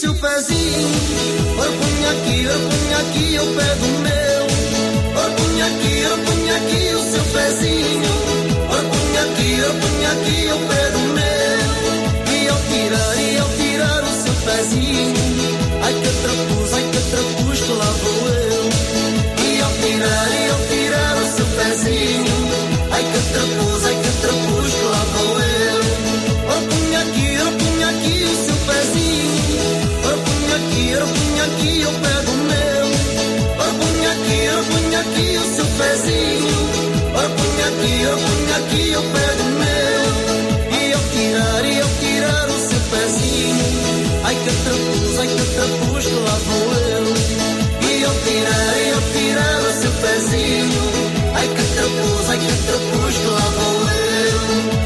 seu pezinho. Ora punha aqui, ora punha aqui ao pé do meu. Ora punha aqui, ora punha aqui o seu pezinho. Ora punha aqui, ora punha aqui ao pé do meu. E ao tirar, e ao tirar o seu pezinho, ai que trapuz, ai que trapuz que lá vou eu. E ao tirar, e ao tirar o seu pezinho, ai que trapuz, ai que trapuz que lá vou eu. Ora punha aqui, ora punha aqui o seu pezinho. Ora punha aqui, ora punha aqui ao pé do meu. Ora punha aqui, ora punha aqui o seu pezinho. Ora punha aqui, ora punha aqui ao pé do meu. E ao tirar, e ao tirar o seu pezinho, ai que trapuz, ai que trapuz que lá vou eu. E ao tirar, e ao tirar o seu pezinho, ai que trapuz, ai que trapuz que lá vou eu.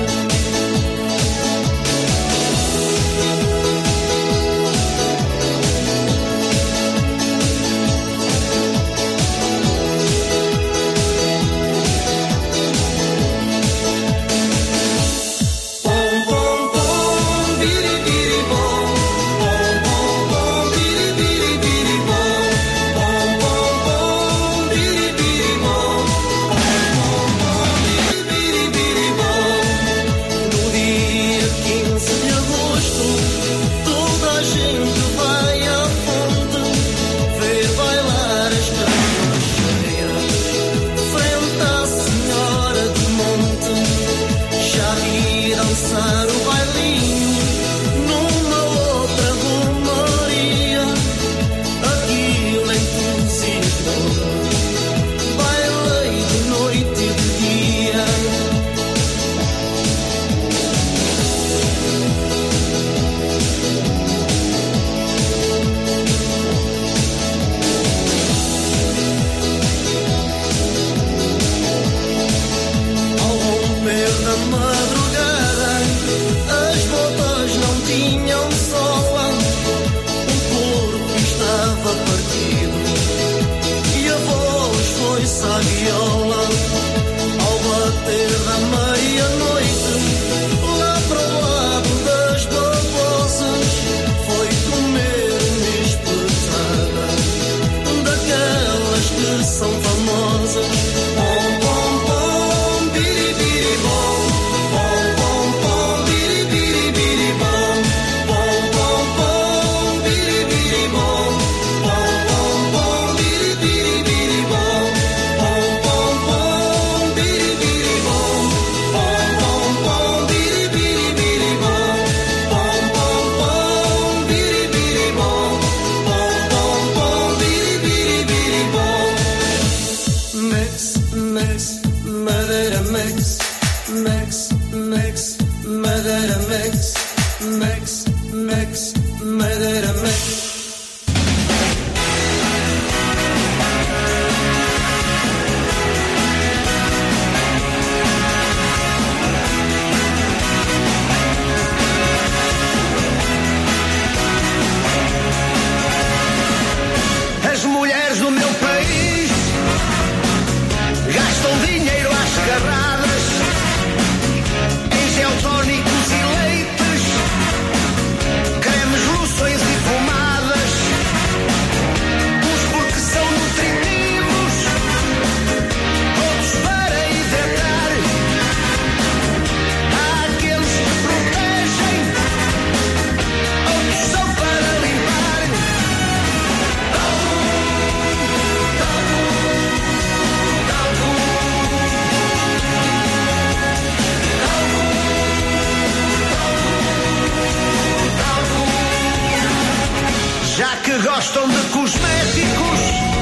Gostam de cosméticos,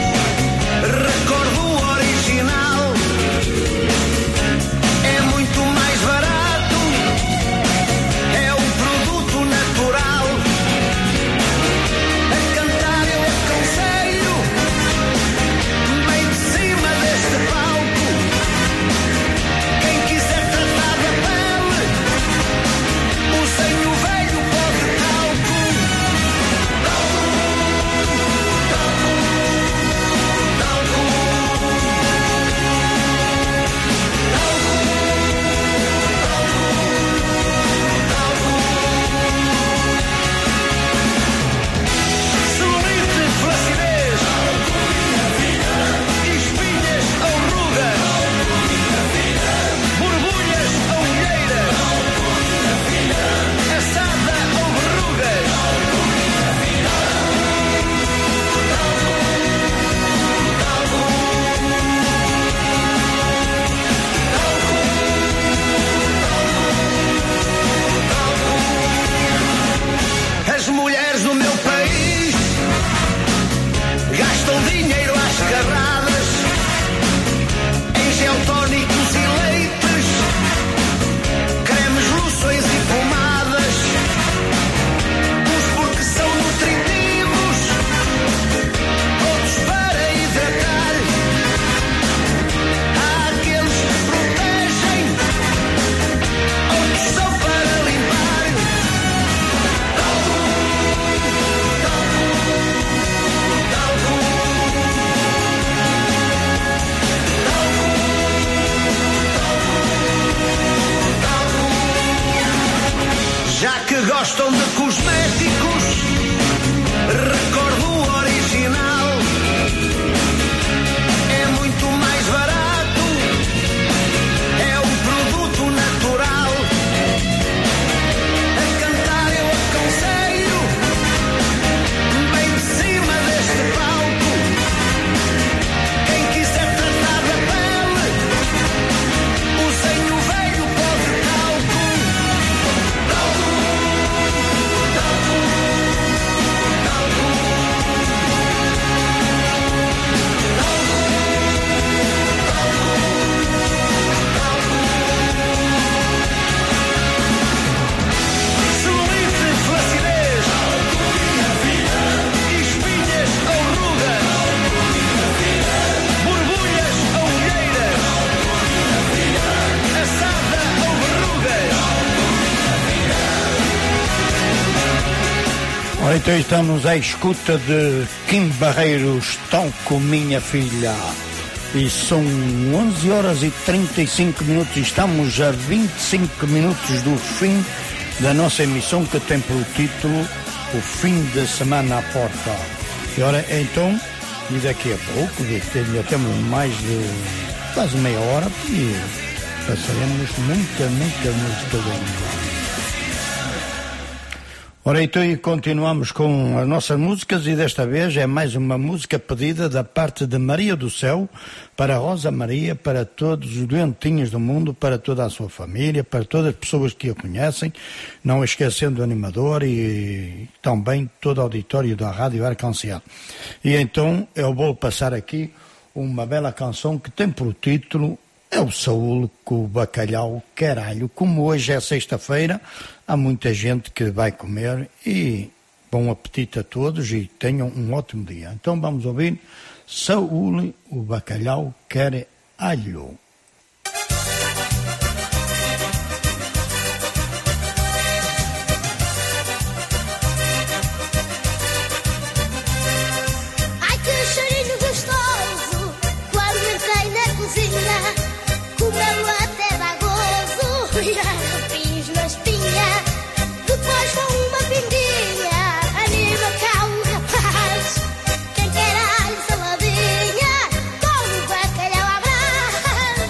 recordo o original. É muito mais barato, é um produto natural. A cantar eu aconselho, bem de cima deste palco. Quem quiser tratar da pele, usem o velho pó de talco. Ora, então estamos à escuta de Kim Barreiros, Tão com Minha Filha. E são onze horas e trinta e cinco minutos, estamos a vinte e cinco minutos do fim da nossa emissão, que tem por título O Fim da Semana à Porta. E ora, então, e daqui a pouco, já temos mais de quase meia hora, e passaremos muita, muita música boa. Ora, então, e continuamos com as nossas músicas, e desta vez é mais uma música pedida da parte de Maria do Céu, para Rosa Maria, para todos os doentinhos do mundo, para toda a sua família, para todas as pessoas que a conhecem, não esquecendo o animador e também todo o auditório da Rádio Arconciel. E então eu vou passar aqui uma bela canção que tem por título É o Saúl com o Bacalhau Caralho. Como hoje é sexta-feira, há muita gente que vai comer, e bom apetite a todos e tenham um ótimo dia. Então vamos ouvir Saúl, o Bacalhau Caralho. Ai, que cheirinho gostoso quando entrei na cozinha. Comeu até dá gozo e arrepios na espinha. Depois com uma pindinha anima cá o rapaz. Quem quer alho saladinha com o bacalhau à brás.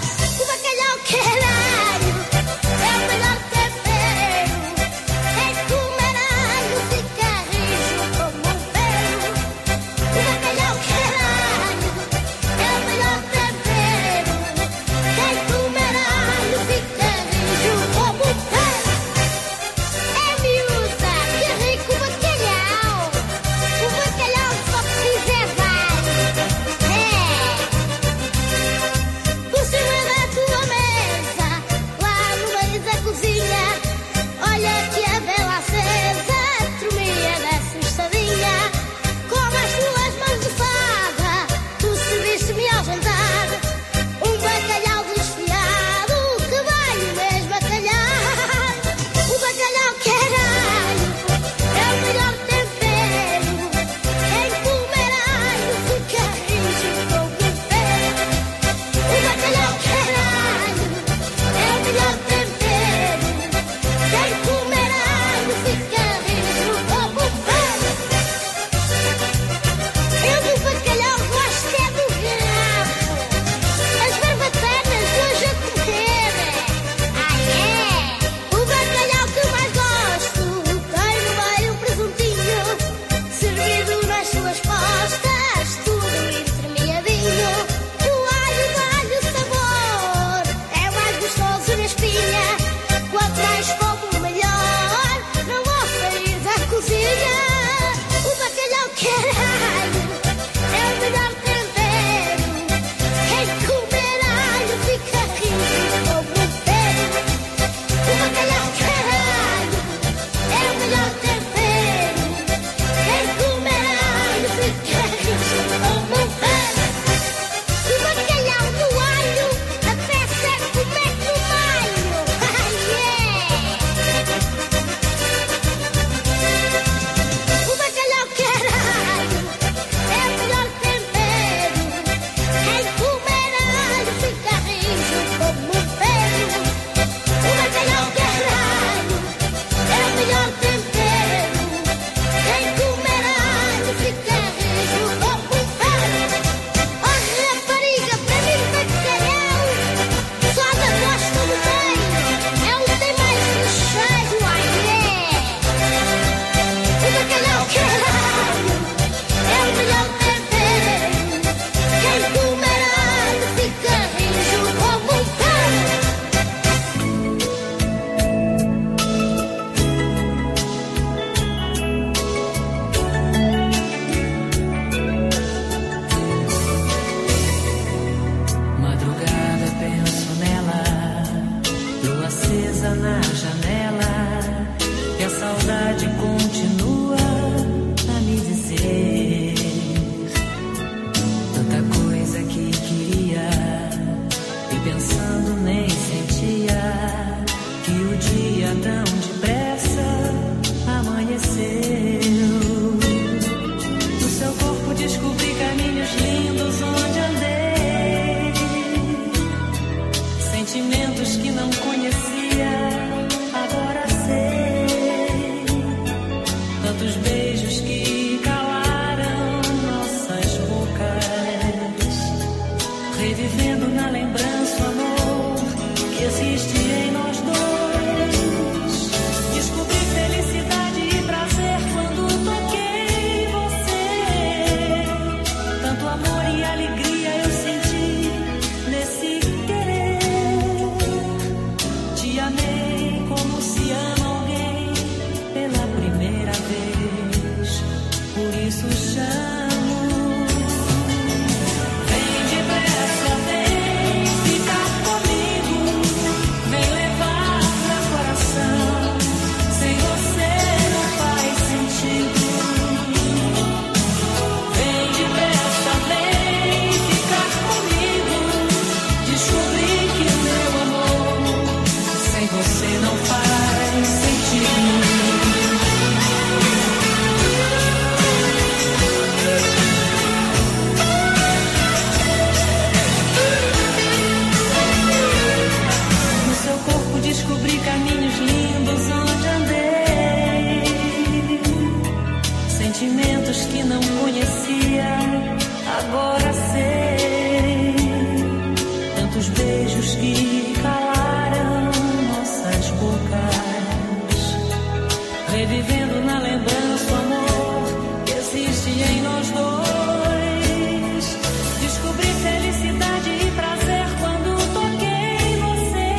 tantos beijos que calaram nossas bocas, revivendo na lembrança o amor que existe em nós dois. Descobri felicidade e prazer quando toquei você. Tanto amor e alegria eu senti nesse querer. Te amei como se ama alguém pela primeira vez. Por isso chamo. Vem depressa, vem ficar comigo. Vem levar meu coração. Sem você não faz sentido. Vem depressa, vem ficar comigo. Descobri que o meu amor sem você não faz sentido. No seu corpo descobri caminhos lindos onde andei. Sentimentos que não conhecia, agora sei. Tantos beijos que calaram nossas bocas, revivendo na lembrança o amor que existe em nós dois. Descobri felicidade e prazer quando toquei você.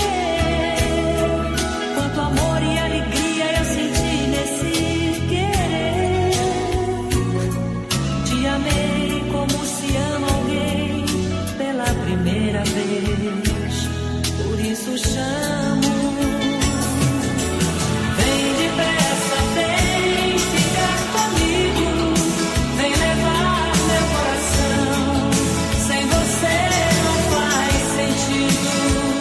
Quanto amor e alegria eu senti nesse querer. Te amei como se ama alguém pela primeira vez. Por isso chamo. Vem depressa, vem ficar comigo. Vem levar meu coração. Sem você não faz sentido.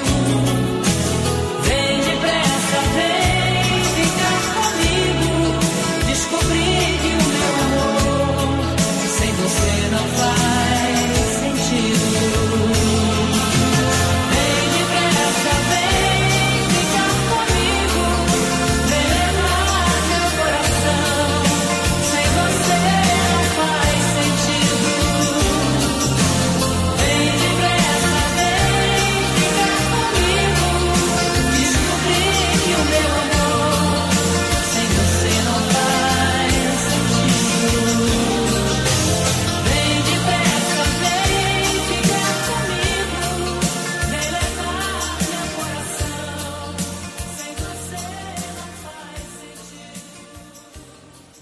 Vem depressa, vem ficar comigo. Descobri que o meu amor sem você não faz sentido. Vem depressa, vem ficar comigo. Vem levar meu coração. Sem você não faz sentido. Vem depressa, vem ficar comigo. Descobri que o meu amor sem você não faz sentido. Vem depressa, vem ficar comigo. Vem levar meu coração. Sem você não faz sentido.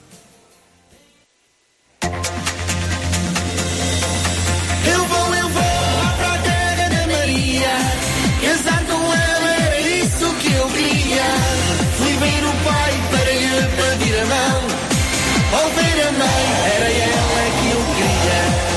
Eu vou, eu vou lá pra terra da Maria. Casar com ela era isso que eu queria. Fui ver o pai para lhe pedir a mão. Ao ver a mãe, era ela que eu queria.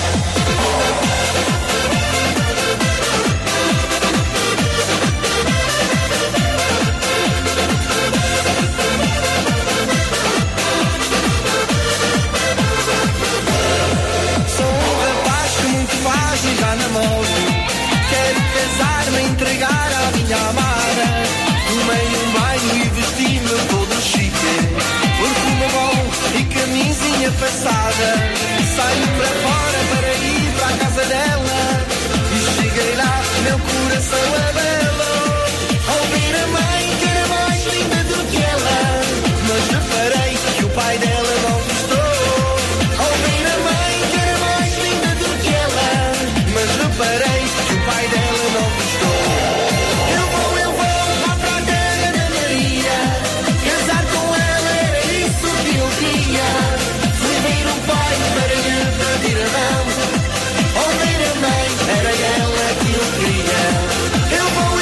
Sou um rapaz que muito faz e já namoro. Quero casar-me, entregar à minha amada. Tomei um banho e vesti-me todo chique. Perfume bom e camisinha passada. Saí para fora para ir para a casa dela. E cheguei lá, meu coração é belo. Ao ver a mãe que era mais linda do que ela. Mas reparei que o pai dela não gostou. Ao ver a mãe que era mais linda do que ela. Mas reparei que o pai dela não gostou. Eu vou, eu vou lá para a terra da Maria. Casar com ela era isso que eu queria. Fui ver o pai para lhe pedir a mão. Ao ver a mãe, era ela que eu queria. Eu vou,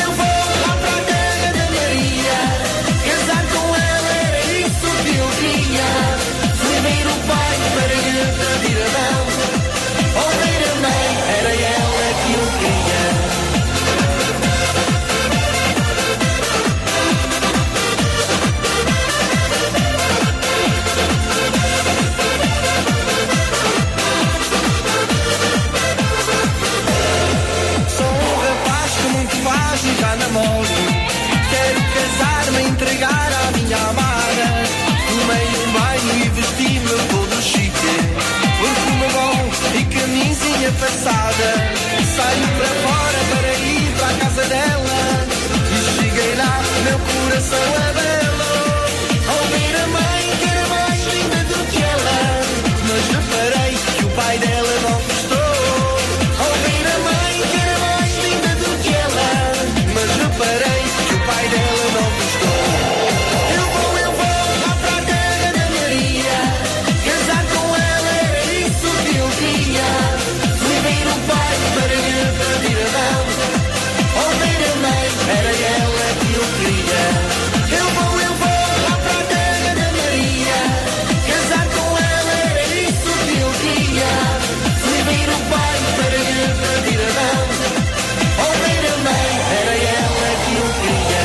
passada. Saí para fora para ir para a casa dela. E cheguei lá, meu coração é belo. Ouvir a mãe que era mais linda do que ela. Mas reparei que o pai dela não gostou. Ouvir a mãe que era mais linda do que ela. Mas reparei que o pai dela não gostou. Eu vou, eu vou lá para a terra da Maria. Casar com ela era isso que eu queria. Fui ver o pai para lhe pedir a mão. Ouvir a mãe era ela que eu queria. Eu vou, eu vou lá para a terra da Maria. Casar com ela era isso que eu queria. Fui ver o pai para lhe pedir a mão. Ouvir a mãe era ela que eu queria.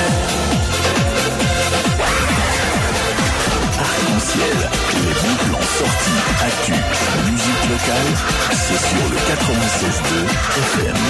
Arc-en-ciel, les bons plans sortis, actu, musique locale, c'est sur le quatre-vingt-seize deux F M.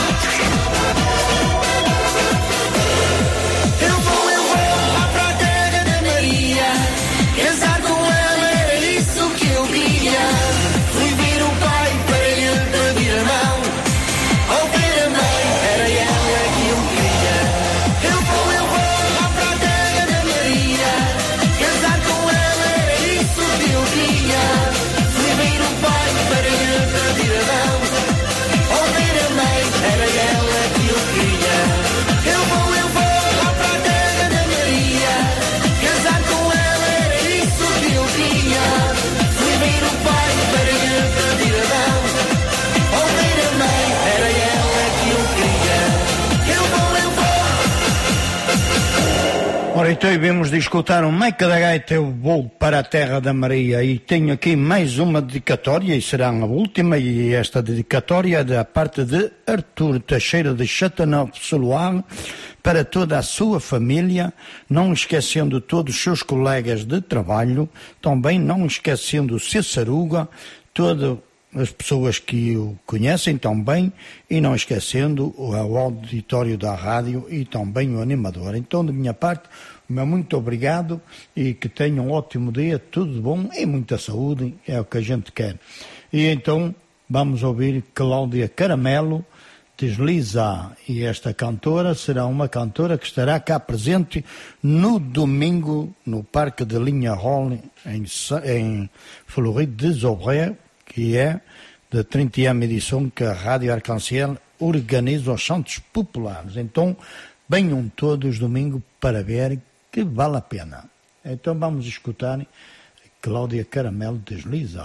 Eu vou, eu vou lá para a terra da Maria. Casar com ela era isso que eu queria. Fui ver o pai para lhe pedir a mão. Ouvir a mãe era ela que eu queria. Eu vou, eu vou lá para a terra da Maria. Casar com ela era isso que eu queria. Fui ver o pai para lhe pedir a mão. Ouvir a mãe era ela que eu queria. Eu vou, eu vou lá para a terra da Maria. Casar com ela era isso que eu queria. Fui ver o pai para lhe pedir a mão. Ouvir a mãe era ela que eu queria. Eu vou, eu vou. Ora, então vimos de escutar o Maica da Gaita, eu vou para a terra da Maria, e tenho aqui mais uma dedicatória, e será a última, e esta dedicatória é da parte de Artur Teixeira de Châteauneuf-Soloire, para toda a sua família, não esquecendo todos os seus colegas de trabalho, também não esquecendo o Cessaruga, todas as pessoas que o conhecem também, e não esquecendo o auditório da rádio e também o animador. Então, de minha parte, o meu muito obrigado e que tenham um ótimo dia, tudo de bom e muita saúde, é o que a gente quer. E então, vamos ouvir Cláudia Caramelo, Desliza, e esta cantora será uma cantora que estará cá presente no domingo no Parque de Lignerolles, em, em Fleury-des-Aubrais, que é da trintama edição que a Rádio Arc-en-Ciel organiza os Santos Populares. Então, venham todos domingo para ver que vale a pena. Então vamos escutar Cláudia Caramelo, Desliza.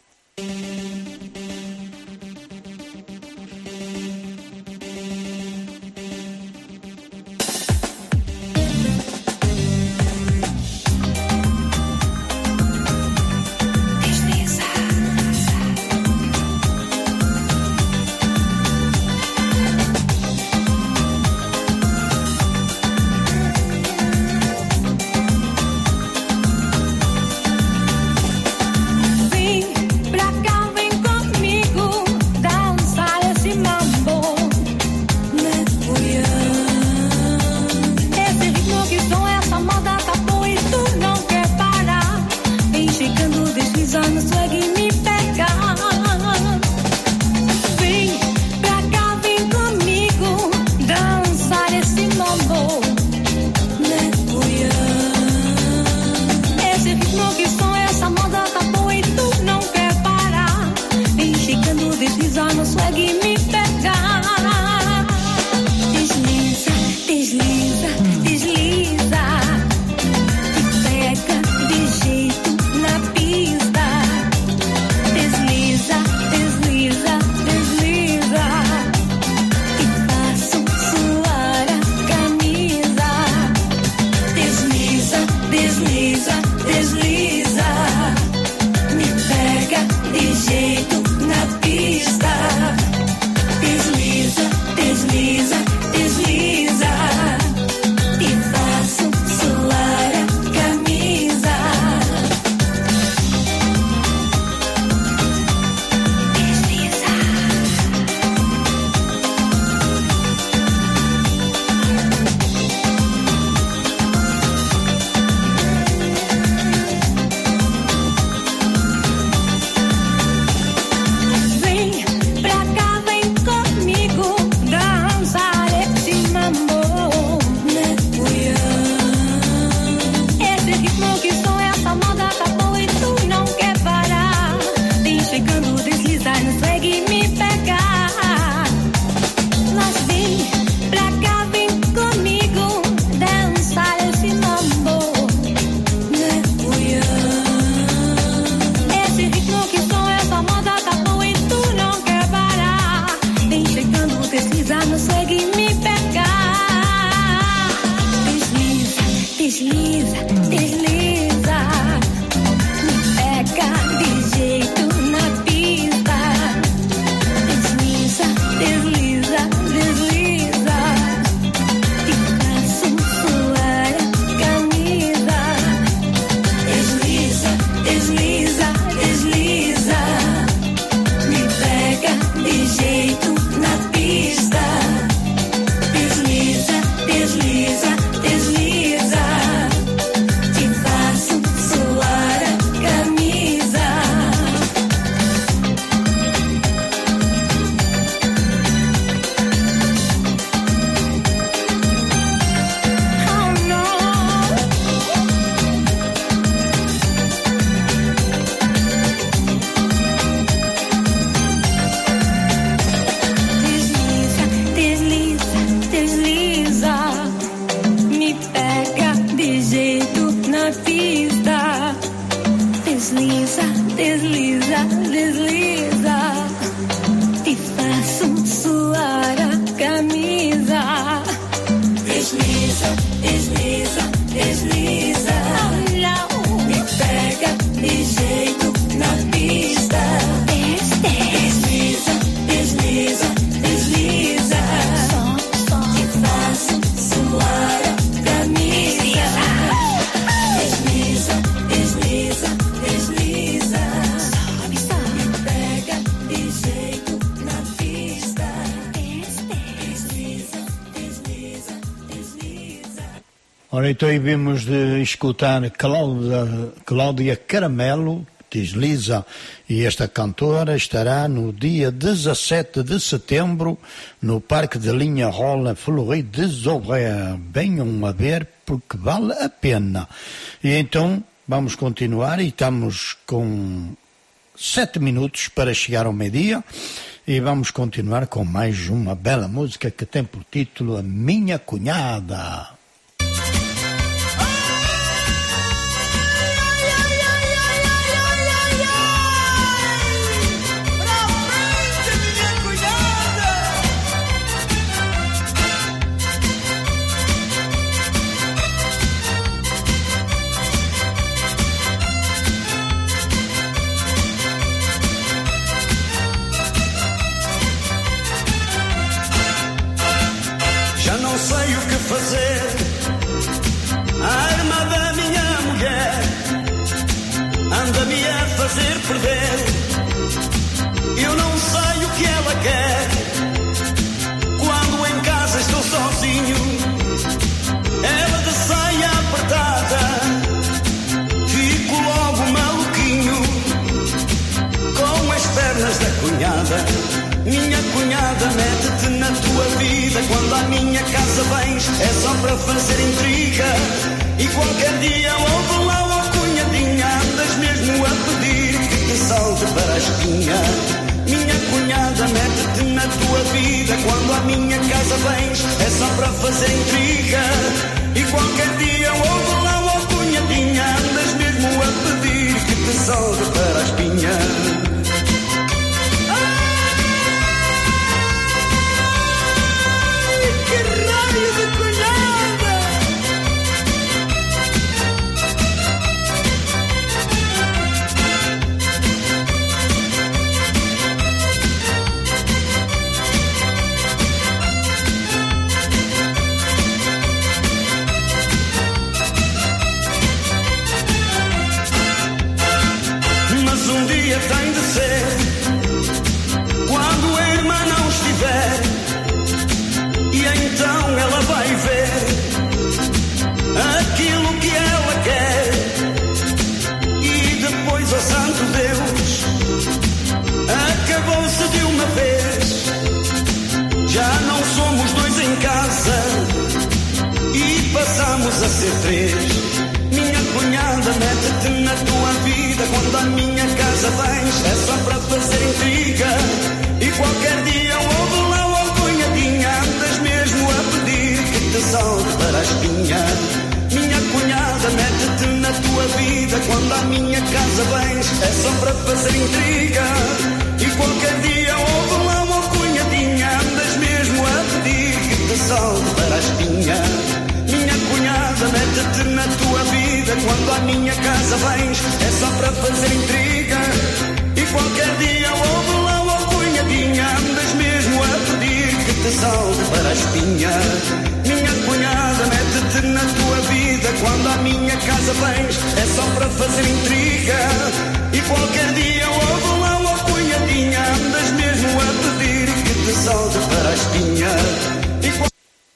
Vem pra cá, vem comigo, dançar esse mambo. Esse ritmo que som, essa moda tá boa e tu não quer parar. Vem chegando, deslizando, swag e me pegar. Vem pra cá, vem comigo, dançar esse mambo. Esse ritmo que som, essa moda tá boa e tu não quer parar. Vem chegando, deslizando, swag e me pegar. Desliza, desliza, desliza. Me pega de jeito na pista. desliza, desliza, te faço suar a camisa. Desliza, desliza, desliza, me pega de jeito na pista. Desliza, desliza, desliza, te faço suar a camisa. Desliza, desliza, desliza, me pega de jeito na pista. Desliza, desliza, desliza. Ora, então aí vimos de escutar Cláudia, Cláudia Caramelo, Desliza, e esta cantora estará no dia dezassete de setembro no Parque de Linha Rola Fleury des Aubrais. Venham a ver porque vale a pena. E então vamos continuar e estamos com sete minutos para chegar ao meio-dia e vamos continuar com mais uma bela música que tem por título A Minha Cunhada. Já não sei o que fazer, a arma da minha mulher anda-me a fazer perder. Eu não sei o que ela quer, quando em casa estou sozinho, ela de saia apertada, fico logo maluquinho, com as pernas da cunhada. Minha cunhada, mete-te na tua vida. Quando à minha casa vens, é só para fazer intriga. E qualquer dia ouve lá, ó cunhadinha, andas mesmo a pedir que te salte para a espinha. Minha cunhada, mete-te na tua vida. Quando à minha casa vens, é só para fazer intriga. E qualquer dia ouve lá, ó cunhadinha, andas mesmo a pedir que te salte para a espinha. Tem de ser quando a irmã não estiver, e então ela vai ver aquilo que ela quer. E depois, ó santo Deus, acabou-se de uma vez. Já não somos dois em casa e passamos a ser três. Minha cunhada, mete-te na tua vida. Quando à minha casa vens, é só para fazer intriga. E qualquer dia ouve lá, ó cunhadinha, andas mesmo a pedir que te salte para a espinha. Minha cunhada, mete-te na tua vida. Quando à minha casa vens, é só para fazer intriga. E qualquer dia ouve lá, ó cunhadinha, andas mesmo a pedir que te salte para a espinha. Minha cunhada, mete-te na tua vida. Quando à minha casa vens, é só para fazer intriga. E qualquer dia ouve lá, ó cunhadinha, andas mesmo a pedir que te salte para a espinha. Minha cunhada, mete-te na tua vida. Quando à minha casa vens, é só para fazer intriga. E qualquer dia ouve lá, ó cunhadinha, andas mesmo a pedir que te salte para a espinha. E qual...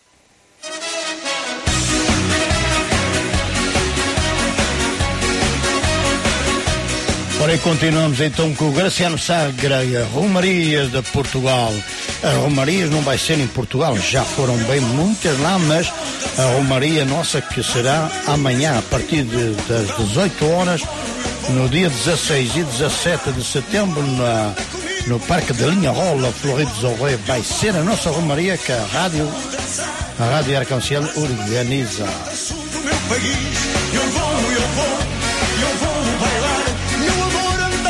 Ora, e continuamos então com o Graciano Sagra e as Romarias de Portugal. As Romarias não vai ser em Portugal, já foram bem muitas lá, mas a Romaria nossa que será amanhã a partir de, das dezoito horas, no dia dezasseis e dezassete de setembro, na, no Parque de Linha Rola, Fleury des Aubrais, vai ser a nossa Romaria que a Rádio, a Rádio Arconciel organiza. Eu vou, eu vou, eu vou bailar. Meu amor,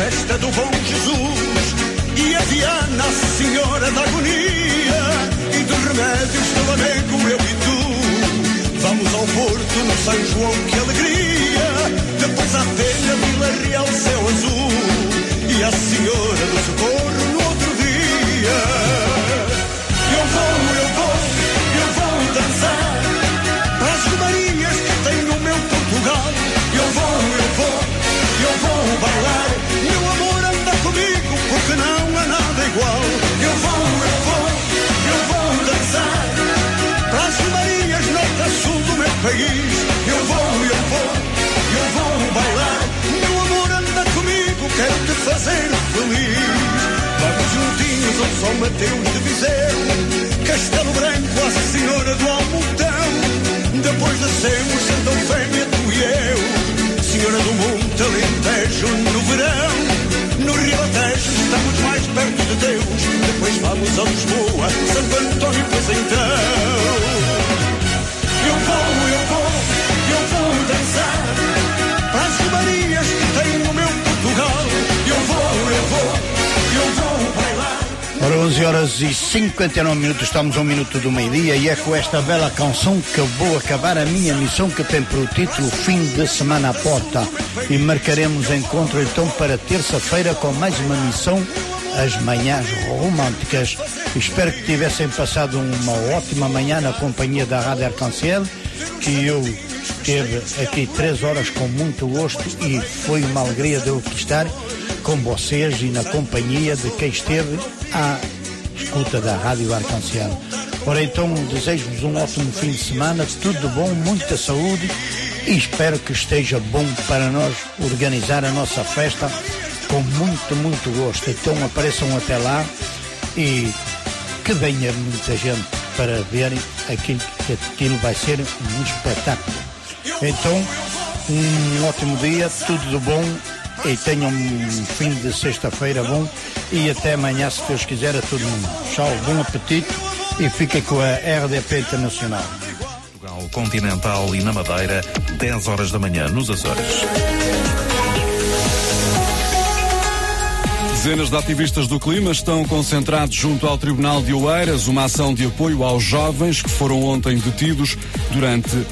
festa do bom Jesus. E a Diana, a senhora da agonia, e dos remédios do lamego, eu e tu. Vamos ao Porto, no São João, que alegria. Depois à telha, Vila Real, céu azul. E a senhora do socorro no outro dia. Eu vou, eu vou, eu vou dançar para as romarias que tem no meu Portugal. Eu vou, eu vou, eu vou bailar. Meu amor, anda comigo, porque não há nada igual. Eu vou, eu vou, eu vou dançar para as romarias norte a sul do meu país. Eu vou, eu vou, eu vou bailar. Meu amor, anda comigo, quero te fazer feliz. Vamos juntinhos ao São Mateus de Viseu, Castelo Branco, a Senhora do Almotão. Depois descemos Santa Eufémia, tu e eu, Senhora do Monte Alentejo no verão. No Ribatejo estamos mais perto de Deus. Depois vamos a Lisboa, Santo António, pois então. Eu vou, eu vou, eu vou dançar para as romarias que tem no meu Portugal. Eu vou, eu vou, eu vou bailar. Ora, onze horas e cinquenta e nove minutos, estamos a um minuto do meio-dia e é com esta bela canção que eu vou acabar a minha missão, que tem por título Fim de Semana à Porta. E marcaremos encontro então para terça-feira com mais uma missão, as Manhãs Românticas. Espero que tivessem passado uma ótima manhã na companhia da Rádio Arc-en-Ciel, que eu teve aqui três horas com muito gosto e foi uma alegria de eu aqui estar com vocês e na companhia de quem esteve à escuta da Rádio Arc-en-Ciel. Ora então, desejo-vos um ótimo fim de semana, tudo de bom, muita saúde e espero que esteja bom para nós organizar a nossa festa com muito, muito gosto. Então apareçam até lá e que venha muita gente para verem aquilo, que aquilo vai ser um espetáculo. Então, um ótimo dia, tudo de bom e tenham um fim de sexta-feira bom e até amanhã, se Deus quiser, a todo mundo. Tchau, bom apetite e fiquem com a R D P Internacional. Portugal Continental e na Madeira, dez horas da manhã nos Açores. Dezenas de ativistas do clima estão concentrados junto ao Tribunal de Oeiras, uma ação de apoio aos jovens que foram ontem detidos durante